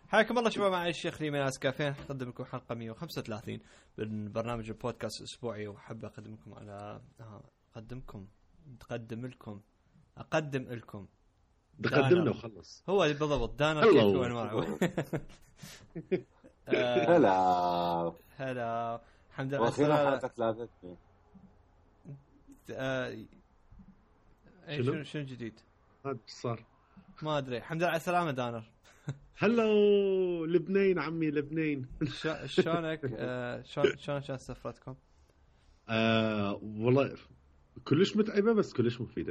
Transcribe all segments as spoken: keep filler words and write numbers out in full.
حياكم الله شباب، معي الشيخ لي من اسكافين. اقدم لكم حلقه مية وخمسة وثلاثين من برنامج البودكاست الاسبوعي، وحابب اقدم لكم على اقدمكم اقدم لكم اقدم لكم تقدمنا وخلص. هو اللي بالضبط دانا كيف وين معه. هلا هلا الحمد لله. واخيرا حلقه ثلاثتني. اي شنو شنو جديد هذا صار ما ادري. الحمد لله على السلامه دانر. هلو لبنان عمي لبنان. شلونك؟ شلون شلون كانت سفرتكم؟ آه والله كلش متعبه بس كلش مفيده.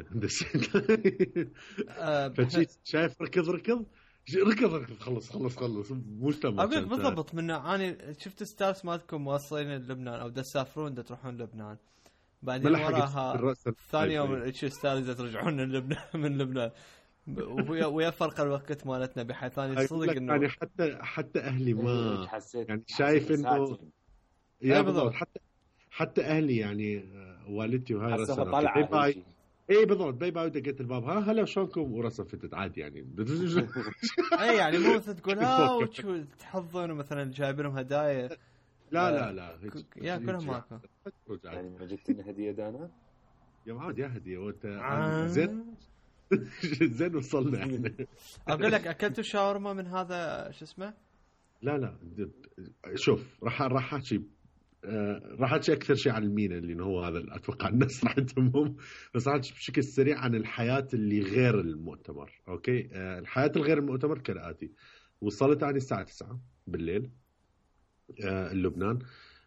آه فشيت شايف ركض ركض ركض ركض خلص خلص خلص مو تمام. اقول لك بالضبط من اني شفت ستارس مالكم واصلين لبنان او دا تسافرون دا تروحون لبنان، بعدين وراها ثاني يوم شو ستارس ترجعون لبنان من لبنان، ويا ويا فرق الوقت مالتنا بحيث ثاني صدق انه يعني حتى حتى اهلي ما يعني شايف انه يا بالضبط. حتى حتى اهلي يعني والدتي وهاي رسمت باي اي بالضبط باي باي دقيت الباب ها هلا شلونكم ورسمت عادي يعني. اي يعني مو تقول ها وشو تحضن مثلا جايبينهم هدايا. لا لا لا يا كلهم ماكو يعني ما جبت لنا هديه دانا يا معود يا هديه وانت زين زين وصلنا احنا. اقول لك اكلتوا شاورما من هذا شو اسمه؟ لا لا شوف راح راح احكي راح احكي اكثر شيء عن المينا اللي هو هذا اتوقع الناس راح تهمهم، بس راح بشكل سريع عن الحياه اللي غير المؤتمر. اوكي الحياه الغير المؤتمر كالاتي: وصلت عن الساعه تسعة بالليل لبنان،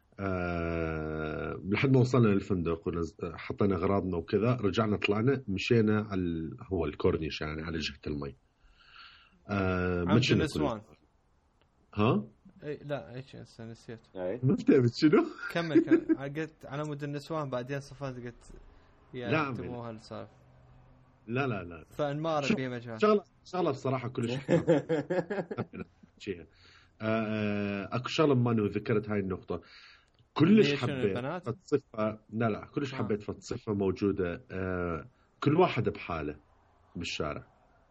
أه لحد ما وصلنا للفندق وحطينا أغراضنا وكذا، رجعنا طلعنا مشينا على هو الكورنيش يعني على جهة المي. أه عمد النسوان. ها؟ اي لا ايش نسيت. ما فهمت شنو؟ كمل كمل. قلت على مود النسوان بعدين صفات قلت يا تمو هالصار. لا لا لا فانمار بيه مجال. شغله شغله بصراحه كلش شيء. اكو شغله ما انه ذكرت هاي النقطه كلش حبيت فتصفها. لا لا كلش آه. حبيت فتصفها موجوده. آه كل واحد بحاله بالشارع.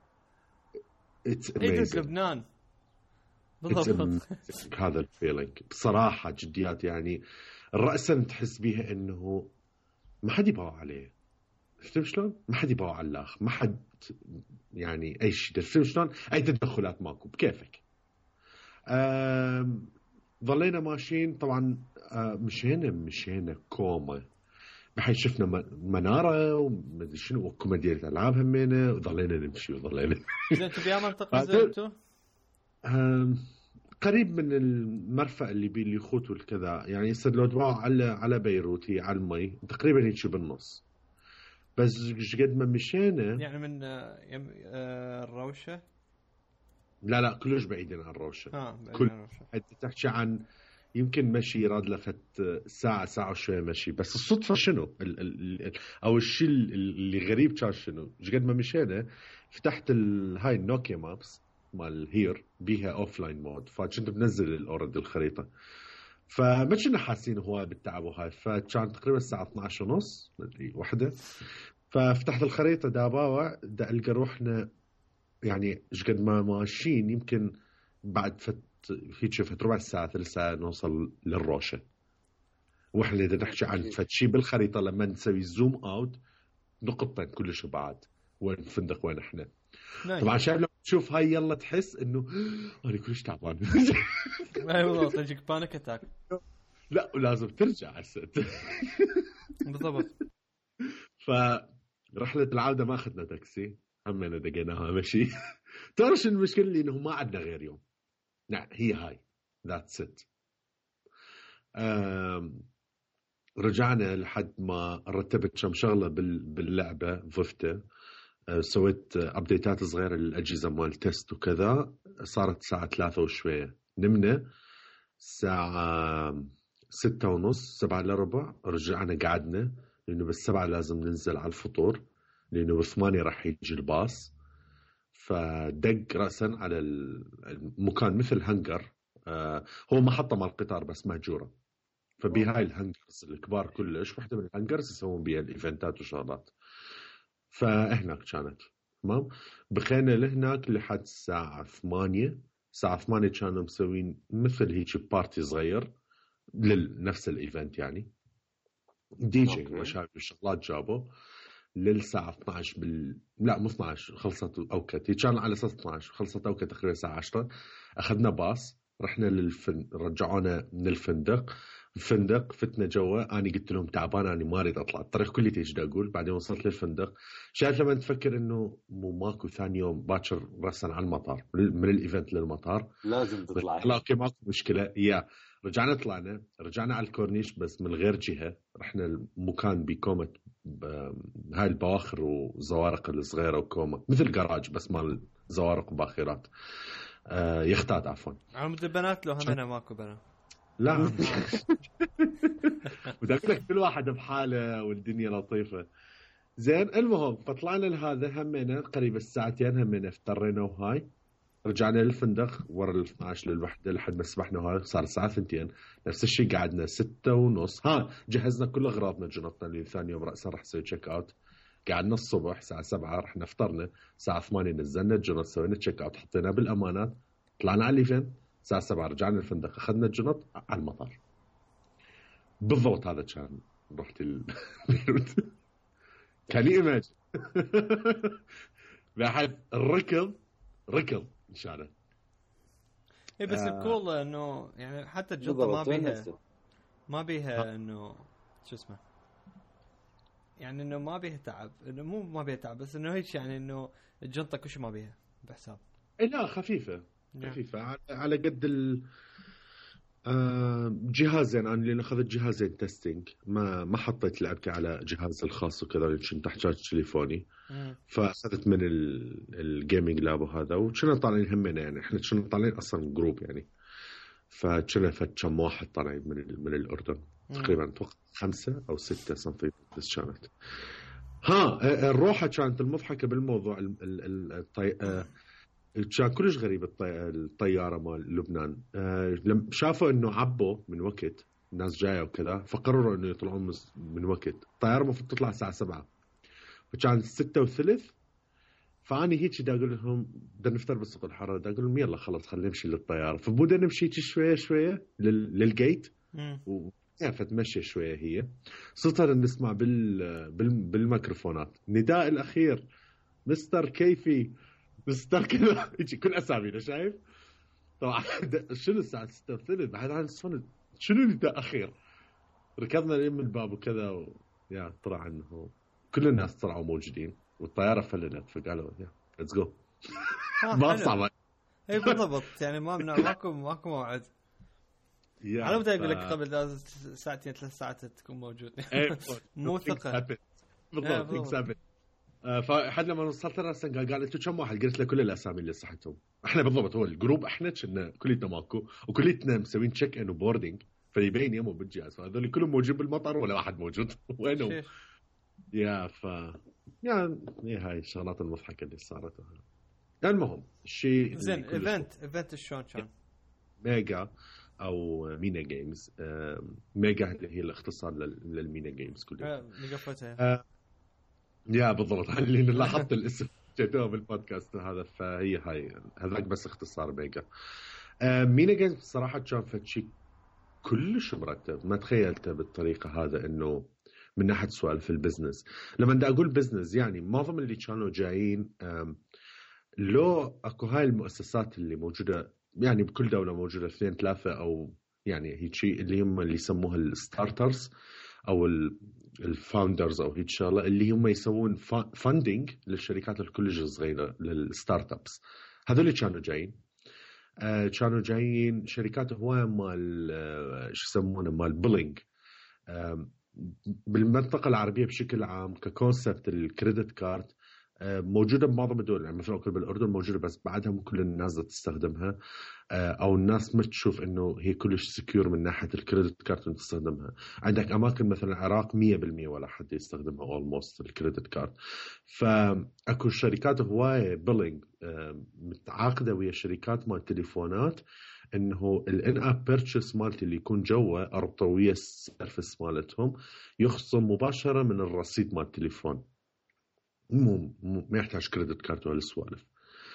It's لبنان بالضبط. هذا الفيلينج بصراحه جديات يعني رأسا تحس بيها انه ما حد يباوع عليه. فهمت شلون؟ ما حد يباوع على الاخ، ما حد يعني اي شيء. فهمت شلون؟ اي تدخلات ماكو بكيفك. آه ظلينا ماشيين طبعا. آه مشينا مشينا كوما بحيث شفنا منارة ومدري شنو وكوميديا ألعاب همينة، وظلينا نمشي وظلينا. إذا تبي منطقة زرتوا؟ آه قريب من المرفأ اللي بين اليخوت والكذا يعني. يصير لو تباع على على بيروت هي على المي تقريبا هيك بالنص. بس قد ما مشينا يعني من يم آه الروشة. لا لا كلش بعيدين عن الروشة. آه كل تحكي عن يمكن مشي راد لفت ساعة ساعة وشوية مشي. بس الصدفة شنو ال ال ال أو الشيء اللي غريب كان شنو قد ما مشينا فتحت هاي النوكيا مابس مال هير بيها أوفلاين مود، فكنت بنزل الأورد الخريطة، فما كنا حاسين هو بالتعب وهاي. فكان تقريبا الساعة اثناشر ونص مدري واحدة، ففتحت الخريطة داباوة دا ألقى روحنا يعني قد ما ماشيين يمكن بعد فت هيك شفت ربع ساعة ثلث ساعة نوصل للروشة. وإحنا إذا نحكي عن فتشي بالخريطة لما نسوي زوم أوت نقطتين كلش بعاد وين الفندق وين إحنا. طبعا شايف لما تشوف هاي يلا تحس إنه أنا كلش تعبان. أي والله تجيك بانيك أتاك. لا ولازم ترجع عسد. بالضبط. فرحلة العودة ما أخذنا تاكسي، همنا دقيناها مشي. تعرف المشكلة اللي إنه ما عندنا غير يوم. نعم هي هاي that's it. رجعنا لحد ما رتبت كم شغلة باللعبة ضفته. سويت أبديتات صغيرة للأجهزة مال تيست وكذا. صارت الساعة ثلاثة وشوية، نمنا الساعة ستة ونص سبعة لربع. رجعنا قعدنا لأنه بالسبعة لازم ننزل على الفطور لأنه بالثمانية راح يجي الباص. فدق رأسا على المكان مثل هنجر. آه هو محطة مال القطار بس مهجورة، فبهاي الهنجرز الكبار كلش واحدة من الهنجرز يسوون بها الإيفنتات وشغلات. فهناك كانت تمام. بقينا لهناك لحد الساعة ثمانية الساعة ثمانية كانوا مسوين مثل هيك بارتي صغير لنفس الايفنت يعني دي جي ومشاهد وشغلات جابوا للساعة اثناشر بال لا مو اثناشر خلصت اوكت هي كان على اساس اثناشر خلصت اوكت تقريبا الساعة عشرة اخذنا باص رحنا للفندق رجعونا من الفندق الفندق فتنا جوا انا قلت لهم تعبان انا ما اريد اطلع الطريق كله تيجي اقول بعدين وصلت للفندق شايف لما تفكر انه مو ماكو ثاني يوم باكر راسا على المطار من الايفنت للمطار لازم تطلع لا اوكي ماكو مشكله يا رجعنا طلعنا رجعنا على الكورنيش بس من غير جهه رحنا المكان بكومه هاي البواخر وزوارق الصغيره وكومه مثل جراج بس مال زوارق وباخرات آه يختات عفوا عمد البنات لو همنا ماكو بنات لا بدك لك كل واحد بحاله والدنيا لطيفه زين المهم فطلعنا لهذا همنا قريب الساعتين همنا افترينا وهاي رجعنا للفندق ورا ال اثناشر للوحدة لحد ما سبحنا وهاي صار الساعة ثنتين نفس الشيء قعدنا ستة ونص ها جهزنا كل أغراضنا جنطنا اللي ثاني يوم رأسا رح نسوي تشيك أوت قعدنا الصبح الساعة سبعة رحنا فطرنا الساعة ثمانية نزلنا الجنط سوينا تشيك أوت حطينا بالأمانات طلعنا على الإيفنت الساعة سبعة رجعنا الفندق أخذنا الجنط على المطار بالضبط هذا كان رحت البيروت كان إيماجن بحد الركض ركض إن شاء الله. إيه بس آه. الكول إنه يعني حتى الجنطة ما بيها ما بيها إنه شو اسمه يعني إنه ما بيها تعب إنه مو ما بيها تعب بس إنه هيك يعني إنه الجنطة كل شيء ما بيها بحساب. إيه لا خفيفة خفيفة على, على قد ال آه جهازين أنا اللي أخذت جهازين تيستينج ما ما حطيت لعبتي على جهاز الخاص وكذا اللي كنت أحتاج تليفوني فأخذت من الجيمينج لاب وهذا وكنا طالعين همنا يعني إحنا كنا طالعين أصلا جروب يعني فكنا فكم واحد طالعين من من الأردن تقريبا خمسة أو ستة صنفين بس كانت ها الروحة كانت المضحكة بالموضوع الطي... كان كلش غريب الطي... الطيارة مال لبنان أه... لما شافوا إنه عبوا من وقت الناس جاية وكذا فقرروا إنه يطلعون من وقت الطيارة المفروض تطلع الساعة سبعة فكان ستة وثلث فأني هيك دا أقول لهم بدنا نفتر بالسوق الحارة دا أقول لهم يلا خلاص خلينا نمشي للطيارة فبدنا نمشي شوية شوية لل... للجيت و... فتمشي شوية هي صرنا نسمع بال... بال... بالميكروفونات نداء الأخير مستر كيفي مستر كذا يجي كل أسامينا شايف طبعا شنو الساعة ستة وثلث بعد عن الصوت شنو نداء أخير ركضنا لين الباب وكذا و... يا طلع إنه كل الناس طلعوا موجودين والطيارة فلنت فقالوا يا let's go ما صعب اي بالضبط يعني ما ماكو ماكو موعد أنا بدي أقول لك قبل ساعتين ثلاث ساعات تكون موجود مو ثقة بالضبط ثابت فحد لما وصلت راسا قال قال أنتوا كم واحد قلت له كل الأسامي اللي صحتهم إحنا بالضبط هو الجروب إحنا كنا كلنا ماكو وكلنا مسوين تشيك إن وبوردينج فيبين يومه بالجهاز فهذول كلهم موجود بالمطار ولا واحد موجود وينهم يا ف يا هاي الشغلات المضحكة اللي صارت المهم الشيء زين ايفنت ايفنت شلون كان ميجا او مينا جيمز ميجا اللي هي الاختصار للمينا جيمز كلها ميجا فتها آه يا بالضبط اللي لاحظت الاسم جدوه بالبودكاست هذا فهي هاي هذاك بس اختصار ميجا آه مينا جيمز بصراحة كان فتشي كلش مرتب ما تخيلته بالطريقة هذا انه من ناحية سؤال في البزنس لما بدي أقول بزنس يعني معظم اللي كانوا جايين لو أكو هاي المؤسسات اللي موجودة يعني بكل دولة موجودة اثنين ثلاثة أو يعني هيك شيء اللي هم اللي يسموها الستارترز أو الفاوندرز أو هيك شغلة اللي هم يسوون فاندينج للشركات الكلش صغيرة للستارت أبس هذول كانوا جايين كانوا جايين شركات هواية مال شو يسمونه مال بيلينج بالمنطقة العربية بشكل عام ككونسبت الكريدت كارد موجودة بمعظم الدول يعني مثلا أقول بالأردن موجودة بس بعدها مو كل الناس تستخدمها أو الناس ما تشوف إنه هي كلش سكيور من ناحية الكريدت كارد تستخدمها عندك أماكن مثلا العراق مية بالمية ولا حد يستخدمها almost الكريدت كارد فأكو شركات هواية بيلينج متعاقدة ويا شركات مال تليفونات انه الان اب بيرتشيس مالتي اللي يكون جوا اربطويه السيرفس مالتهم يخصم مباشره من الرصيد مال التليفون مو ما يحتاج كريدت كارد ولا سوالف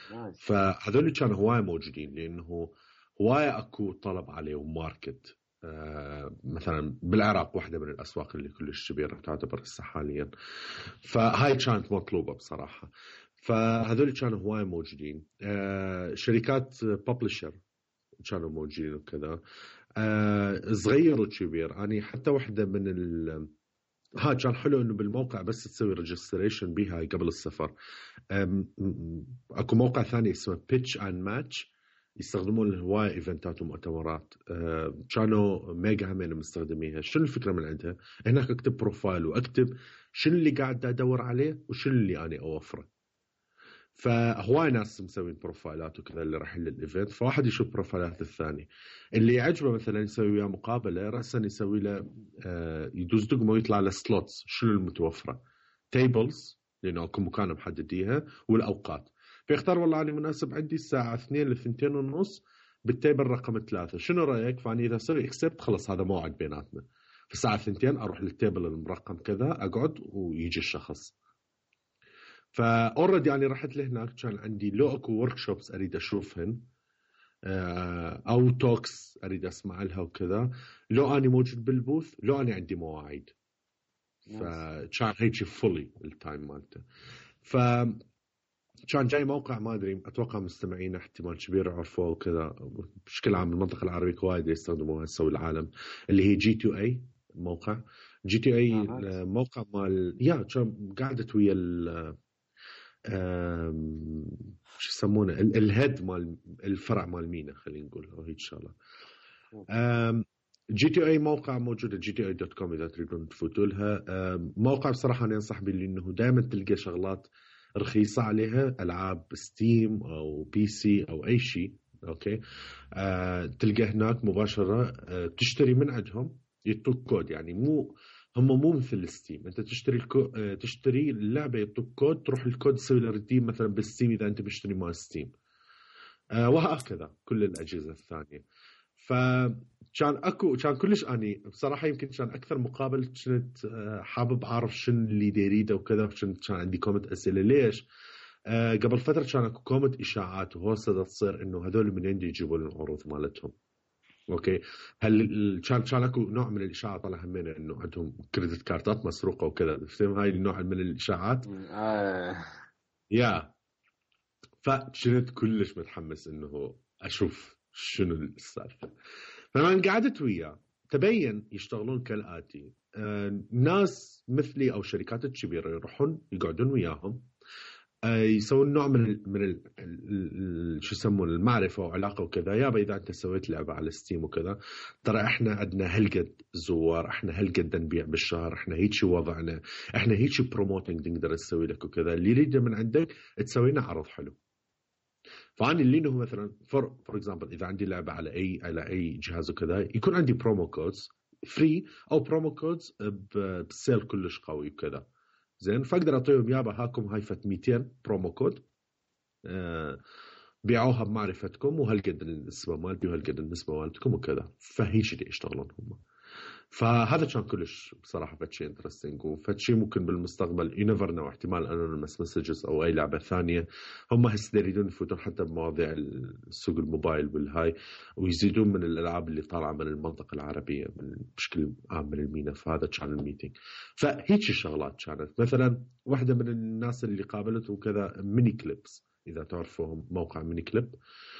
فهذول كانوا هواية موجودين لأنه هواية أكو طلب عليه وماركت. آه مثلا بالعراق واحدة من الأسواق اللي كلش كبيرة تعتبر هسه حاليا، فهاي كانت مطلوبة بصراحة. فهذول كانوا هواية موجودين. آه شركات بابلشر كانوا موجودين وكذا، آه صغير وكبير. يعني حتى واحدة من ال ها كان حلو انه بالموقع بس تسوي ريجستريشن بيها قبل السفر. اكو موقع ثاني اسمه بيتش اند ماتش يستخدمون الهواية ايفنتات ومؤتمرات. أه كانوا ميجا همين مستخدميها. شنو الفكرة من عندها؟ هناك اكتب بروفايل واكتب شنو اللي قاعد ادور عليه وشنو اللي انا اوفره. فهواي ناس مسوين بروفايلات وكذا اللي راح للايفنت، فواحد يشوف بروفايلات الثاني اللي يعجبه مثلا يسوي وياه مقابله، راسا يسوي له آه يدوز دقمه ويطلع له سلوتس شنو المتوفره، تيبلز لانه اكو مكان محدديها، والاوقات. فيختار والله انا مناسب عندي الساعه اثنين لثنتين ونص بالتيبل رقم ثلاثة، شنو رايك؟ فاني اذا اسوي اكسبت خلص هذا موعد بيناتنا في الساعه اثنتين، اروح للتيبل المرقم كذا اقعد ويجي الشخص. فاوريدي يعني رحت لهناك كان عندي لو اكو ورك شوبس اريد اشوفهن او توكس اريد اسمع لها وكذا، لو اني موجود بالبوث لو اني عندي مواعيد. فكان هيك فولي التايم مالته. ف كان جاي موقع ما ادري اتوقع مستمعين احتمال كبير عرفوه وكذا، بشكل عام المنطقه العربيه وايد يستخدموها هسه العالم، اللي هي جي تو اي. موقع جي تو اي موقع مال يا كان قاعدت ويا ال شو يسمونه الهيد مال الفرع مال مينا، خلينا نقول او هيك شغله. جي تي اي موقع موجود جي تي اي دوت كوم اذا تريدون تفوتوا لها. موقع بصراحه انا انصح به لانه دائما تلقى شغلات رخيصه عليها، العاب ستيم او بي سي او اي شيء. اوكي أه تلقى هناك مباشره أه تشتري من عندهم يعطوك كود. يعني مو هم مو مثل ستيم، انت تشتري الكو... تشتري اللعبه يعطوك كود، تروح الكود تسوي له ريديم مثلا بالستيم اذا انت بتشتري مال ستيم. أه وهكذا كل الاجهزه الثانيه. فكان اكو كان كلش اني بصراحه يمكن كان اكثر مقابل كنت حابب اعرف شنو اللي يريده وكذا. كان عندي كومنت اسئله ليش أه قبل فتره كان اكو كومنت اشاعات وهوسه تصير انه هذول من عندي يجيبون العروض مالتهم. اوكي هل كان كان اكو نوع من الاشاعات طلع همينه انه عندهم كريدت كارتات مسروقه وكذا، فهم هاي النوع من الاشاعات. آه. يا فكنت كلش متحمس انه اشوف شنو السالفه. فلما قعدت وياه تبين يشتغلون كالاتي. آه ناس مثلي او شركات كبيره يروحون يقعدون وياهم، يسوون نوع من ال من ال ال شو يسمون المعرفه وعلاقه وكذا. يابا اذا انت سويت لعبه على ستيم وكذا ترى احنا عندنا هالقد زوار، احنا هالقد نبيع بالشهر، احنا هيك وضعنا، احنا هيك بروموتنج نقدر نسوي لك وكذا. اللي يريده من عندك تسوي لنا عرض حلو. فاني اللي انه مثلا فور فور اكزامبل اذا عندي لعبه على اي على اي جهاز وكذا يكون عندي برومو كودز فري او برومو كودز بسيل كلش قوي وكذا زين. فاقدر اعطيهم يابا هاكم هاي فت مئتين برومو كود آه بيعوها بمعرفتكم وهالقد النسبه مالتي وهالقد النسبه مالتكم وكذا. فهيك اللي يشتغلون هم. فهذا كان كلش بصراحه فتشي انترستينج وفتشي ممكن بالمستقبل ينفر نو احتمال انونيمس مسجز او اي لعبه ثانيه هم هسه يريدون يفوتون حتى بمواضيع السوق الموبايل والهاي ويزيدون من الالعاب اللي طالعه من المنطقه العربيه بشكل عام من المينا. فهذا كان الميتينج. فهيك الشغلات كانت مثلا واحده من الناس اللي قابلته وكذا ميني كليبس اذا تعرفوهم موقع ميني كليب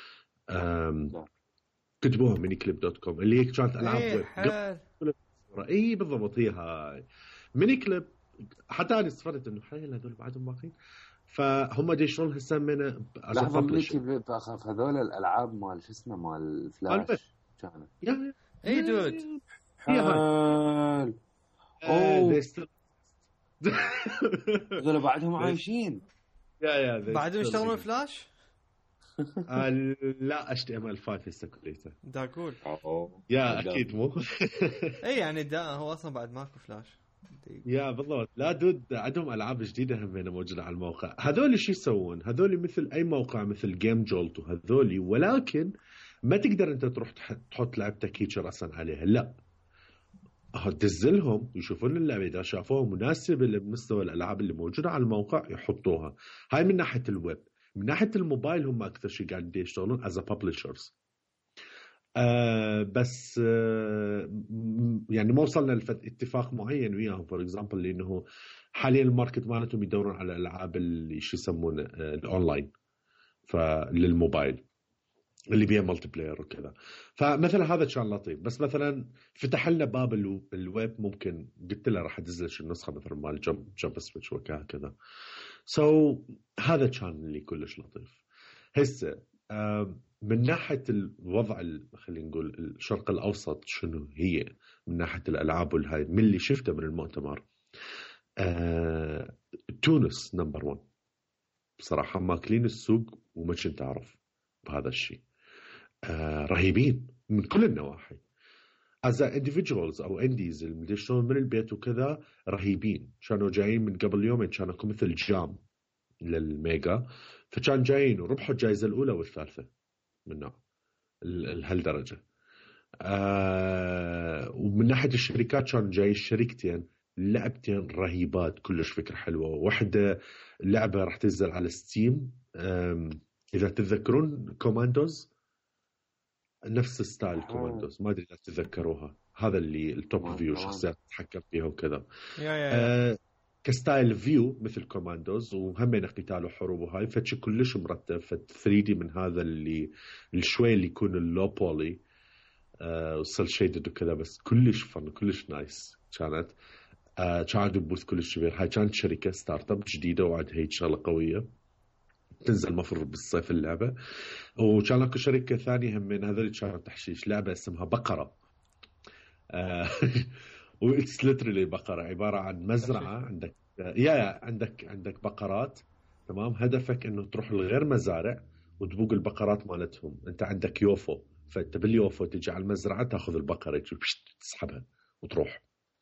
كتبوها ميني كليب دوت كوم اللي هي كانت العاب ويب. اي بالضبط هي هاي ميني كليب. حتى انا استفدت انه حيل هذول بعدهم باقين. فهم دي شلون هسه من لحظه ميني كليب اخاف هذول الالعاب مال شو اسمه مال فلاش كانت يا اي دود هي هاي اوه هذول بعدهم عايشين. يا يا بعدهم يشتغلون فلاش. آه لا اتش تي ام ال خمسة هسه كليته دا كول يا اكيد مو اي يعني دا هو اصلا بعد ماكو فلاش. يا بالضبط. لا دود عندهم العاب جديده هم موجوده على الموقع. هذول شو يسوون؟ هذول مثل اي موقع مثل جيم جولت وهذول، ولكن ما تقدر انت تروح تحط لعبتك هيك راسا عليها. لا تنزلهم يشوفون اللعبه اذا شافوها مناسبه لمستوى الالعاب اللي موجوده على الموقع يحطوها. هاي من ناحيه الويب. من ناحيه الموبايل هم اكثر شيء قاعد يشتغلون از ببلشرز. آه بس آه يعني ما وصلنا لاتفاق معين وياهم فور اكزامبل لانه حاليا الماركت مالتهم يدورون على الالعاب اللي شو يسمونه آه الاونلاين فللموبايل اللي بيها مالتي بلاير وكذا. فمثلا هذا كان لطيف. بس مثلا فتح لنا باب الويب ممكن قلت له راح ادزلش النسخه مثلا مال جمب جمب سويتش وكذا. سو so, هذا كان اللي كلش لطيف. هسه آه من ناحيه الوضع خلينا نقول الشرق الاوسط شنو هي من ناحيه الالعاب والهاي من اللي شفته من المؤتمر. آه تونس نمبر واحد بصراحه ماكلين السوق وما كنت اعرف بهذا الشيء. آه رهيبين من كل النواحي as individuals او انديز اللي يشتغلون من البيت وكذا رهيبين. كانوا جايين من قبل يومين كانوا مثل جام للميجا فكان جايين وربحوا الجائزه الاولى والثالثه من نوع لهالدرجه. آه ومن ناحيه الشركات كان جاي الشركتين لعبتين رهيبات كلش فكره حلوه. واحده لعبه راح تنزل على ستيم اذا تتذكرون كوماندوز نفس ستايل كوماندوز ما ادري اذا تتذكروها. هذا اللي التوب فيو شخصيات تتحكم فيها وكذا آه كستايل فيو مثل كوماندوز وهم قتال وحروب وهاي فتش كلش مرتب فت ثري دي من هذا اللي الشوي اللي يكون اللو بولي آه وصل شيدد وكذا بس كلش فن كلش نايس كانت. آه كانت بوث كلش كبير. هاي كانت شركه ستارت اب جديده وعد هيك شغله قويه تنزل مفروض بالصيف اللعبه. وكان اكو شركه ثانيه هم من هذول كانت تحشيش لعبه اسمها بقره آه وإتس ليترلي بقرة عبارة عن مزرعة عندك يا عندك عندك بقرات تمام. هدفك إنه تروح لغير مزارع وتبوق البقرات مالتهم. أنت عندك يوفو فأنت باليوفو تجي على المزرعة تأخذ البقرة تسحبها وتروح.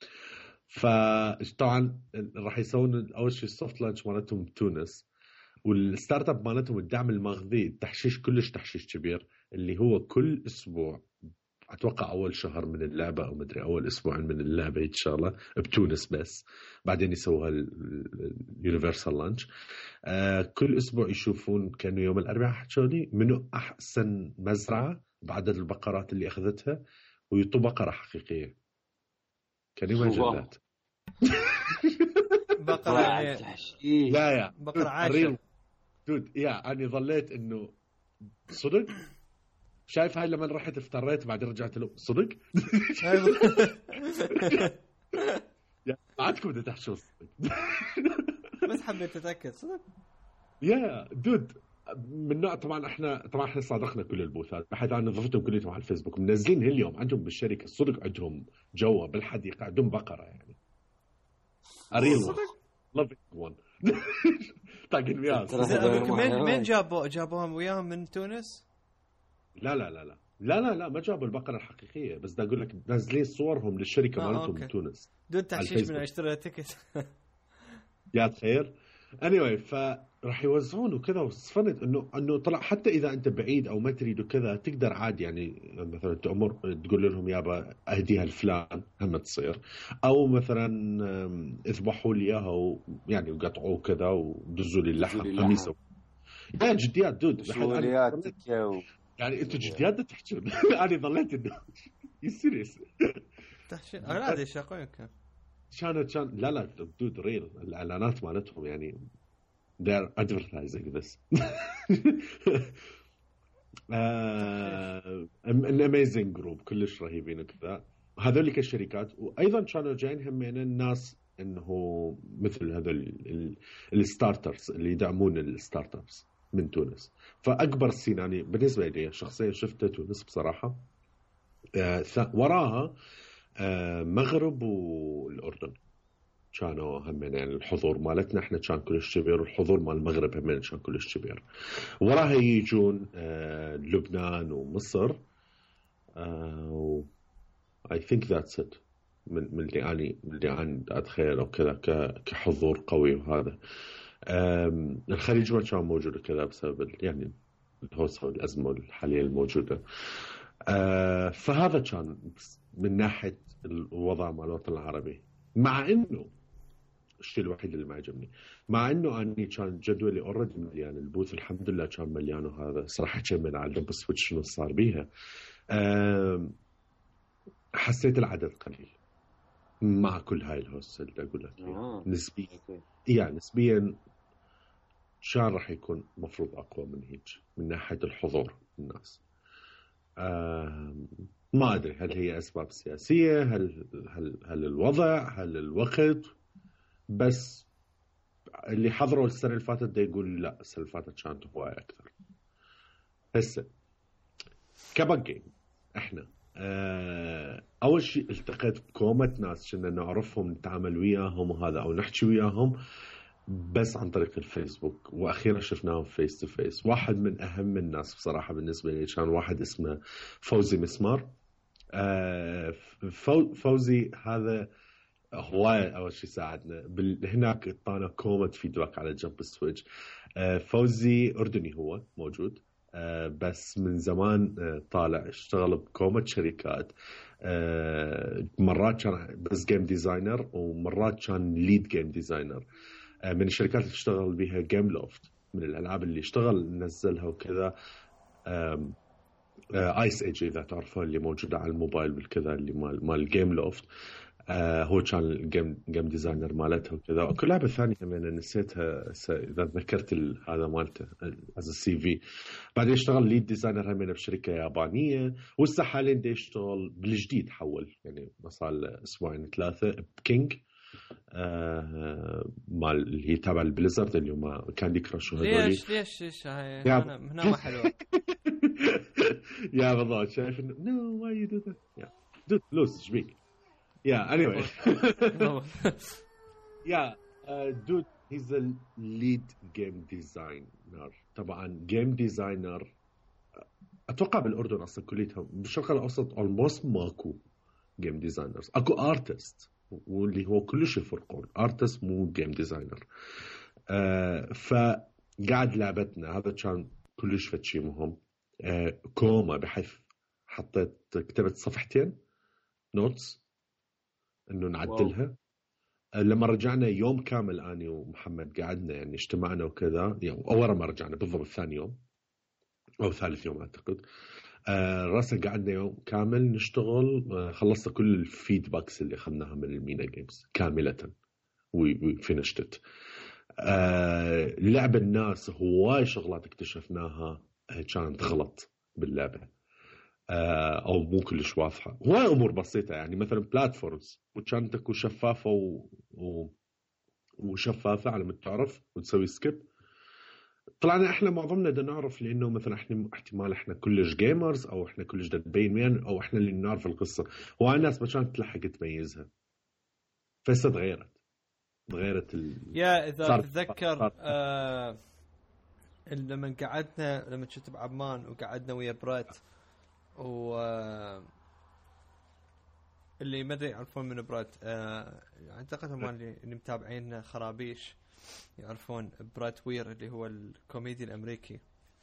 فطبعا راح يسوون أول شيء السوفت لانش مالتهم بتونس والستارت اب مالتهم الدعم المغذي التحشيش كلش تحشيش كبير اللي هو كل أسبوع أتوقع أول شهر من اللعبة أو مدري أول أسبوعين من اللعبة إن شاء الله بتونس بس بعدين يسووها اليونيفرسال لانش. آه كل أسبوع يشوفون كانوا يوم الأربعاء حكولي منو أحسن مزرعة بعدد البقرات اللي أخذتها ويطوا بقرة حقيقية كانوا مجلات بقرة يا يا بقرة عايشة دود يا أنا ظليت إنه صدق شايف هاي لما رحت افتريت بعدين رجعت له صدق يا عادكم بدي تحشوا صدق بس حبيت اتاكد صدق يا دود من نوع طبعا احنا طبعا احنا صادقنا كل البوثات بحيث انا ضفتهم كلهم على الفيسبوك منزلين اليوم عندهم بالشركه صدق عندهم جوا بالحديقه عندهم بقره يعني اريل لاف وان طاقين وياس. من من جابوا جابوهم وياهم من تونس؟ لا لا لا لا لا لا لا ما جابوا البقرة الحقيقية بس دا أقول لك نازلين صورهم للشركة آه مالتهم بتونس دون تحشيش من اشتري تيكت يا خير. anyway فراح يوزعون وكذا وصفنت إنه إنه طلع حتى إذا أنت بعيد أو ما تريد وكذا تقدر عادي يعني مثلا تأمر تقول لهم يابا أهديها الفلان هم تصير أو مثلا اذبحوا لي إياها يعني وقطعوه كذا ودزوا لي اللحم خميسة يا جديات دود يعني انتوا جديات تحكون انا ظليت انه يسيريس تحكي انا هذا شاقين كان كانت كان لا لا دود ريل الاعلانات مالتهم يعني they're advertising this an amazing group كلش رهيبين وكذا هذول كالشركات. وايضا كانوا جايين همين الناس انه مثل هذول الستارترز اللي يدعمون الستارت ابس من تونس. فأكبر السين يعني بالنسبة لي شخصيا شفت تونس بصراحة آه وراها آه مغرب والأردن كانوا همين يعني الحضور مالتنا احنا كان كلش كبير والحضور مال المغرب همين كان كلش كبير. وراها يجون آه لبنان ومصر آه I think that's it من من اللي أنا من اللي أنا أتخيل أو كذا كحضور قوي. وهذا الخليج ما كان موجود كذا بسبب يعني الهوسة والأزمة الحالية الموجودة. فهذا كان من ناحية الوضع مع الوطن العربي. مع إنه الشيء الوحيد اللي ما عجبني، مع انه اني كان جدولي اوريدي مليان، البوث الحمد لله كان مليان، وهذا صراحه من على جنب السويتش شنو صار بيها. حسيت العدد قليل مع كل هاي الهوس اللي اقول لك آه. نسبيا يعني نسبيا كان راح يكون مفروض اقوى من هيك من ناحيه الحضور الناس. ما ادري هل هي اسباب سياسيه، هل هل هل الوضع، هل الوقت، بس اللي حضروا السنه اللي فاتت دا يقول لا السنه اللي فاتت كانت هوايه اكثر. هسه كباك جيم احنا أه اول شيء التقيت بكومة ناس كنا نعرفهم نتعامل وياهم وهذا او نحكي وياهم بس عن طريق الفيسبوك، واخيرا شفناهم فيس تو فيس. واحد من اهم الناس بصراحه بالنسبه لي كان واحد اسمه فوزي مسمار. أه فوزي هذا هواية أول شيء ساعدنا بال... هناك اعطانا كومة فيدباك على جنب سويتش. آه فوزي أردني هو موجود، آه بس من زمان آه طالع اشتغل بكومة شركات، آه مرات كان بس جيم ديزاينر ومرات كان ليد جيم ديزاينر. آه من الشركات اللي اشتغل بها جيم لوفت، من الألعاب اللي اشتغل نزلها وكذا. آه ايس ايج اذا تعرفها اللي موجوده على الموبايل بالكذا اللي مال مال جيم لوفت. آه هو كان الجيم جيم ديزاينر مالتها وكذا. وكل لعبه ثانيه انا نسيتها اذا تذكرت هذا مالته از السي في. بعدين اشتغل ليد ديزاينر هم بشركه يابانيه، وهسه حاليا دا يشتغل بالجديد، حول يعني صار له اسبوعين ثلاثه بكينج آه مال اللي هي تابع البليزرد اللي ما كان يكرش هذول. ليش ليش ليش هاي هنا هنا ما حلوه يا بالضبط شايف انه نو واي يو دو ذات يا دود لوس شبيك يا اني واي يا دود هيز ا ليد جيم ديزاينر. طبعا جيم ديزاينر اتوقع بالاردن اصلا كليتهم بالشرق الاوسط اولموست ماكو جيم ديزاينرز، اكو ارتست واللي هو كلش يفرقون ارتست مو جيم ديزاينر. أه فقاعد لعبتنا هذا كان كلش فتشي مهم. أه كوما بحيث حطيت كتبت صفحتين نوتس انه نعدلها. أه لما رجعنا يوم كامل اني ومحمد قعدنا يعني اجتمعنا وكذا، يعني اول ما رجعنا بالضبط ثاني يوم او ثالث يوم اعتقد. آه راسا قعدنا يوم كامل نشتغل. آه خلصت كل الفيدباكس اللي اخذناها من المينا جيمز كاملة وفينشتت. آه لعب الناس هواي شغلات اكتشفناها كانت غلط باللعبة، آه او مو كلش واضحة. هواي امور بسيطة يعني مثلا بلاتفورمز وكانت تكون شفافة و... و... وشفافة على ما تعرف وتسوي سكيب. طلعنا احنا معظمنا دا نعرف لانه مثلا احنا احتمال احنا كلش جيمرز او احنا كلش دا نبين وين او احنا اللي نعرف القصه، وهاي الناس ما كانت تلحق تميزها. فهسه تغيرت تغيرت ال... يا اذا تتذكر آه لما قعدنا لما كنت بعمان وقعدنا ويا برات و آه اللي ما ادري يعرفون من برات، آه اعتقد هم اللي, اللي متابعين خرابيش يعرفون برات وير اللي هو الكوميدي الامريكي،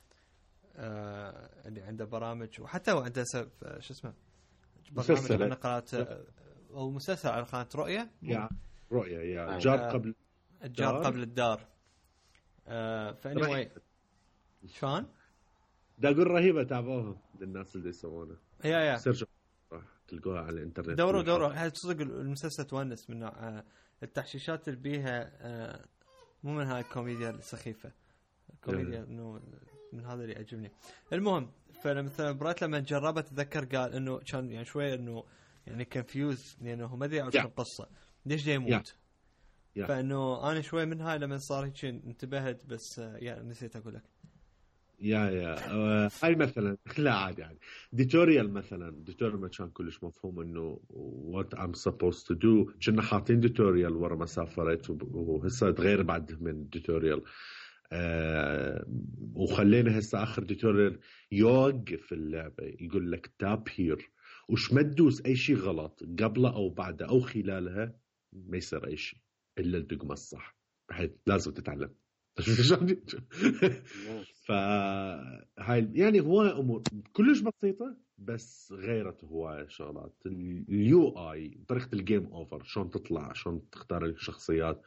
آه اللي عنده برامج وحتى هو عنده شو اسمه برنامج على قناه او مسلسل على قناه رؤيه يا رؤيه يا جار قبل الجار قبل الدار. آه فاني واي شلون دا اقول رهيبه تابعوها للناس اللي يسوونه. يا يا سيرش راح تلقوها على الانترنت. دوروا دوروا هل تصدق المسلسل تونس من آه التحشيشات اللي بيها، آه مو من هاي الكوميديا السخيفة، الكوميديا انه من هذا اللي يعجبني. المهم فمثلا برات لما جربت تذكر قال انه كان يعني شويه انه يعني كونفيوز لانه هو ما ادري عن القصه ليش جاي يموت. yeah. yeah. فانه انا شويه من هاي لما صار هيك انتبهت، بس يا نسيت اقول لك يا يا هاي مثلا لا عادي يعني ديتوريال مثلا ديتوريال ما كان كلش مفهوم انه what I'm supposed to do. كنا حاطين ديتوريال ورا ما سافرت وهسه تغير بعد من ديتوريال. آه وخلينا هسه اخر ديتوريال يوقف اللعبه يقول لك تاب هير وش ما تدوس اي شيء غلط قبله او بعده او خلالها ما يصير اي شيء الا الدقمه الصح، بحيث لازم تتعلم فهاي يعني هواي امور كلش بسيطه بس غيرت هواي شغلات. اليو اي طريقه الجيم اوفر شلون تطلع شلون تختار الشخصيات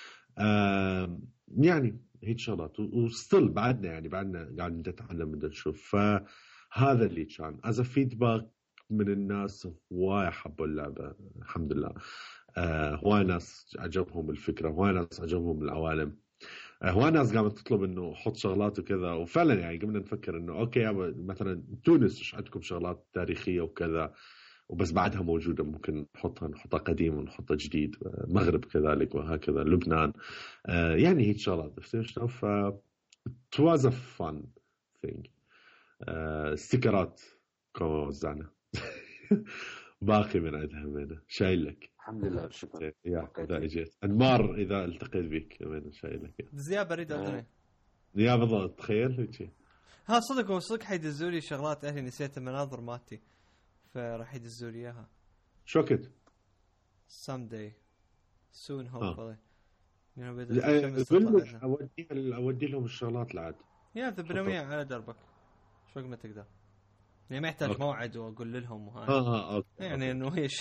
يعني هيك شغلات وستيل بعدنا يعني بعدنا قاعد نتعلم بدنا نشوف. فهذا اللي كان از فيدباك من الناس هواي حبوا اللعبه الحمد لله. هواي ناس عجبهم الفكره هواي ناس عجبهم العوالم هواي ناس قامت تطلب انه حط شغلات وكذا. وفعلا يعني قمنا نفكر انه اوكي مثلا تونس ايش عندكم شغلات تاريخيه وكذا وبس بعدها موجوده ممكن نحطها نحطها قديم ونحطها جديد. المغرب كذلك وهكذا لبنان آه يعني هيك شغلات شفتوا. ف it was a fun thing. آه ستيكرات وزعنا باقي من عندها همينة شايل لك الحمد لله شكرا يا إذا إجيت أنمار إذا التقيت بك همينة شايل لك زياب بريد أدري يا بالضبط تخيل هيك. ها صدق وصدق حيدزوا لي شغلات أهلي نسيت المناظر مالتي فراح يدزوا لي إياها. شو كنت someday soon hopefully يعني بدأ أودي أودي لهم الشغلات لعد يا ذبنوية على دربك شو ما تقدر يعني ما يحتاج موعد وأقول لهم وهاي اه اه يعني إنه إيش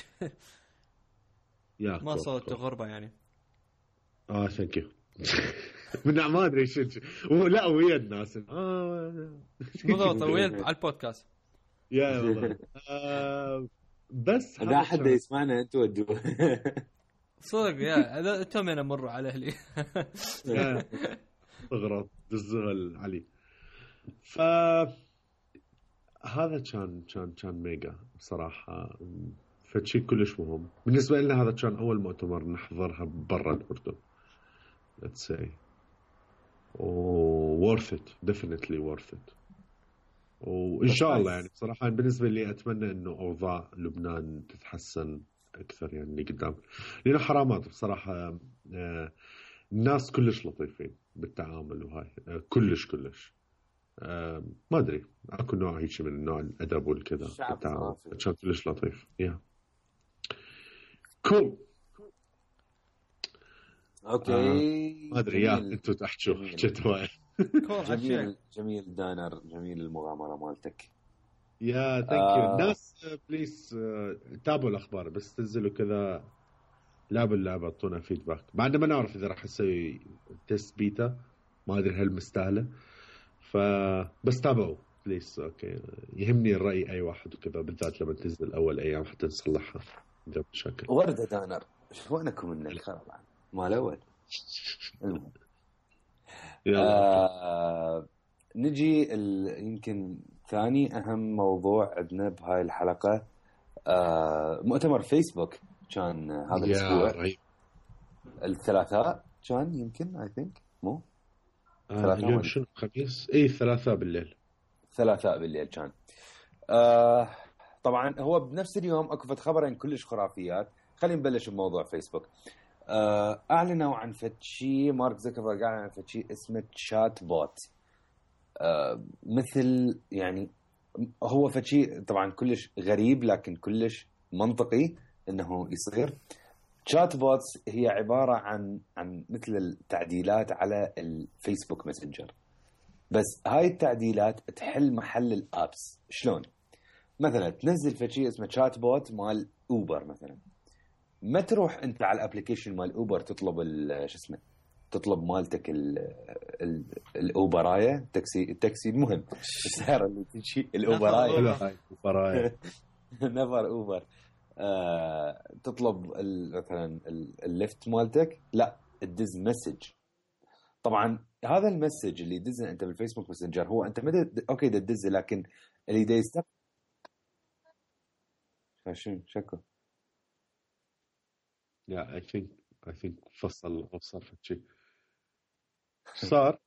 ما صوت غربة يعني اه ثانك يو من ما ادري شو لا ويا الناس اه بالضبط ويا على البودكاست يا والله بس اذا حد يسمعنا انتوا ودوا صدق يا اذا انتم انا مروا على اهلي اغراض دزها علي. ف هذا كان كان كان ميجا بصراحه فشي كلش مهم بالنسبه لنا. هذا كان اول مؤتمر نحضرها برا الاردن let's say oh worth it definitely worth it. وإن شاء الله يعني بصراحة بالنسبة لي أتمنى إنه أوضاع لبنان تتحسن أكثر يعني اللي قدام لأنه حرامات بصراحة. الناس كلش لطيفين بالتعامل وهاي كلش كلش ما أدري أكو نوع هيك من النوع الأدب والكذا بالتعامل كان كلش لطيف. يا كول اوكي ما ادري يا انتوا تحكوا حكيتوا جميل جميل دانر جميل المغامره مالتك يا ثانك يو. الناس بليز تابعوا الاخبار بس تنزلوا كذا لعبوا اللعبه اعطونا فيدباك. بعد ما نعرف اذا راح اسوي تيست بيتا ما ادري هل مستاهله فبس تابعوا بليز اوكي. يهمني الراي اي واحد وكذا بالذات لما تنزل اول ايام حتى نصلحها اذا بشكل ورده دانر شلونكم من الخرب ما الأول. آه نجي يمكن ثاني أهم موضوع عندنا بهاي الحلقة آه مؤتمر فيسبوك كان هذا الأسبوع الثلاثاء كان يمكن I think مو آه اليوم شنو خميس إيه الثلاثاء بالليل الثلاثاء بالليل كان آه طبعا هو بنفس اليوم أكفت خبرين كلش خرافيات. خلينا نبلش بموضوع فيسبوك. اعلنوا عن فتشي مارك زكربرج اعلن عن فتشي اسمه تشات بوت أه مثل يعني هو فتشي طبعا كلش غريب لكن كلش منطقي انه يصير. تشات بوتس هي عبارة عن عن مثل التعديلات على الفيسبوك ماسنجر بس هاي التعديلات تحل محل الابس. شلون مثلا تنزل فتشي اسمه تشات بوت مال اوبر مثلا ما تروح انت على الابلكيشن مال اوبر تطلب شو اسمه تطلب مالتك الاوبرايه التاكسي التاكسي المهم السياره اللي تجي الاوبرايه اوبرايه نفر اوبر آه تطلب مثلا الليفت مالتك لا تدز مسج. طبعا هذا المسج اللي يدزه انت بالفيسبوك ماسنجر هو انت متى اوكي تدزه لكن اللي دا يستقبل فشين شكو يا I think I think فصل أو صار في شيء صار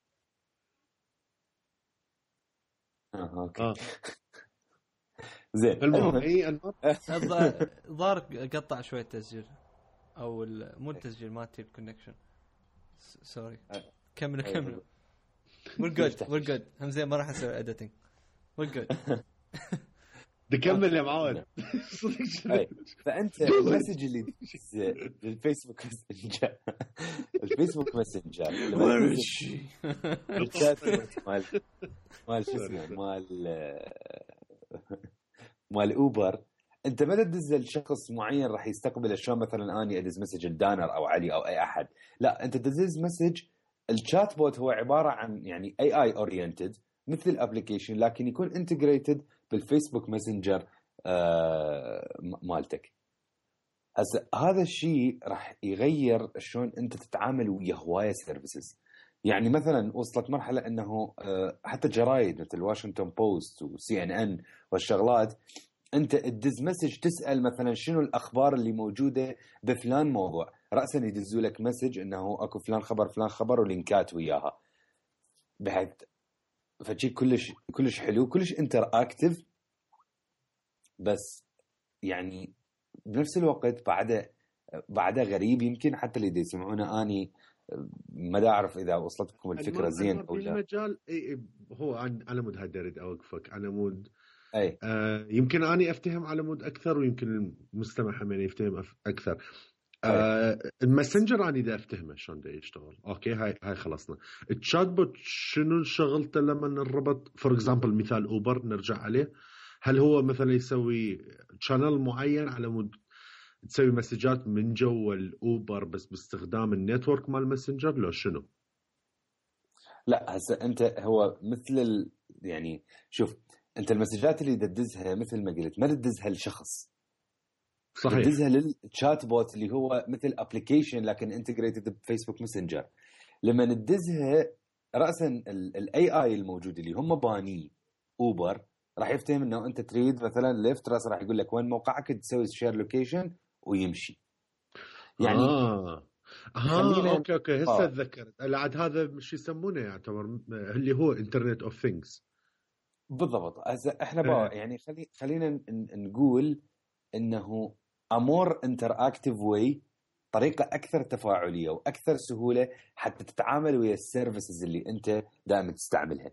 آه أوكي آه. زين المهم إيه المهم ظهر قطع شوية تسجيل أو مو التسجيل مالتي الكونكشن سوري كمل كمل we're good we're good هم زين ما راح أسوي editing we're good تكمل يا معود. فانت المسج اللي بالفيسبوك ماسنجر الفيسبوك ماسنجر لما الشات مال مال شو اسمه مال مال اوبر، انت ما تدز لشخص معين راح يستقبل شلون مثلا اني ادز مسج الدانر او علي او اي احد، لا انت تدز مسج. الشات بوت هو عباره عن يعني اي اي اورينتد مثل الابلكيشن، لكن يكون انتجريتد بالفيسبوك ماسنجر آه مالتك. هسه هذا الشيء راح يغير شلون انت تتعامل ويا هوايه سيرفيسز. يعني مثلا وصلت مرحله انه آه حتى جرايد مثل واشنطن بوست وسي ان ان والشغلات، انت تدز مسج تسال مثلا شنو الاخبار اللي موجوده بفلان موضوع، راسا يدزوا لك مسج انه اكو فلان خبر فلان خبر ولينكات وياها، بحيث فشي كلش كلش حلو كلش انتر اكتف. بس يعني بنفس الوقت بعده بعده غريب، يمكن حتى اللي يسمعونه اني ما دا اعرف اذا وصلتكم الفكره زين او لا. المجال هو على مود هاي دارد اوقفك على مود اي آه يمكن اني افتهم على مود اكثر، ويمكن المستمع هم يفتهم اكثر. آه الماسنجر اني دا افتهمه شلون دا يشتغل. اوكي هاي هاي خلصنا. الشات بوت شنو شغلته لما نربط فور اكزامبل مثال اوبر نرجع عليه؟ هل هو مثلا يسوي شانل معين على مود تسوي مسجات من جوا الاوبر بس باستخدام النتورك مال الماسنجر لو شنو؟ لا هسه انت هو مثل ال... يعني شوف انت المسجات اللي تدزها مثل ما قلت ما تدزها لشخص، صحيح تدزها للشات بوت اللي هو مثل ابلكيشن لكن انتجريتد بفيسبوك ماسنجر. لما ندزها راسا الاي اي الموجود اللي هم باني اوبر راح يفتهم انه انت تريد مثلا ليفت، راس راح يقول لك وين موقعك تسوي شير لوكيشن ويمشي. يعني اه اه اوكي اوكي هسه اتذكرت. العاد هذا مش يسمونه يعتبر اللي هو انترنت اوف ثينجز. بالضبط. احنا بقى يعني خلي خلينا نقول انه امور انتراكتيف واي، طريقه اكثر تفاعليه واكثر سهوله حتى تتعامل ويا السيرفيسز اللي انت دائما تستعملها،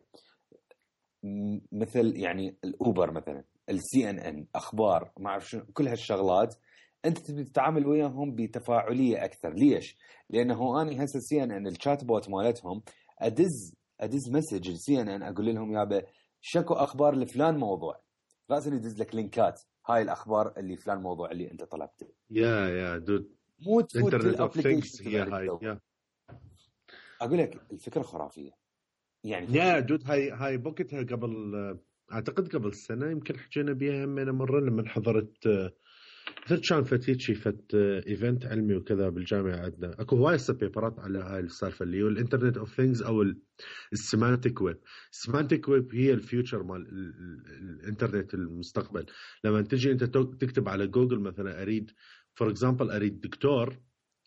مثل يعني الاوبر مثلا السي ان ان اخبار ما اعرف شنو كل هالشغلات انت تبي تتعامل وياهم بتفاعليه اكثر. ليش؟ لانه اني هسه السي ان ان الشات بوت مالتهم ادز ادز مسج السي ان ان اقول لهم يابا شكو اخبار لفلان موضوع، راسا يدز لك لينكات هاي الاخبار اللي فلان موضوع اللي انت طلبته. يا يا دود مو تفوت الابلكيشن يا هاي يا اقول لك الفكره خرافيه يعني. يا دود هاي هاي بوقتها قبل اعتقد قبل سنه يمكن حكينا بيها همنا مره لما حضرت مثل كان فتيتشي فت ايفنت علمي وكذا بالجامعه عندنا. اكو هواي بيبرات على هاي السالفه اللي هو الانترنت اوف ثينجز او السيمانتيك ويب. السيمانتيك ويب هي الفيوتشر مال الانترنت المستقبل. لما تجي انت تكتب على جوجل مثلا اريد فور اكزامبل اريد دكتور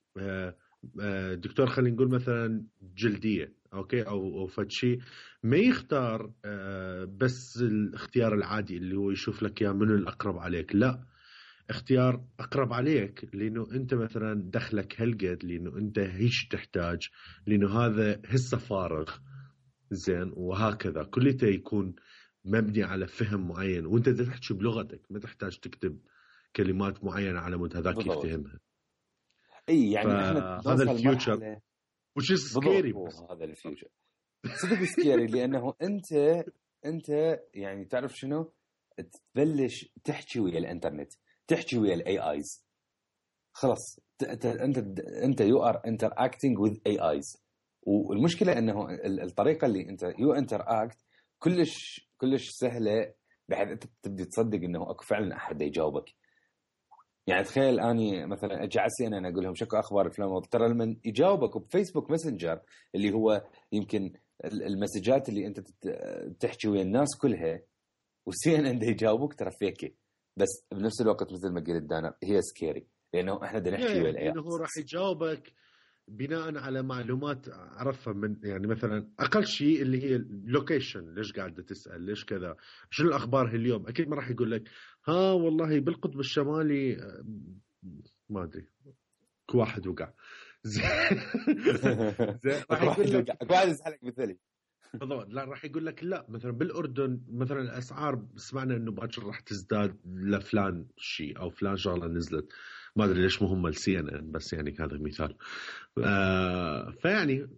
دكتور خلينا نقول مثلا جلديه اوكي او او فتشي، ما يختار بس الاختيار العادي اللي هو يشوف لك يا منو الاقرب عليك، لا اختيار أقرب عليك لأنه أنت مثلا دخلك هالقد، لأنه أنت هيش تحتاج، لأنه هذا هسه فارغ زين، وهكذا كلته يكون مبني على فهم معين وأنت تحكي بلغتك ما تحتاج تكتب كلمات معينة على مود هذاك يفهمها. أي يعني إحنا هذا الفيوتشر which is scary. هذا الفيوتشر صدق سكيري لأنه أنت أنت يعني تعرف شنو تبلش تحكي ويا الإنترنت، تحكي ويا الاي ايز، خلاص انت انت يو ار انتر اكتنج وذ اي ايز. والمشكله انه الطريقه اللي انت يو انتر اكت كلش كلش سهله بحيث انت تبدي تصدق انه اكو فعلا احد يجاوبك. يعني تخيل اني مثلا اجي على سي ان ان اقول لهم شكو اخبار فلان، ترى لما يجاوبك بفيسبوك ماسنجر اللي هو يمكن المسجات اللي انت تحكي ويا الناس كلها، والسي ان ان يجاوبك ترى فيكي، بس بنفس الوقت مثل ما قلت دانا هي سكيري لانه احنا بدنا نحكي ويا لانه هو راح يجاوبك بناء على معلومات عرفها من يعني مثلا اقل شيء اللي هي اللوكيشن، ليش قاعده تسال ليش كذا شنو الاخبار اليوم. اكيد ما راح يقول لك ها والله بالقطب الشمالي ما ادري كل واحد وقع زين راح يقول لك واحد يسالك مثلي بالضبط. لا راح يقول لك لا مثلا بالاردن مثلا الاسعار سمعنا انه باكر راح تزداد لفلان شيء او فلان شغله نزلت، ما ادري ليش مو هم السي ان ان بس يعني هذا مثال. آه فيعني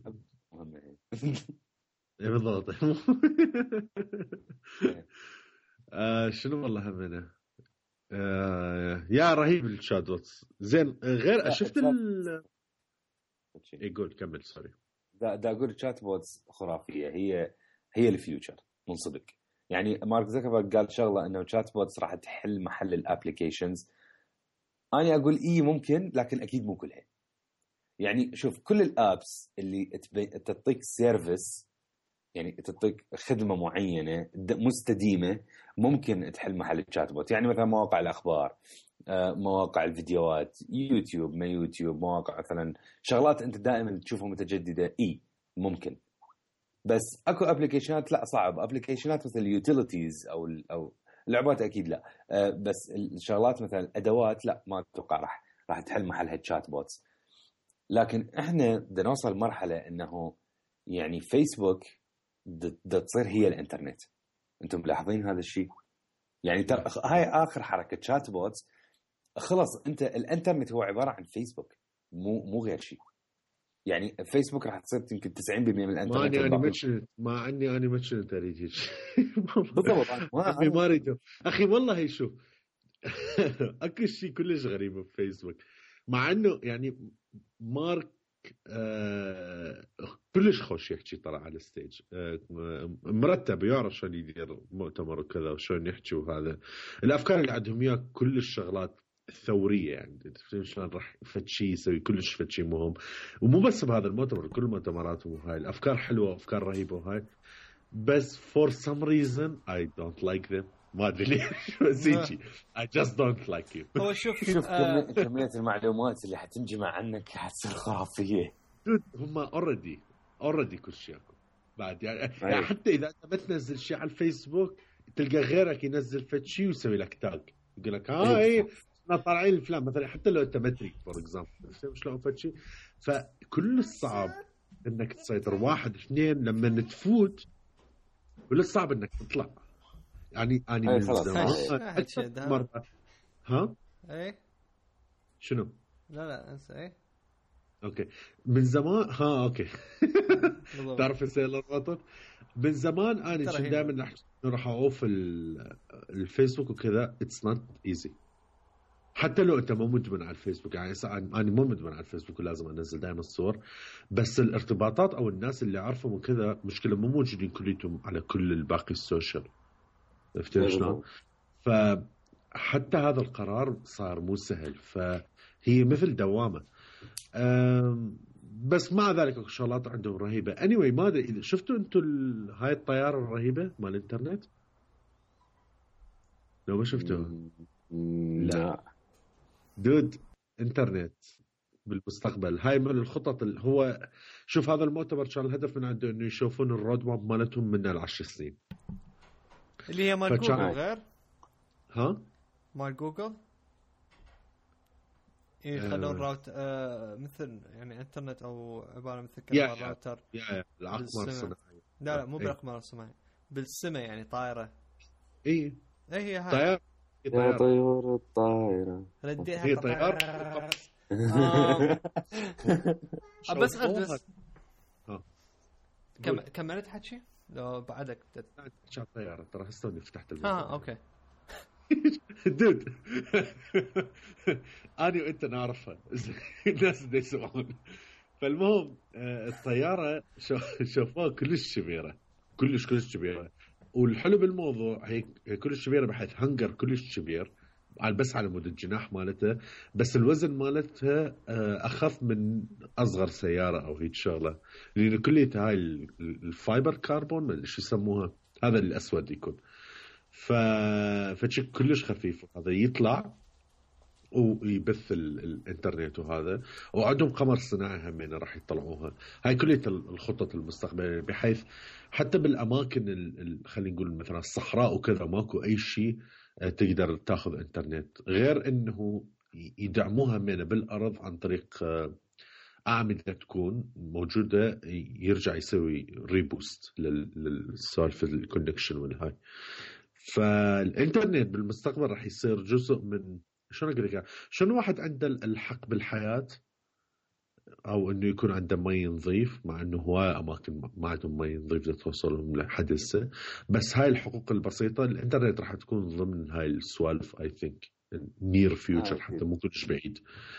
بالضبط. آه شنو والله همنا آه يا رهيب الشات بوتس زين. غير شفت ال يقول كمل سوري. دا, دا اقول الشات بوتس خرافيه، هي هي الفيوتشر من صدق. يعني مارك زكربرج قال شغله انه الشات بوتس راح تحل محل الابلكيشنز. انا اقول اي ممكن، لكن اكيد مو كلها. يعني شوف كل الابس اللي تعطيك سيرفيس، يعني تعطيك خدمه معينه مستديمه، ممكن تحل محل الشات بوت. يعني مثلا مواقع الاخبار، مواقع الفيديوهات، يوتيوب ما يوتيوب، مواقع مثلا شغلات انت دائما تشوفها متجدده، اي ممكن. بس اكو ابلكيشنات لا، صعب. ابلكيشنات مثل اليوتيليتيز او او لعبات اكيد لا، بس الشغلات مثلا الادوات لا، ما اتوقع راح راح تحل محلها الشات بوتس. لكن احنا بدنا نوصل مرحله انه يعني فيسبوك بدها تصير هي الانترنت. انتم ملاحظين هذا الشيء؟ يعني ترى هاي اخر حركه شات بوتس، خلص انت الانترنت هو عباره عن فيسبوك، مو مو غير شيء. يعني فيسبوك راح تصير يمكن تسعين بالمئة من الانترنت. ما اني انا متشن ما اني انا متشن تريد بالضبط. ما ما اريد اخي والله. شوف اكو شيء كلش غريب بفيسبوك، مع انه يعني مارك آه كلش خوش يحكي ترى على الستيج، آه مرتب، يعرف شلون يدير مؤتمر وكذا وشلون يحكي، وهذا الافكار اللي عندهم اياها كلش شغلات ثوريه. يعني شلون راح فد شيء يسوي كلش فد شيء مهم. ومو بس بهذا المؤتمر، كل مؤتمراتهم وهاي الافكار حلوه وافكار رهيبه وهاي. بس for some reason I don't like them. ما ادري ليش بس هيجي I just don't like you. هو شوف شوف آه كمية المعلومات اللي حتنجمع عنك حتصير خرافية. هم already already كل شيء بعد يعني, يعني حتى إذا أنت ما تنزل شيء على الفيسبوك تلقى غيرك ينزل فد شيء ويسوي لك تاج، يقول لك هاي احنا طالعين الفلان مثلا، حتى لو أنت ما تريد فور إكزامبل شلون فد شيء. فكل الصعب إنك تسيطر. واحد اثنين لما تفوت كل الصعب إنك تطلع. يعني أنا من زمان مرة ها إيه شنو لا لا انسى ايه اوكي من زمان ها اوكي تعرف السيلر وطن من زمان انا كنت دائما احكي راح اوقف الفيسبوك وكذا. اتس نوت ايزي حتى لو انت مو مدمن على الفيسبوك. يعني انا مو مدمن على الفيسبوك ولازم انزل دائما الصور، بس الارتباطات او الناس اللي اعرفهم وكذا مشكله مو موجودين كليتهم على كل الباقي السوشيال. عرفت شلون؟ فحتى هذا القرار صار مو سهل، فهي مثل دوامه. بس مع ذلك شغلات عندهم رهيبه. anyway ما ادري اذا شفتوا انتم هاي الطياره الرهيبه مال الانترنت، لو ما شفتوها لا دود انترنت بالمستقبل. هاي من الخطط اللي هو شوف هذا المؤتمر كان الهدف من عنده انه يشوفون الرود ماب مالتهم من العشر سنين اللي هي مال جوجل. غير ها مال جوجل إيه يخلون راوت آه مثل يعني انترنت او عباره مثل كذا راوتر. يا الأقمار الصناعي. لا لا مو بالأقمار الصناعي، بالسماء يعني طائره. ايه ايه هي هاي طياره يا طيور الطائره رديها هي طياره بس بس كم كملت حكي لو بعدك شاف طياره ترى هستوني فتحت الموضوع. اه اوكي دود أنا وأنت نعرفها الناس اللي يسمعون. فالمهم الطيارة شوفوها كلش كبيرة كلش كلش كبيرة. والحلو بالموضوع هي كلش كبيرة بحيث هنجر كلش كبير بس على مود الجناح مالتها، بس الوزن مالتها أخف من أصغر سيارة أو هيك شغلة، لأن كلية هاي الفايبر كاربون شو يسموها هذا الأسود يكون. ف فشك كلش خفيف. هذا يطلع ويبث الانترنت وهذا، وعندهم قمر صناعي همين راح يطلعوها. هاي كلها الخطط المستقبليه بحيث حتى بالاماكن خلينا نقول مثلا الصحراء وكذا ماكو اي شيء تقدر تاخذ انترنت، غير انه يدعموها همين بالارض عن طريق أعمدة تكون موجودة يرجع يسوي ريبوست للسالفة الكونكشن والهاي. فالإنترنت بالمستقبل راح يصير جزء من شلون أقول لك شلون واحد عنده الحق بالحياة أو إنه يكون عنده مي نظيف، مع إنه هواي أماكن ما عندهم مي نظيف توصلهم لحد هسه، بس هاي الحقوق البسيطة الإنترنت راح تكون ضمن هاي السوالف I think near future آه حتى مو كلش بعيد.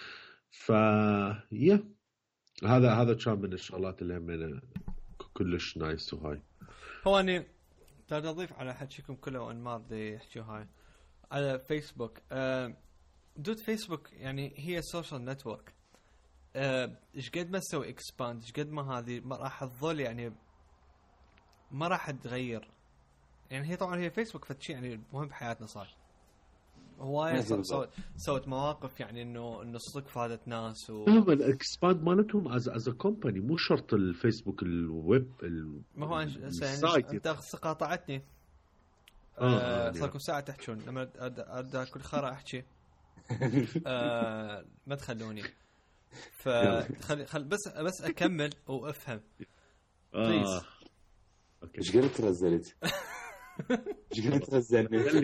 فيا هذا هذا كان من الشغلات اللي همنا كلش نايس. وهاي هو أني تقدر أضيف على حكيكم كله وأنمار دي يحكوا هاي على فيسبوك. أه دود فيسبوك يعني هي سوشيال نتورك، ايش أه قد ما تسوي اكسباند ايش قد ما هذه ما راح تظل يعني ما راح تغير. يعني هي طبعا هي فيسبوك فتشي يعني مهم بحياتنا صار هواي سوت سوت مواقف يعني انه انه صدق فادت ناس و هم الاكسباند مالتهم از از كومباني مو شرط الفيسبوك الويب ال... ما هو يعني انت قاطعتني آه صار لكم ساعه تحكون لما ارد كل خرا احكي آه ما تخلوني فخلي خل بس بس اكمل وافهم اه اوكي ايش قلت رزلت ايش قلت رزلني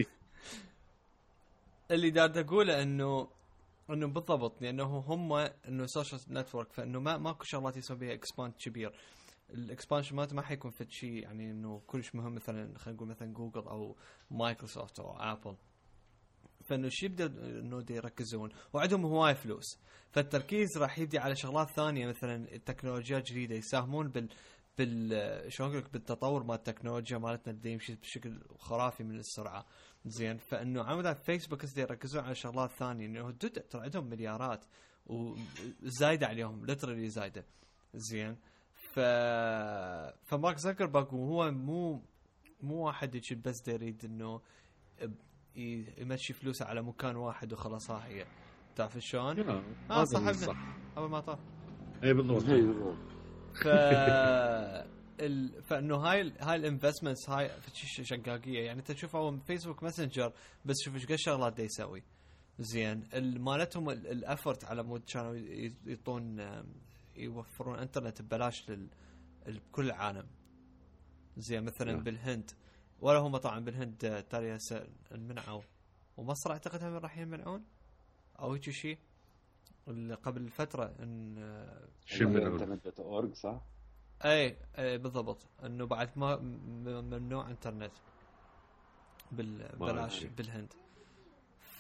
اللي داد اقوله انه انه بالضبط لانه هم انه سوشيال نتورك فانه ما ماكو شغلات يسوي بها اكسباند كبير. الاكسبانشن مالته ما حيكون في شيء يعني انه كلش مهم مثلا خلينا نقول مثلا جوجل او مايكروسوفت او ابل. فانه شيء يبدا انه دي يركزون وعندهم هواي فلوس فالتركيز راح يبدي على شغلات ثانيه مثلا التكنولوجيا جديده يساهمون بال بال شلون اقول لك بالتطور مال التكنولوجيا مالتنا اللي يمشي بشكل خرافي من السرعه. زين فانه عمدا فيسبوك يصير يركزون على شغلات ثانيه انه ترى عندهم مليارات وزايده عليهم لترلي زايده. زين ف فمارك زكربرج هو مو مو واحد يجي بس يريد انه يمشي فلوسه على مكان واحد وخلاص. هي تعرف شلون اه صاحبنا ابو ما طاف اي بالضبط. ف ال... فانه هاي هاي الانفستمنتس هاي في شقاقيه يعني انت تشوف هو فيسبوك ماسنجر بس شوف ايش قد شغلات دا يسوي. زين مالتهم الافورت على مود كانوا يعطون يوفرون انترنت ببلاش لل كل العالم. زين مثلا yeah. بالهند ولا هم طبعا بالهند تالي منعوا ومصر اعتقد هم راح يمنعون او هيك شيء قبل فتره ان انترنت دوت اورج صح. اي اي بالضبط انه بعد ما ممنوع انترنت بالبلاش بالهند. ف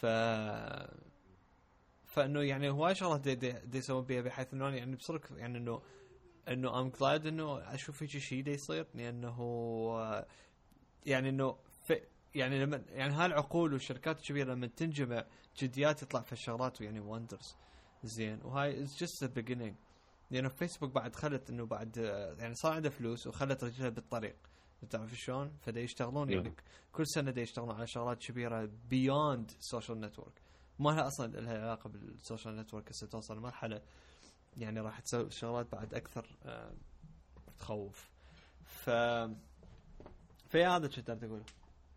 فانه يعني هواي شغلات دي دي, دي يسوون بيها بحيث انه يعني بصرك يعني انه انه ام جلايد انه اشوف هيك شيء دي يصير لانه يعني انه يعني لما يعني هالعقول والشركات الكبيره لما تنجمع جديات يطلع في الشغلات ويعني وندرز. زين وهاي از جست ذا بيجينينج لانه فيسبوك بعد خلت انه بعد يعني صار عنده فلوس وخلت رجلها بالطريق تعرف شلون فدا يشتغلون يعني كل سنه دا يشتغلون على شغلات كبيره بيوند سوشيال نتورك ما لها اصلا لها علاقه بالسوشيال نتورك. هسه توصل مرحله يعني راح تسوي شغلات بعد اكثر أه تخوف. ف في هذا شو تقدر تقول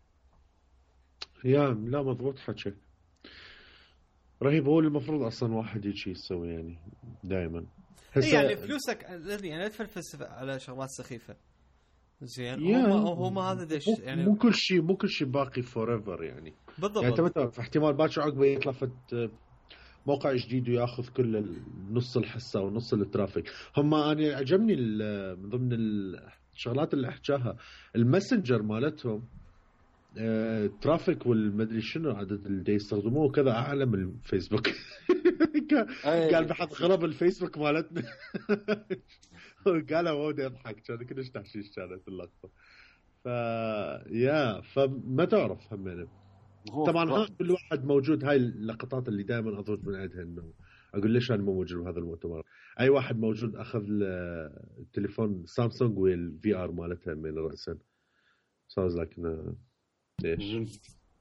يا لا مضبوط حكي رهيب. هو المفروض اصلا واحد يجي يسوي يعني دائما يعني فلوسك يعني لا تفلسف على شغلات سخيفه. زين هو هو ما هذا دش يعني مو كل شيء مو كل شيء باقي فور ايفر يعني بالضبط. يعني انت في احتمال باكر عقبه يطلع فت موقع جديد وياخذ كل نص الحصه ونص الترافيك. هم انا عجبني من ضمن الشغلات اللي احكاها الماسنجر مالتهم اه ترافيك والمدري شنو عدد اللي يستخدموه وكذا اعلى من الفيسبوك. قال بحط خرب الفيسبوك مالتنا. قالها وهو يضحك كان كلش تحشيش كانت اللقطه. ف يا فما تعرف همين طبعا ها كل واحد موجود. هاي اللقطات اللي دائما اضرب من عندها انه اقول ليش انا مو موجود بهذا المؤتمر. اي واحد موجود اخذ التليفون سامسونج والفي ار مالتها من راسا صار لكن ليش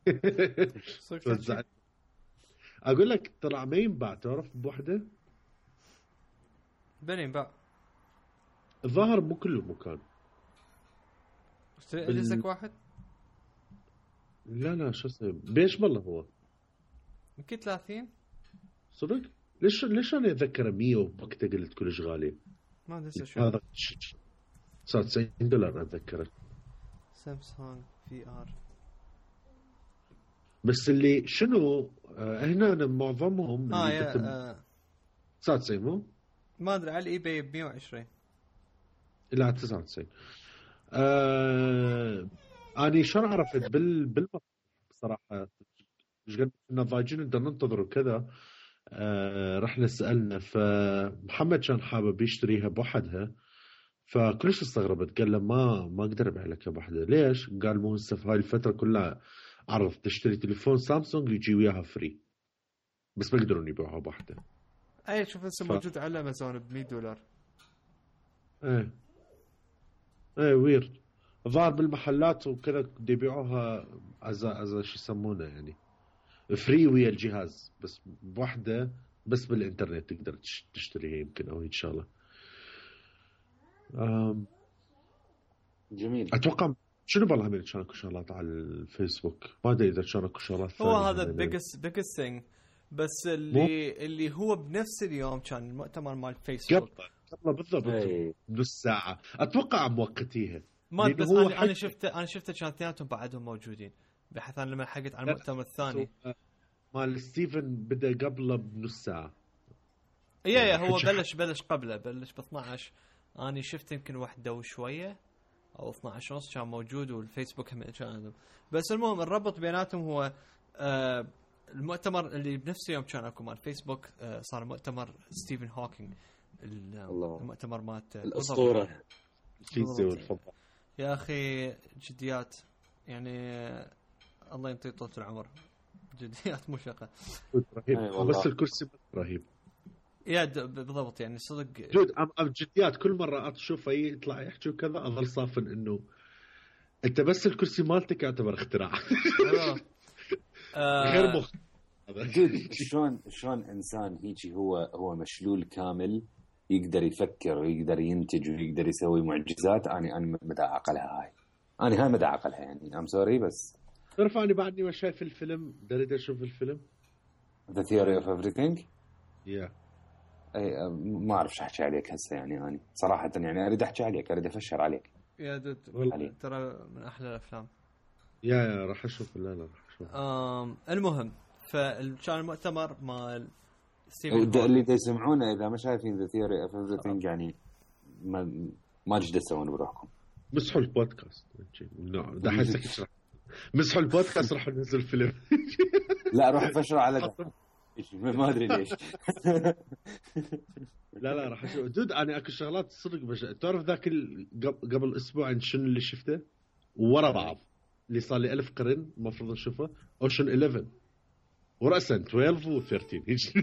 اقول لك طلع ما ينباع تعرف بوحده بني ينباع الظاهر مو كله مكان اشتري بال... واحد لا لا شو اسمه بيش بالله هو يمكن ثلاثين صدق ليش ليش انا اتذكر مية وقتها قلت كلش غالي. ما ادري شو هذا صار تسعين دولار اتذكره. سامسونج في ار. بس اللي شنو آه هنا أنا معظمهم اه اللي يا تتم... آه تسعة وتسعين مو ما ادري على الاي باي ب مية وعشرين الى تسعة وتسعين. آه... اني شلون عرفت بال بال بصراحه ايش قد كنا ضايجين بدنا ننتظر وكذا. آه... رحنا سالنا فمحمد كان حابب يشتريها بوحدها فكلش استغربت قال له ما ما اقدر ابيع لك بوحدها. ليش؟ قال مو هسه في هاي الفتره كلها عرض تشتري تليفون سامسونج يجي وياها فري بس ما يقدرون يبيعوها بوحده. اي شوف هسه ف... موجود على امازون ب مية دولار. ايه ايه ويرد ظهر بالمحلات وكذا دي يبيعوها ازا ازا شو يسمونه يعني فري ويا الجهاز بس بوحده بس بالانترنت تقدر تشتريها يمكن او هيك شغله. أم... جميل. اتوقع شنو بالله من كان اكو شغلات على الفيسبوك ما ادري اذا كان اكو شغلات ثانيه. هو هذا بيجست بيجست ثينج بس اللي مو؟ اللي هو بنفس اليوم كان المؤتمر مال فيسبوك قبل بالضبط نص ساعه اتوقع موقتيها ما بس انا حق... انا شفته انا شفته كان اثنيناتهم بعدهم موجودين بحيث انا لما حقت على المؤتمر الثاني مال ستيفن بدا قبله بنص ساعه. يا يا هو بلش بلش قبله بلش ب اثنعش. انا شفت يمكن واحده وشويه او اثنعش ونص كان موجود والفيسبوك هم كان. بس المهم الربط بيناتهم هو آه المؤتمر اللي بنفس اليوم كان اكو مال فيسبوك آه صار مؤتمر ستيفن هوكينج المؤتمر مالت الاسطوره الفيزياء والفضاء. يا اخي جديات يعني الله ينطي طول العمر جديات مو شقه رهيب بس الكرسي رهيب يا بالضبط يعني صدق جود ام ام جديات كل مره اشوفه يطلع يحكي وكذا اظل صافن انه انت بس الكرسي مالتك يعتبر اختراع غير مخ جود. شلون شلون انسان هيجي هو هو مشلول كامل يقدر يفكر ويقدر ينتج ويقدر يسوي معجزات. انا انا مدى عقلها هاي انا هاي مدى عقلها يعني ام سوري بس تعرف انا بعدني ما شايف الفيلم دريد اشوف الفيلم The Theory of Everything. يا yeah. اي ما اعرف شو احكي عليك هسه يعني انا صراحه يعني اريد احكي عليك اريد افشر عليك يا دود ترى من احلى الافلام. يا يا راح اشوف لا لا راح اشوف. امم المهم فكان المؤتمر مال اللي تسمعونه اذا ما شايفين The Theory of Everything يعني ما ما جد تسوون بروحكم مسحوا البودكاست لا ده حسك مسحوا البودكاست راح ننزل فيلم لا روح فشر على ما ادري ليش لا لا راح اشوف دود انا اكو شغلات صدق بش... تعرف ذاك قبل اسبوع شنو اللي شفته ورا بعض اللي صار لي ألف قرن المفروض نشوفه اوشن إحدى عشر ورأسا اثناشر و ثلاثة عشر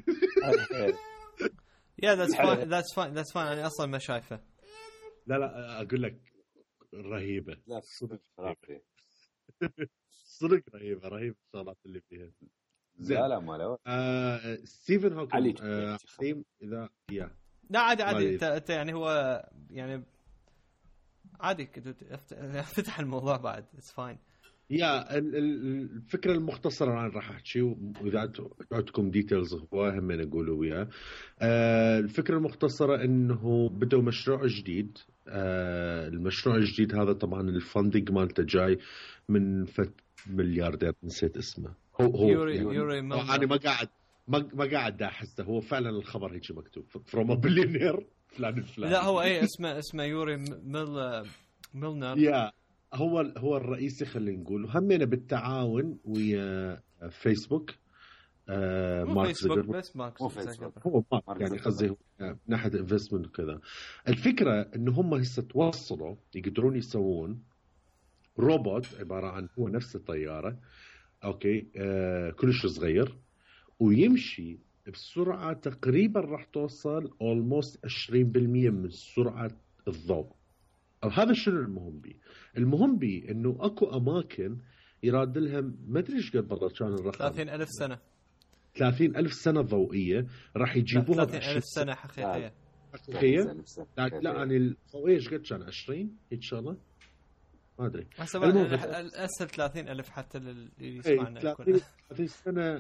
يا ذاتس فاين ذاتس فاين ذاتس فاين انا اصلا ما شايفه. لا لا اقول لك رهيبه لا صدق رهيبه صدق رهيبه رهيبه الشغلات اللي فيها. لا لا ما له آه ستيفن هوكينج آه اذا يا لا عادي عادي انت يعني هو يعني عادي فتح الموضوع بعد اتس فاين. يا الفكره المختصره انا راح احكي واذا عندكم ديتيلز هو هم نقولوا وياه. آه الفكره المختصره انه بدوا مشروع جديد. آه المشروع الجديد هذا طبعا الفندق مالته جاي من فت ملياردير نسيت اسمه هو هو يوري يعني يوري انا ما قاعد ما ما قاعد احسه هو فعلا الخبر هيك مكتوب فروم بليونير فلان الفلاني. لا هو اي اسمه اسمه يوري ميل ميلنر. يا هو هو الرئيسي خلينا نقول وهمنا بالتعاون ويا فيسبوك. آه مارك زوكربيرج بس مارك هو مارك يعني قصدي من ناحيه انفستمنت وكذا. الفكره انه هم هسه توصلوا يقدرون يسوون روبوت عباره عن هو نفس الطياره اوكي آه كلش صغير ويمشي بسرعه تقريبا راح توصل almost عشرين بالمية من سرعه الضوء. او هذا شنو المهم بي المهم بي انه اكو اماكن يراد لها ما ادري ايش قد بالضبط كان الرقم ثلاثين ألف سنه ثلاثين ألف سنه ضوئيه راح يجيبوها ثلاثين ألف سنه حقيقيه حقيقيه. لا لا يعني الضوئيه ايش قد كان عشرين هيك شغله ما ادري اسهل ثلاثين ألف حتى اللي يسمعنا ثلاثين سنه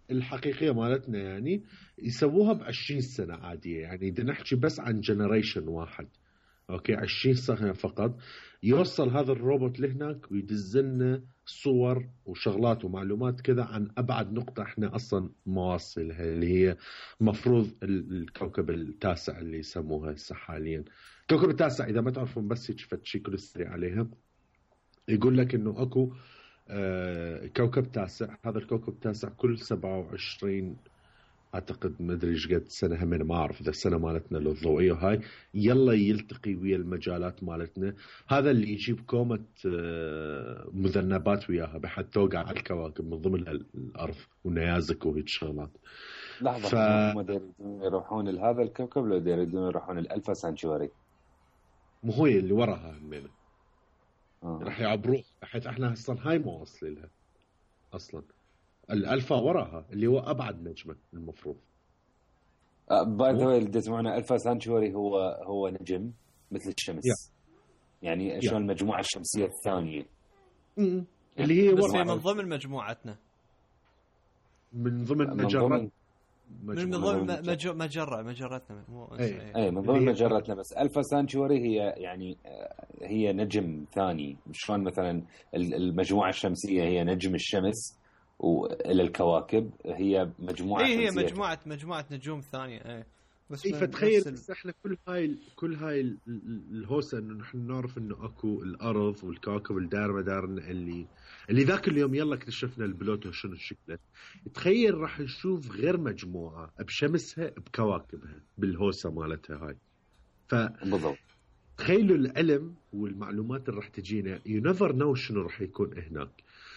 الحقيقيه مالتنا يعني يسووها بعشرين سنه عاديه، يعني بدنا نحكي بس عن جنريشن واحد. اوكي عشرين سنه فقط يوصل هذا الروبوت لهناك ويدزلنا صور وشغلات ومعلومات كذا عن ابعد نقطه احنا اصلا مواصلها، اللي هي مفروض الكوكب التاسع اللي يسموها هسه حاليا. الكوكب التاسع اذا ما تعرفون بس شفت شيء كل سريع عليها، يقول لك انه اكو آه كوكب تاسع. هذا الكوكب التاسع كل سبعة وعشرين اعتقد ما ادري ايش قد سنه، هم ما اعرف اذا السنه مالتنا الضوئيه هاي يلا يلتقي ويا المجالات مالتنا. هذا اللي يجيب كومه مذنبات وياها بحد توقع على الكواكب من ضمن الارض ونيازك وهيك شغلات. لحظه ف... هم يريدون يروحون لهذا الكوكب ولا يريدون يروحون الالفا سانشوري؟ مو هو اللي وراها همينه آه. راح يعبروه بحيث احنا اصلا هاي ما واصل لها اصلا. الالفا وراها اللي هو ابعد نجمه المفروض. باي ذا واي اللي تسمعونه الفا سانشوري هو هو نجم مثل الشمس yeah. يعني شلون yeah. المجموعه الشمسيه الثانيه mm. اللي هي بس من ضمن مجموعتنا، من ضمن مجرة من ضمن مجرة مجرة مجرتنا مو اي اي من ضمن مجرتنا. بس الفا سانشوري هي يعني هي نجم ثاني، شلون مثلا المجموعه الشمسيه هي نجم الشمس والى الكواكب، هي مجموعه اي هي مجموعه مجموعه نجوم ثانيه. اي بس اي فتخيل ال... بس احنا كل هاي كل هاي الهوسه انه نحن نعرف انه اكو الارض والكواكب الدائره مدارنا اللي اللي ذاك اليوم يلا اكتشفنا البلوتو شنو شكله. تخيل راح نشوف غير مجموعه بشمسها بكواكبها بالهوسه مالتها هاي. ف بالضبط تخيلوا العلم والمعلومات اللي راح تجينا يو نيفر نو شنو راح يكون هناك.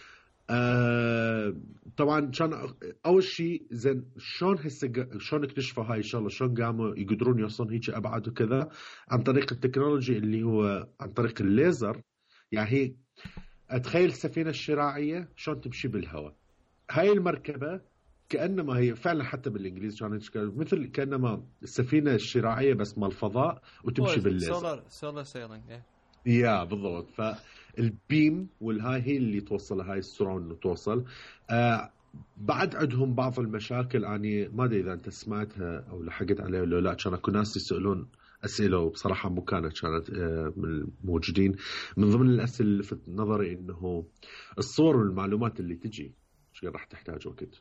آه طبعا كان اول شيء زين شلون هسه شلون اكتشفوا هاي الشغله، شلون قاموا يقدرون يوصلون هيك ابعاد وكذا عن طريق التكنولوجي اللي هو عن طريق الليزر. يعني هي اتخيل السفينه الشراعيه شلون تمشي بالهواء. هاي المركبه كانما هي فعلا حتى بالانجليزي كانت مثل كانما السفينه الشراعيه بس مال الفضاء وتمشي بالليزر. سولار سولار سيلينج يا بالضبط. فالبيم والهاي هي اللي توصل هاي السرعه انه توصل. آه بعد عندهم بعض المشاكل يعني ما ادري اذا انت سمعتها او لحقت عليها ولا لا. كان اكو ناس يسالون اسئله وبصراحه مو كانت كانت آه من الموجودين. من ضمن الاسئله اللي لفت نظري انه الصور والمعلومات اللي تجي ايش راح تحتاج وقت.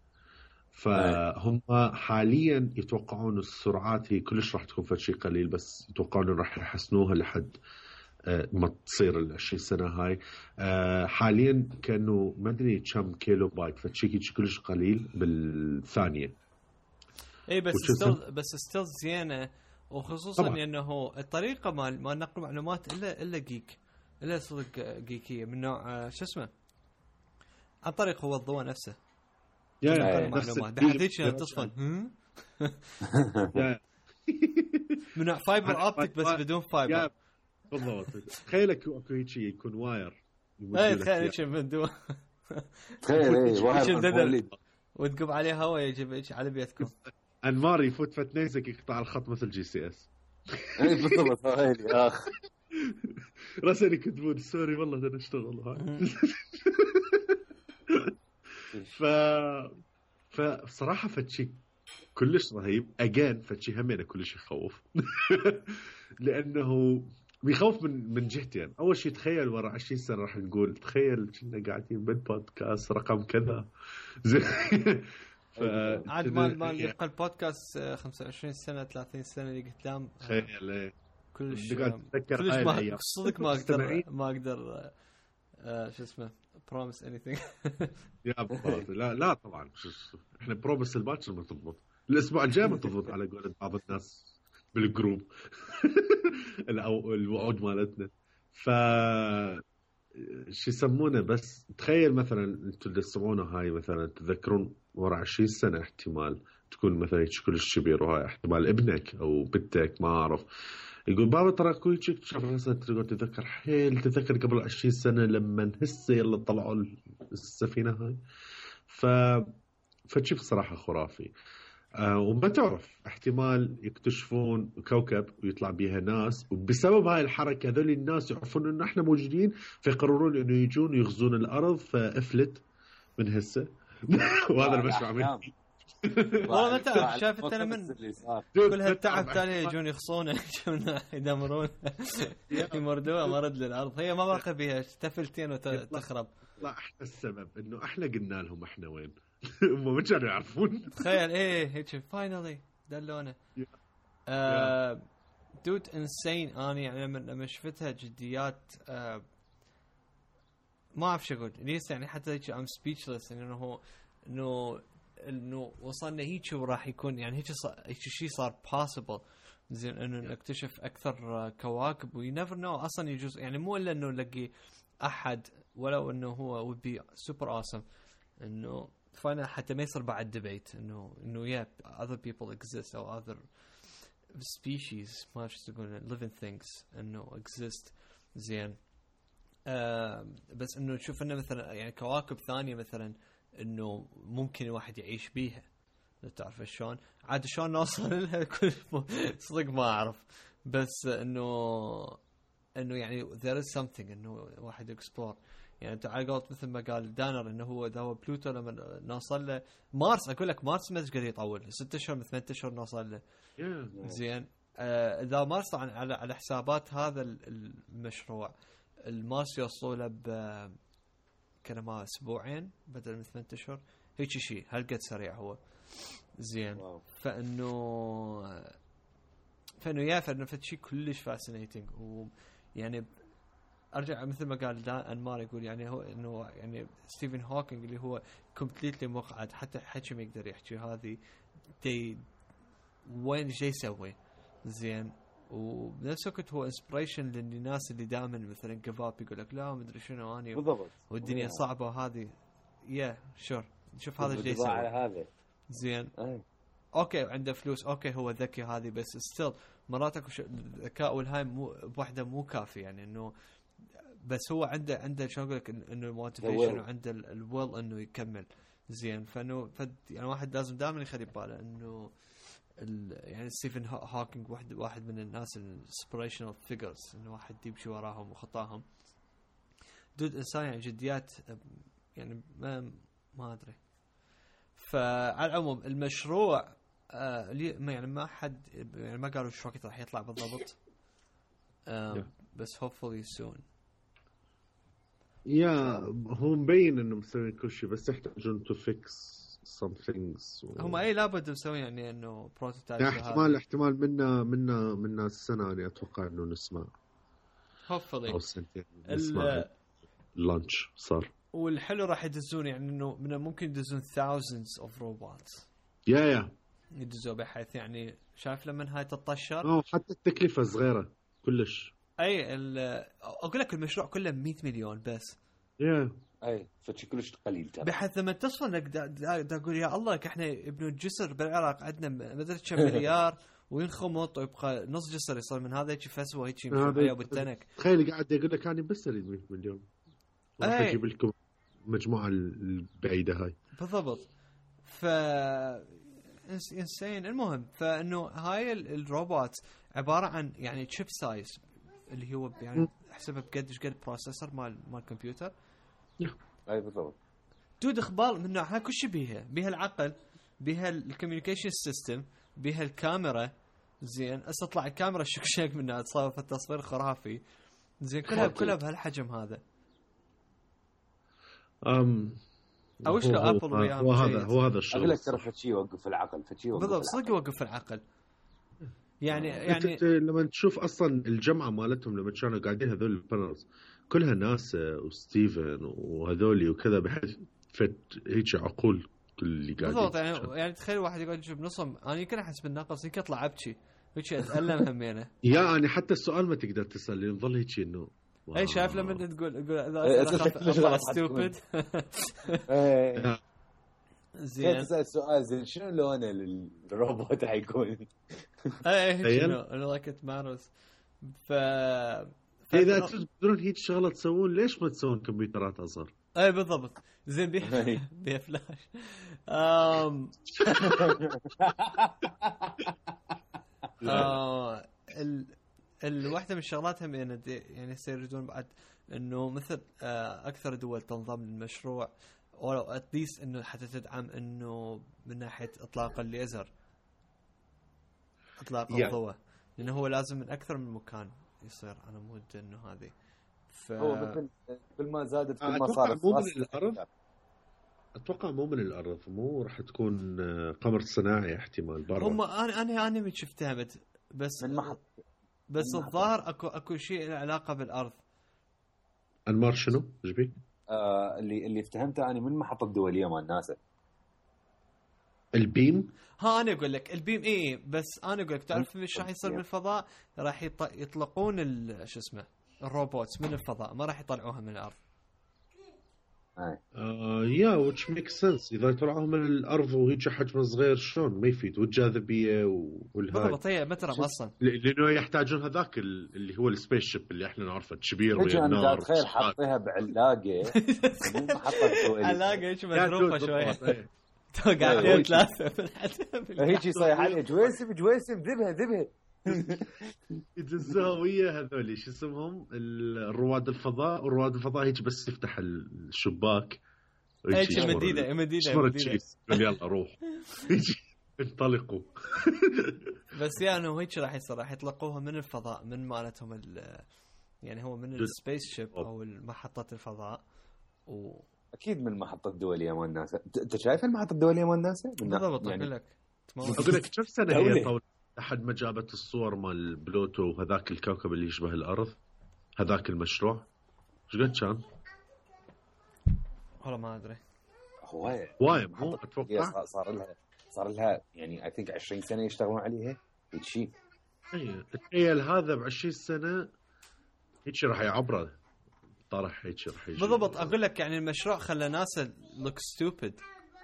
فهم حاليا يتوقعون السرعات هي كلش راح تكون فشي قليل، بس يتوقعون راح يحسنوها لحد ما تصير العشرين سنة هاي. حاليا كانوا ما أدري كم كيلو بايت فتشيكي كلش قليل بالثانية. اي بس استل بس استل زينة، وخصوصا طبعا. انه الطريقة مال ما نقل معلومات الا الا جيك الا صدق جيكية من نوع شو اسمه عن طريق هو الضوء نفسه. يا يا معلومات ده حديث تصفن من نوع فايبر اوبتيك بس بدون فايبر. بالضبط. تخيلك اكو هيك شيء يكون واير. اي تخيل هيك من دون تخيل اي واير وتقب عليه هواء يجيب هيك على بيتكم. انمار يفوت فتنيزك يقطع الخط مثل جي سي اس. اي بالضبط. هاي يا اخ راسي يكتبون سوري والله بدنا نشتغل هاي. ف فبصراحه فتشي كلش رهيب. اجان فتشي همينه كلش يخوف. لانه بيخوف من من جهتين. اول شيء تخيل ورا عشرين سنه راح نقول تخيل كنا قاعدين بالبودكاست رقم كذا زين. عاد مال مال يبقى البودكاست خمسة وعشرين سنه ثلاثين سنه اللي قدام. تخيل كلش كلش ما صدق ما اقدر ما اقدر شو اسمه promise anything. يا بالضبط. لا لا طبعا احنا بروميس الباكر ما تضبط، الاسبوع الجاي ما تضبط على قولة بعض الناس بالجروب او الوعود مالتنا. ف شو يسمونه. بس تخيل مثلا انتم تسمعونه هاي مثلا تذكرون ورا عشرين سنه احتمال تكون مثلا كلش كبير، وهاي احتمال ابنك او بنتك ما اعرف يقول بابا ترى كل شيء شاف راسه تقول تذكر حيل تذكر قبل عشرين سنه لما هسه يلا طلعوا السفينه هاي. ف فشي بصراحه خرافي. آه وما تعرف احتمال يكتشفون كوكب ويطلع بيها ناس، وبسبب هاي الحركه هذول الناس يعرفون انه احنا موجودين فيقررون انه يجون يغزون الارض فافلت من هسه. وهذا المشروع مني. والله ما تعرف شايف انت من كل هالتعب تالي يجون يخصونه يدمرون يمردوها مرد للارض. هي ما باقي بيها تفلتين وتخرب. لا احنا السبب انه احنا قلنا لهم احنا وين هم ما كانوا يعرفون. تخيل ايه هيك فاينلي دلونا. آه دود انسين. انا يعني لما شفتها جديات آه ما اعرف شو اقول ليش يعني حتى هيك ام سبيتشلس انه هو انه انه وصلنا هيك وراح يكون يعني هيك هيك شيء صار possible زين انه نكتشف اكثر كواكب وي نيفر نو اصلا يجوز يعني مو الا انه نلاقي احد ولو انه هو would be super awesome انه فانا حتى ما يصير بعد ديبيت انه انه yeah other people exist or other species ما ايش تقول living things انه exist زين. آه بس انه تشوف انه مثلا يعني كواكب ثانيه مثلا انه ممكن الواحد يعيش بيها تعرف شلون عاد شلون نوصل لها كل صدق ما اعرف بس انه انه يعني there is something انه واحد يكسبلور يعني انت على قولت مثل ما قال دانر انه هو اذا هو بلوتو لما نوصل له مارس اقول لك مارس ما قد يطول ستة اشهر من ثمانية اشهر نوصل له زين. آه اذا مارس طبعا على على حسابات هذا المشروع المارس يوصلوا له ب كلمة اسبوعين بدل من ثمانية اشهر هيك شيء هالقد سريع هو زين. واو. فانه فانه يا فانه فشي كلش فاسينيتنج ويعني ارجع مثل ما قال انمار يقول يعني هو انه يعني ستيفن هوكينج اللي هو كومبليتلي مقعد حتى حكي ما يقدر يحكي هذه دي وين جاي يسوي زين. وبنفس الوقت هو انسبريشن للناس اللي دائما مثلا جفاب يقول لك لا ما ادري شنو اني بالضبط والدنيا صعبه وهذه يا شور شوف هذا الشيء على هذا زين. أي. اوكي عنده فلوس اوكي هو ذكي هذه بس ستيل مرات اكو الذكاء والهاي مو بوحده مو كافي يعني انه بس هو عنده عنده شو اقول لك انه الموتيفيشن وعنده الويل انه يكمل زين. فانه فد يعني واحد لازم دائما يخلي باله انه يعني ستيفن هوكينج واحد واحد من الناس الانسبريشنال فيجرز انه واحد يمشي وراهم وخطاهم دود انسان يعني جديات يعني ما ما ادري. فعلى العموم المشروع آه ما يعني ما حد يعني ما قالوا شو وقت راح يطلع بالضبط آه بس hopefully soon. يا هو مبين انه مسوي كل شيء بس يحتاجون تو فيكس some things و... هم اي لابد مسوي يعني انه بروتوتايب يعني احتمال احتمال منا منا منا السنه انا اتوقع انه نسمع hopefully او سنتين نسمع اللانش صار. والحلو راح يدزون يعني انه من ممكن يدزون thousands of robots يا يا يدزوا بحيث يعني شايف لما هاي تطشر اه حتى التكلفه صغيره كلش. اي اقول لك المشروع كله مية مليون بس يا اي فشي كلش قليل ترى بحيث لما تصل لك دا, دا, دا اقول يا الله احنا ابن الجسر بالعراق عندنا ما ادري كم مليار وينخمط ويبقى نص جسر يصير من هذا هيك فسوه هيك يمشي عليه بالتنك. تخيل قاعد يقول لك انا بس اريد مية مليون راح اجيب لكم مجموعه البعيده هاي بالضبط. ف انسين. المهم فانه هاي الروبوت عباره عن يعني تشيب سايز اللي هو يعني احسبها بقديش قد بروسيسور مال مال كمبيوتر. اي بالضبط. دود اخبار من نوعها كل شيء بيها بيها العقل بيها الكوميونيكيشن سيستم بيها الكاميرا زين. استطلع الكاميرا شك شك منها تصور في التصوير خرافي زين كلها كلها بهالحجم هذا. امم اوش لو ابل وياهم هو هذا هو هذا الشغل. اقول لك ترى فتشي يوقف العقل فتشي يوقف بالضبط صدق يوقف العقل يعني يعني لما تشوف اصلا الجمعه مالتهم لما كانوا قاعدين هذول البانلز كلها ناس وستيفن وهذولي وكذا بحيث فت هيك عقول كل اللي قاعدين بالضبط يعني يعني تخيل واحد يقعد يشوف نصهم انا يمكن احس بالنقص يمكن اطلع ابكي هيك اتالم همينه يا انا حتى السؤال ما تقدر تسال يظل هيك انه اي شايف لما انت تقول تقول اذا ستوبد زين تسال السؤال زين شنو لونه الروبوت حيكون اي شنو لايك ات مانوس. ف اذا تقدرون هيك شغله تسوون ليش ما تسوون كمبيوترات اصغر؟ اي بالضبط زين بيه بيه فلاش امم اه ال الواحده من الشغلات هم يعني يصيرون بعد انه مثل اكثر دول تنضم للمشروع او اتليست انه حتى تدعم انه من ناحيه اطلاق الليزر اطلاق yeah. الضوء لانه هو لازم من اكثر من مكان يصير على مود انه هذه ف... هو مثل كل ما زادت كل ما صارت مو من الارض اتوقع مو من الارض مو راح تكون قمر صناعي احتمال برا هم انا انا انا شفتها بس من محط بس الظاهر اكو اكو شيء له علاقه بالارض. انمار شنو ايش بيك؟ آه اللي اللي فهمته انا من محطه دوليه مال ناسا البيم. ها انا اقول لك البيم ايه بس انا اقول لك تعرف ايش راح يصير بالفضاء؟ راح يطلقون شو اسمه الروبوتس من الفضاء ما راح يطلعوها من الارض. آه يا which makes sense إذا طلعوها من الأرض وهيك حجم صغير شلون ما يفيد والجاذبية والهاي بالضبط هي مترم أصلا لأنه يحتاجون هذاك اللي هو السبيس شيب اللي إحنا نعرفه كبير ويا النار. تخيل حطيها بعلاقة علاقة إيش مدروفة شوية قاعدين ثلاثة هيك يصيح عليه جويسم جويسم ذبها ذبها يدزوها ويا هذول شو اسمهم الرواد الفضاء والرواد الفضاء هيك بس يفتح الشباك هيك مديدة مديدة مديدة يلا روح هيك انطلقوا بس يعني هيك راح يصير راح يطلقوها من الفضاء من مالتهم يعني هو من السبيس شيب او محطة الفضاء و اكيد من المحطة الدولية مال ناسا. انت شايف المحطة الدولية مال ناسا بالضبط اقول لك اقول لك كم سنة هي طول لحد ما جابت الصور مال بلوتو وهذاك الكوكب اللي يشبه الأرض هذاك المشروع ايش قد كان؟ والله ما أدري هواية هواية مو أتوقع صار لها صار لها يعني I think عشرين سنة يشتغلون عليها هيك شيء. أيه تخيل هذا بعشرين سنة هيك راح يعبره طرح هيك راح يجي بالضبط. أقول لك يعني المشروع خلى ناس look stupid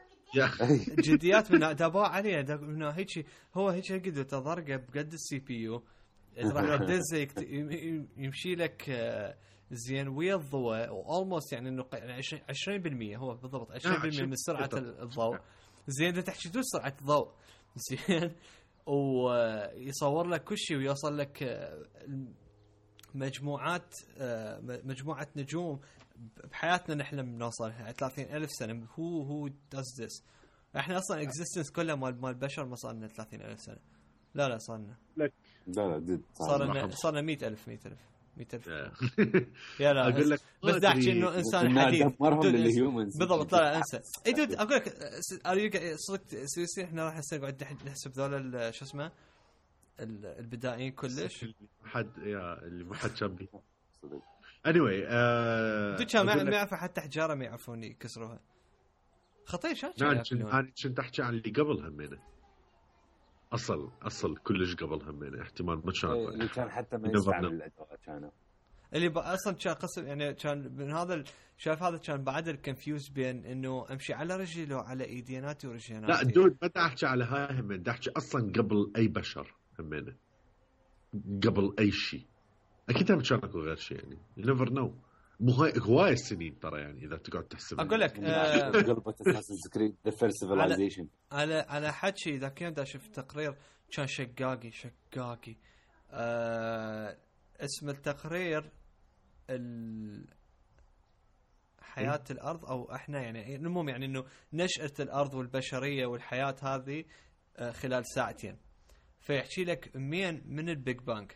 جديات من دابا عليه انه هيك هو هيك قد تضرقه بقد السي بي يو راح يدز يمشي لك زين ويا الضوء والموست يعني انه عشرين بالمية هو بالضبط عشرين بالمية من سرعه الضوء زين اذا تحكي دوس سرعه الضوء زين ويصور لك كل شيء ويوصل لك مجموعات مجموعه نجوم بحياتنا نحلم نوصلها ثلاثين ألف سنة. هو هو does this احنا اصلا existence كلها مال مال البشر ما صار لنا ثلاثين ألف سنة. لا لا صار لنا لا لا جد صار لنا صار لنا مئة ألف مئة ألف مئة ألف يا لا اقول لك بس داحكي انه انسان حديث بالضبط. لا انسى اي دود اقول لك صدق سيريسلي احنا راح نقعد نحسب ذول شو اسمه البدائيين كلش حد يا اللي ما حد شبي anyway آه دوتشا ما ما يعرف حتى حجاره ما يعرفون يكسروها خطير شاشه. انا كنت احكي عن اللي قبل همينه اصل اصل كلش قبل همينه احتمال ما كان اللي كان حتى ما يستعمل الادوات كانوا اللي اصلا كان قسم يعني كان من هذا شايف هذا كان بعد الكونفيوز بين انه امشي على رجلي لو على ايديناتي ورجليناتي. لا دود بدي احكي على هاي همين بدي احكي اصلا قبل اي بشر همينه قبل اي شيء اكيد هم كان اكو غير شيء يعني you never know مو هواي السنين ترى يعني اذا تقعد تحسب اقول لك قلبت اساسن كريد ذا فيرست سيفلايزيشن على على حكي اذا كنت اشوف تقرير كان شقاقي شقاقي أه اسم التقرير حياة الارض او احنا يعني المهم يعني انه نشأة الارض والبشرية والحياة هذه خلال ساعتين فيحكي لك منين من البيج بانج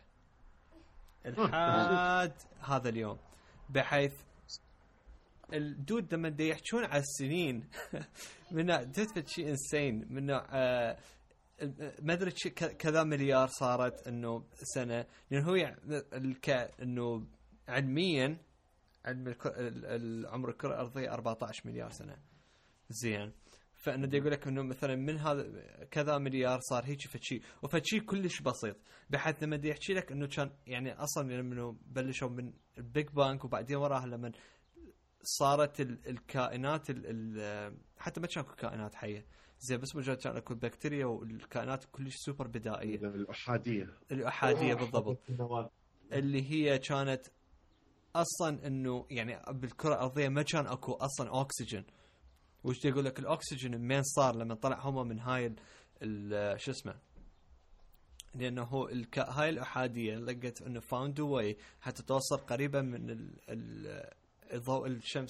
لحد هذا اليوم بحيث الدود لما دا يحكون على السنين من تثبت شيء انسين من آه ما ادري كذا مليار صارت انه سنه لانه هو الك انه علميا علم العمر الكره الارضيه أربعة عشر مليار سنه زين فانه دا يقول لك انه مثلا من هذا كذا مليار صار هيك فشي وفشي كلش بسيط بحيث لما دا يحكي لك انه كان يعني اصلا لما بلشوا من البيج بانج وبعدين وراها لما صارت الكائنات ال حتى ما كانوا كائنات حيه زي بس مجرد كان اكو بكتيريا والكائنات كلش سوبر بدائيه الاحاديه الاحاديه بالضبط اللي هي كانت اصلا انه يعني بالكره الارضيه ما كان اكو اصلا اكسجين وش يقول لك الاكسجين منين صار لما طلع هم من هاي شو اسمه لانه هو الك... هاي الاحاديه لقيت انه فاوند واي حتى توصل قريبه من ال... ال... ضوء الشمس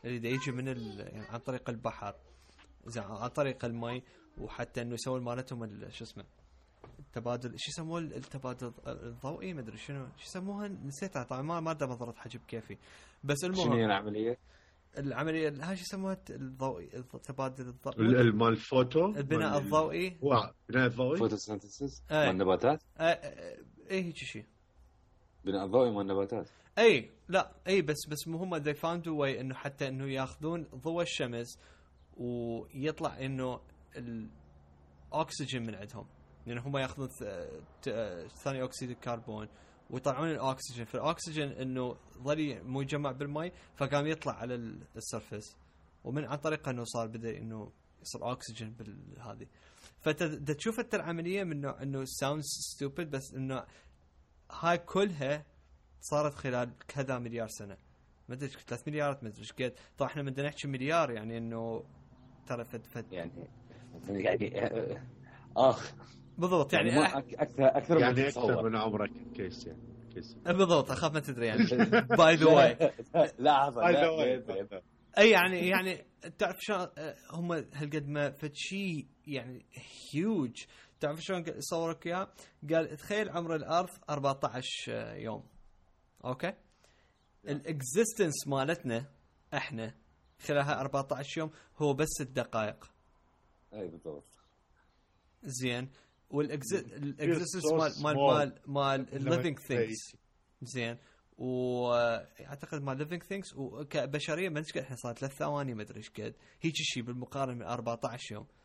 اللي دا يجي من يعني عن طريق البحر زين عن طريق المي وحتى انه يسوون مالتهم شو اسمه التبادل شو يسموه التبادل الضوئي ما ادري شنو شو يسموها نسيتها طبعا ما ما ادري نظرت حجب كيفي بس المهم شنو العمليه العمليه هاي شو يسموها الضوئي التبادل الضوئي المال الفوتو البناء الضوئي بناء الضوئي فوتوسينثيسيس مال النباتات اي هيك شيء بناء الضوئي مال النباتات اي لا اي بس بس هم they found a way انه حتى انه ياخذون ضوء الشمس ويطلع انه الاكسجين من عندهم لان هم ياخذون ثاني اكسيد الكربون ويطلعون الاكسجين فالاكسجين انه ظل مو يجمع بالماء فقام يطلع على السيرفيس ومن عن طريقه انه صار بدا انه يصير اكسجين بالهذه فتشوف انت العمليه من انه انه sounds stupid بس انه هاي كلها صارت خلال كذا مليار سنه ما ادري ثلاثة مليارات ما ادري ايش قد طبعا احنا بدنا نحكي مليار يعني انه ترى فد فد يعني يعني اه بالضبط يعني, يعني أح... اكثر اكثر يعني من اكثر من عمرك كيس يعني كيس بالضبط اخاف ما تدري يعني باي ذا واي لا عفوا اي يعني يعني تعرف شلون هم هالقد ما فد شيء يعني هيوج تعرف شلون صورك اياه قال تخيل عمر الارض أربعة عشر يوم اوكي الاكزيستنس مالتنا احنا خلالها أربعة عشر يوم هو بس الدقائق اي بالضبط زين والاكزيستنس مال مال مال مال الليفينج ثينكس زين واعتقد مال ليفينج ثينكس وكبشريه ما ادري احنا صار ثلاث ثواني ما ادري ايش قد هيك شيء بالمقارنه من أربعة عشر يوم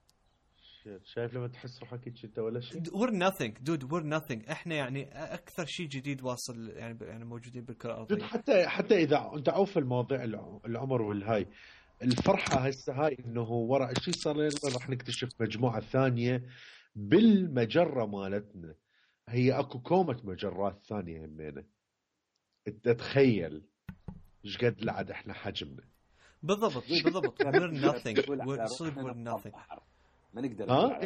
شايف لما تحس روحك انت ولا شيء we're nothing dude we're nothing احنا يعني اكثر شيء جديد واصل يعني يعني موجودين بالكره الارضيه حتى حتى اذا انت عوف المواضيع العمر والهاي الفرحه هسه هاي انه ورا شيء صار لنا راح نكتشف مجموعه ثانيه بالمجره مالتنا هي اكو كومه مجرات ثانيه همينه تتخيل ايش قد لعد احنا حجمنا بالضبط بالضبط we're nothing we're we're nothing ما نقدر ها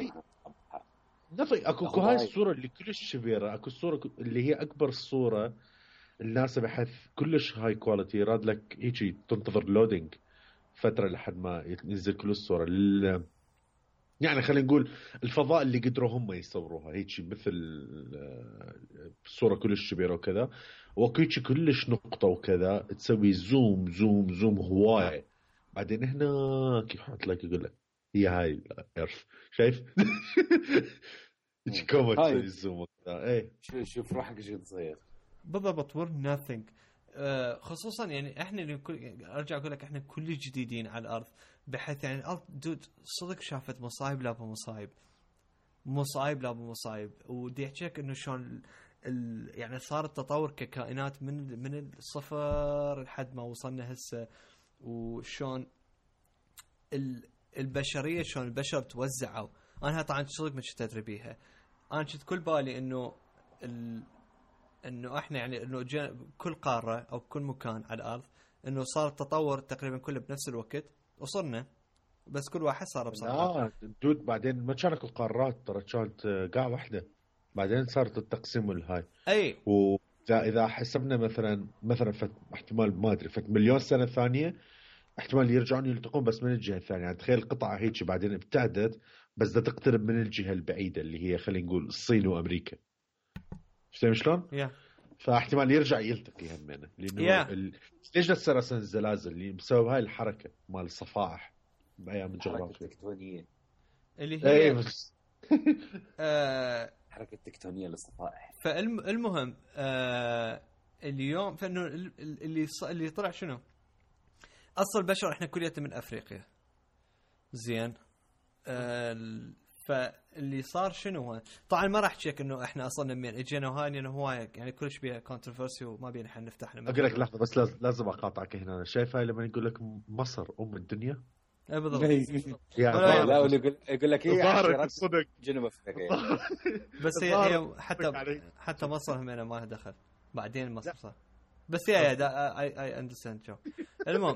نفي اكو هاي الصوره اللي كلش كبيره اكو الصوره اللي هي اكبر صوره الناس بحث كلش هاي كواليتي راد لك هيجي تنتظر لودينج فتره لحد ما ينزل كل الصوره يعني خلينا نقول الفضاء اللي قدروا هم يصوروها هيجي مثل الصوره كلش كبيره وكذا وكيتش كلش نقطه وكذا تسوي زوم زوم زوم هوايه بعدين هناك يحط لك يقول لك هي هاي الارف شايف ايش كومه تسوي الزوم ايه شوف روحك ايش تصير بالضبط we're nothing آه خصوصا يعني احنا اللي كل ارجع اقول لك احنا كل جديدين على الارض بحيث يعني الارض دود صدق شافت مصايب لا مصايب مصايب لا مصايب ودي احكيك انه شلون يعني صار التطور ككائنات من من الصفر لحد ما وصلنا هسه وشلون البشريه شلون البشر توزعوا انا طبعا صدق ما كنت ادري بيها انا كنت كل بالي انه ال... انه احنا يعني انه كل قاره او كل مكان على الارض انه صار التطور تقريبا كله بنفس الوقت وصلنا بس كل واحد صار بصراحه اه دود بعدين ما كانت القارات ترى كانت قاع واحده بعدين صارت التقسيم والهاي اي واذا اذا حسبنا مثلا مثلا فت احتمال ما ادري فت مليون سنه ثانيه احتمال يرجعون يلتقون بس من الجهه الثانيه يعني تخيل قطعه هيك بعدين ابتعدت بس بدها تقترب من الجهه البعيده اللي هي خلينا نقول الصين وامريكا فهمت شلون؟ yeah. فاحتمال يرجع يلتقي همينه لانه yeah. ال... ليش تصير اصلا الزلازل اللي بسبب هاي الحركه مال الصفائح بايام الجغرافيا الحركه التكتونيه اللي هي اي بس آه... الحركه التكتونيه للصفائح فالمهم آه... اليوم فانه اللي ص... اللي طلع شنو اصل البشر احنا كلياتنا من افريقيا زين آه... فاللي صار شنو هو طبعا ما راح تشيك انه احنا اصلنا من اجينا وهاي انه هو يعني كلش بيها كونتروفيرسي وما بينا احنا نفتح لنا اقول لك لحظه بس لازم, لازم اقاطعك هنا شايف هاي لما يقول لك مصر ام الدنيا اي بالضبط لا لا يقول يقول لك هي صدق جنوب افريقيا بس هي, هي حتى حتى مصر همينه ما لها دخل بعدين مصر صار بس يا يا اي اي اندرستاند جو المهم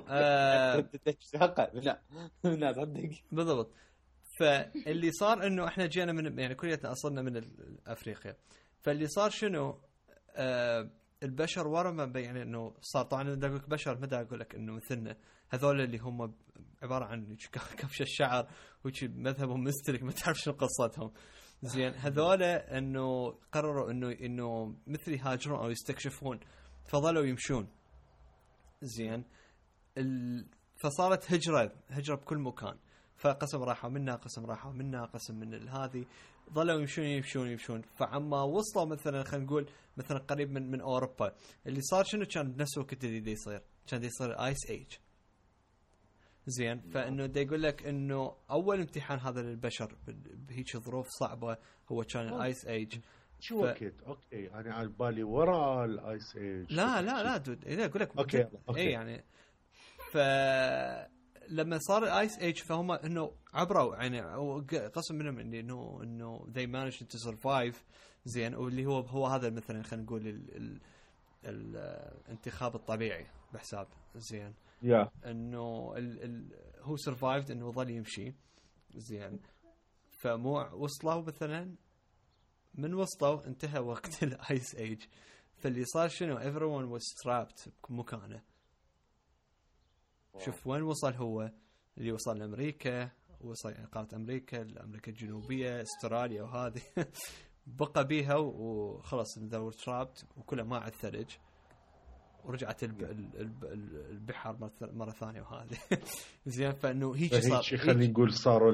لا لا تصدق بالضبط فاللي صار انه احنا جينا من يعني كليتنا اصلنا من افريقيا فاللي صار شنو آه البشر ورا ما يعني انه صار طبعا اذا اقول لك بشر ما اقول لك انه مثلنا هذول اللي هم عباره عن كبش الشعر وشي مذهبهم مستلك ما تعرف شنو قصتهم زين. هذول انه قرروا انه انه مثل يهاجرون او يستكشفون فظلوا يمشون زين. ال... فصارت هجره هجره بكل مكان، فقسم راحوا منا قسم راحوا منا قسم من هذه ظلوا يمشون يمشون يمشون فعما وصلوا مثلا خلينا نقول مثلا قريب من من اوروبا اللي صار شنو كان بنفس الوقت اللي دي يصير كان دي يصير ايس ايج زين. فانه دا يقول لك انه اول امتحان هذا للبشر بهيك ظروف صعبه هو كان الايس ايج. شو ف... وقت اوكي انا على بالي ورا الايس ايج. لا لا لا دود اذا اقول لك اوكي, أوكي. اي يعني ف لما صار الايس ايج فهم انه عبروا يعني قسم منهم انه انه they managed to survive زين. واللي هو هو هذا مثلا خلينا نقول ال... ال... الانتخاب الطبيعي بحساب زين yeah. انه ال... ال... هو survived انه ظل يمشي زين. فمو وصلوا مثلا من وصلوا انتهى وقت الايس ايج فاللي صار شنو everyone was trapped بمكانه. شوف وين وصل هو اللي وصل لأمريكا وصل يعني قارة أمريكا الأمريكا الجنوبية استراليا وهذه بقى بيها وخلص ذا ترابت وكلها ماء الثلج ورجعت الب... الب... البحر مرة ثانية وهذه زين. فإنه هيك صار خلينا نقول صاروا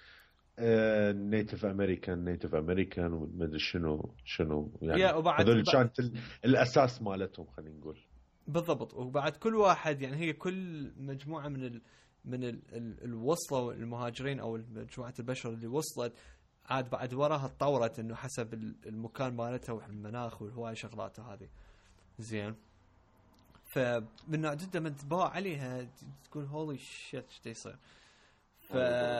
النيتيف أمريكان نيتيف أمريكان وما أدري شنو شنو يعني هذول كانت الأساس مالتهم خلينا نقول بالضبط. وبعد كل واحد يعني هي كل مجموعة من ال من ال ال الوصلة المهاجرين أو مجموعة البشر اللي وصلت عاد بعد وراها تطورت إنه حسب المكان مالتها والمناخ والهواية شغلات هذه زين. فمن نوع جدا من تباع عليها تقول هولي شيت ايش يصير. ف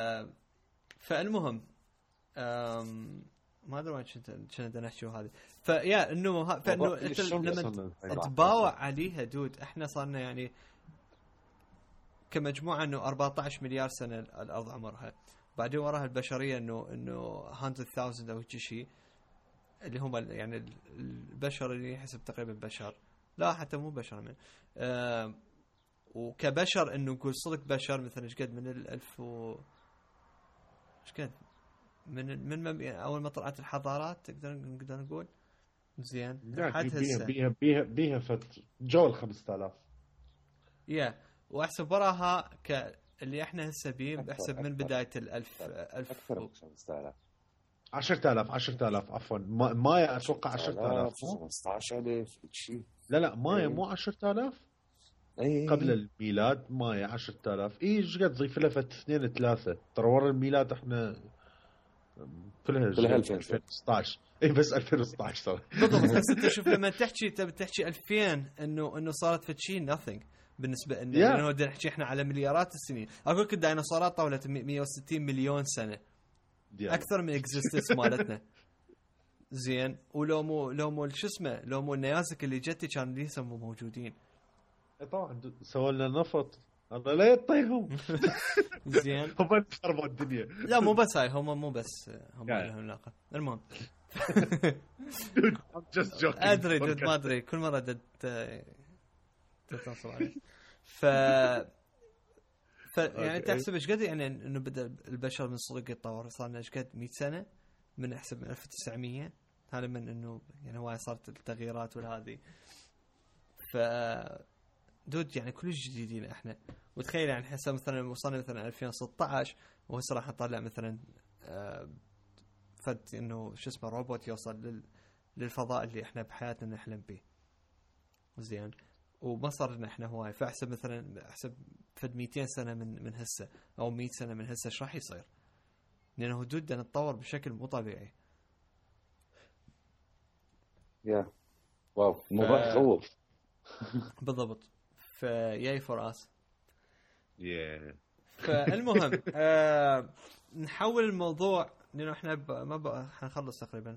فالمهم أم... ما ادري وين كنت كنت نحكي هذه. فيا انه ها... فانه لما تباوع عليها دود احنا صارنا يعني كمجموعه انه أربعة عشر مليار سنه الارض عمرها. بعدين وراها البشريه انه انه مئة ألف او شيء اللي هم يعني البشر اللي يحسب تقريبا بشر لا حتى مو بشر من آه... وكبشر انه نقول صدق بشر مثلا ايش قد من الألف و ايش قد من من اول ما طلعت الحضارات تقدر نقدر نقول زين لحد هسه بيها بيها بيها فت جو خمسة آلاف يا واحسب وراها ك اللي احنا هسه بيه بحسب من بدايه الألف ألف اكثر من خمسة آلاف عشرة آلاف عشرة آلاف عفوا ما ما اتوقع عشرة آلاف خمسة عشر ألف شيء لا لا ما مو عشرة آلاف أي قبل الميلاد ما عشرة آلاف اي ايش قد ضيف لها فت اثنين ثلاثة ترى ورا الميلاد احنا كلها ألفين وستة عشر اي بس ألفين وستة عشر صار بالضبط. بس انت شوف لما تحكي تبي تحكي ألفين انه انه صارت فتشي nothing بالنسبه لنا yeah. لانه بدنا نحكي احنا على مليارات السنين. اقول لك الديناصورات طولت مئة وستين مليون سنه yeah. اكثر من اكزيستنس مالتنا زين. ولو مو لو مو شو اسمه لو مو النيازك اللي جتي كانوا لسه مو موجودين طبعا سووا لنا نفط الله لا يطيهم زين. هم خربوا الدنيا. لا مو بس هاي هم مو بس هم لهم علاقه. المهم ادري دود ما ادري كل مره دد تتصل عليه. ف ف يعني تحسب ايش قد يعني انه بدا البشر من صدق يتطور صار لنا ايش قد مئة سنه من احسب من ألف وتسعمية هذا من انه يعني هو صارت التغييرات والهذه. ف دود يعني كلش جديدين احنا. وتخيل يعني حسب مثلا وصلنا مثلا ألفين وستة عشر وهسه راح نطلع مثلا آه فد انه شو اسمه روبوت يوصل لل للفضاء اللي احنا بحياتنا نحلم به زين. وما صار لنا احنا هواي. فاحسب مثلا احسب فد مئتين سنه من من هسه او مئة سنه من هسه ايش راح يصير لانه دود نتطور بشكل مو طبيعي. يا واو موضوع يخوف بالضبط. فياي فور اس yeah. فالمهم آه نحول الموضوع لانه احنا ب... ما بقى حنخلص تقريبا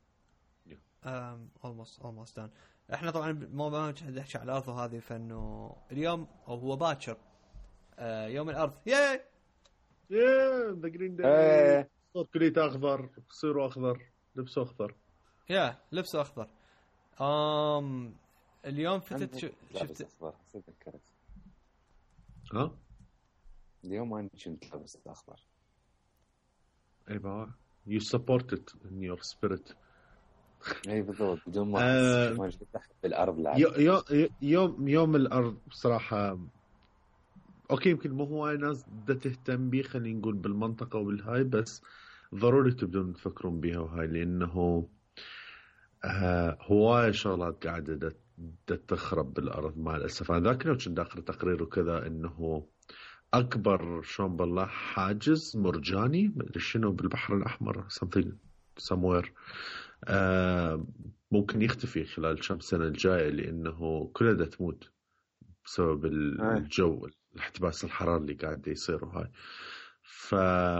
um, almost almost done. احنا طبعا ما ما نحكي على الارض وهذه فانه اليوم او هو باكر آه يوم الارض ياي يا ذا جرين داي صار كليته اخضر صيروا اخضر لبسه اخضر يا لبسه اخضر. ام اليوم فتت شو شفت اخبار تذكرت ها اليوم انا كنت لابس الاخضر. اي بابا you support it in your spirit. اي بالضبط بدون ما آه احس شوف انا بالارض لعب. يوم يوم يوم الارض بصراحه اوكي يمكن مو هواي ناس دا تهتم بيه خلينا نقول بالمنطقه وبالهاي، بس ضروري تبدون تفكرون بيها وهاي لانه آه هواي شغلات قاعده دا, دا تخرب بالارض مع الاسف. انا ذاك كنت داخل تقرير وكذا انه اكبر شلون بالله حاجز مرجاني مدري شنو بالبحر الاحمر something somewhere آه ممكن يختفي خلال كم سنه الجايه لانه كلها دا تموت بسبب الجو الاحتباس الحراري اللي قاعد يصير وهاي. ف